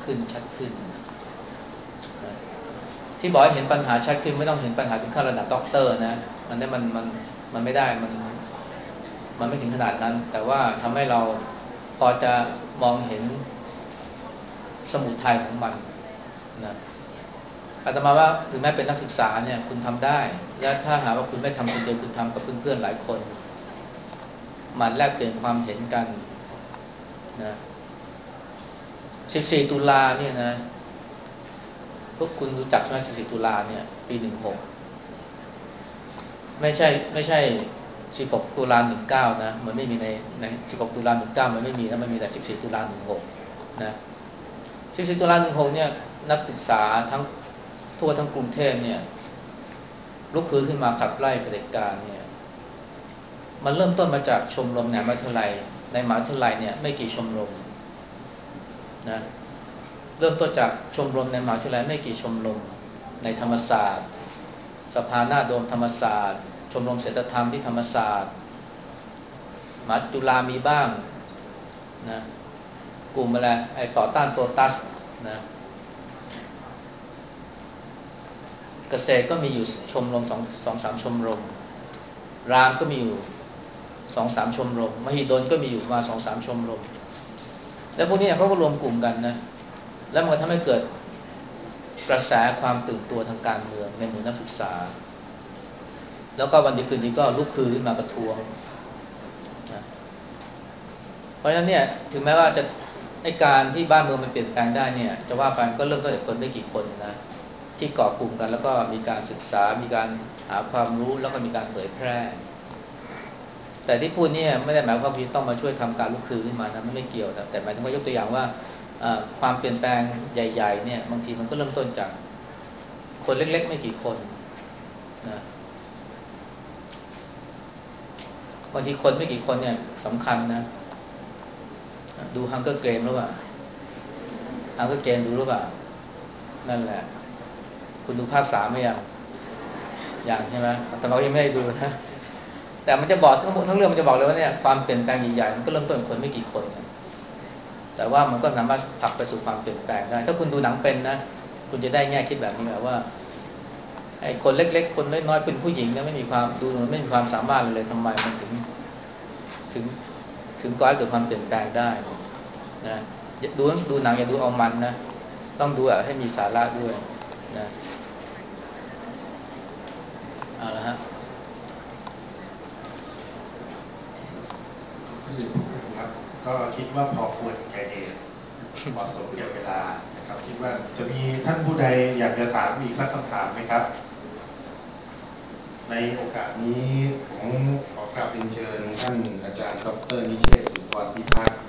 นะที่บอกให้เห็นปัญหาชัดขึ้นไม่ต้องเห็นปัญหาถึงขั้นระดับด็อกเตอร์นะอันนี้มันไม่ได้มันไม่ถึงขนาดนั้นแต่ว่าทำให้เราพอจะมองเห็นสมุทัยของมันนะอาตมาว่าถึงแม้เป็นนักศึกษาเนี่ยคุณทำได้และถ้าหากว่าคุณไม่ทำคนเดียวคุณทำกับเพื่อนๆหลายคนมันแลกเปลี่ยนความเห็นกันนะ14 ตุลาเนี่ยนะพวกคุณรู้จักใช่ไหม14 ตุลาเนี่ยปี16ไม่ใช่16 ตุลา19นะมันไม่มีใน16 ตุลา19มันไม่มีนะมันมีแต่14 ตุลา16นะ14 ตุลา16เนี่ยนักศึกษาทั่วทั้งกรุงเทพเนี่ยลุกขึ้นมาขับไล่เผด็จการเนี่ยมันเริ่มต้นมาจากชมรมในมหาวิทยาลัยเนี่ยไม่กี่ชมรมนะเริ่มต้นจากชมรมในมหาวิทยาลัยไม่กี่ชมรมในธรรมศาสตร์สภาหน้าโดมธรรมศาสตร์ชมรมเศรษฐธรรมที่ธรรมศาสตร์มหาจุฬามีบ้างนะกลุ่มอะไรต่อต้านโซตัสนะเกษตรก็มีอยู่ชมรม2-3 ชมรมรามก็มีอยู่ 2-3 ชมรมมหิดลก็มีอยู่ประมาณ 2-3 ชมรมแล้วพวกนี้เขาก็รวมกลุ่มกันนะแล้วมันทำให้เกิดกระแสความตื่นตัวทางการเมืองในหมู่นักศึกษาแล้วก็วันดีคืนดีก็ลุกขึ้นมาประท้วงนะเพราะฉะนั้นเนี่ยถึงแม้ว่าจะการที่บ้านเมืองมันเปลี่ยนแปลงได้เนี่ยจะว่าไปก็เริ่มต้นจากคนไม่กี่คนนะที่ก่อกลุ่มกันแล้วก็มีการศึกษามีการหาความรู้แล้วก็มีการเผยแพร่แต่ที่พูดเนี่ยไม่ได้หมายความว่าคุณต้องมาช่วยทำการลุกขึ้นมานะไม่เกี่ยวแต่หมายถึงว่ายกตัวอย่างว่าความเปลี่ยนแปลงใหญ่ๆเนี่ยบางทีมันก็เริ่มต้นจากคนเล็กๆไม่กี่คนนะบางทีคนไม่กี่คนเนี่ยสำคัญนะดูฮังเกอร์เกมหรือเปล่าฮังเกอร์เกมดูหรือเปล่านั่นแหละคุณดูภาค 3ไหมอย่างใช่ไหมแต่เรายังไม่ได้ดูนะแต่มันจะบอกทั้งเรื่องมันจะบอกเลยว่าเนี่ยความเปลี่ยนแปลงใหญ่ๆมันก็เริ่มต้นคนไม่กี่คนแต่ว่ามันก็สามารถผลักไปสู่ความเปลี่ยนแปลงได้ถ้าคุณดูหนังเป็นนะคุณจะได้แง่คิดแบบนี้แบบว่าไอ้คนเล็กๆคนน้อยๆเป็นผู้หญิงเนี่ยไม่มีความดูไม่มีความสามารถเลยทำไมมันถึงถึงก่อให้เกิดความเปลี่ยนแปลงได้นะดูหนังอย่าดูเอามันนะต้องดูแบบให้มีสาระด้วยนะเอาละฮะครับก็คิดว่าพอควรแก่เหตุเหมาะสมแก่เวลานะครับคิดว่าจะมีท่านผู้ใดอยากจะถามอีกสักคำถามไหมครับในโอกาสนี้ผมขอกราบเรียนเชิญท่านอาจารย์ดร.นิเชษฐ์ สุนทรพิทักษ์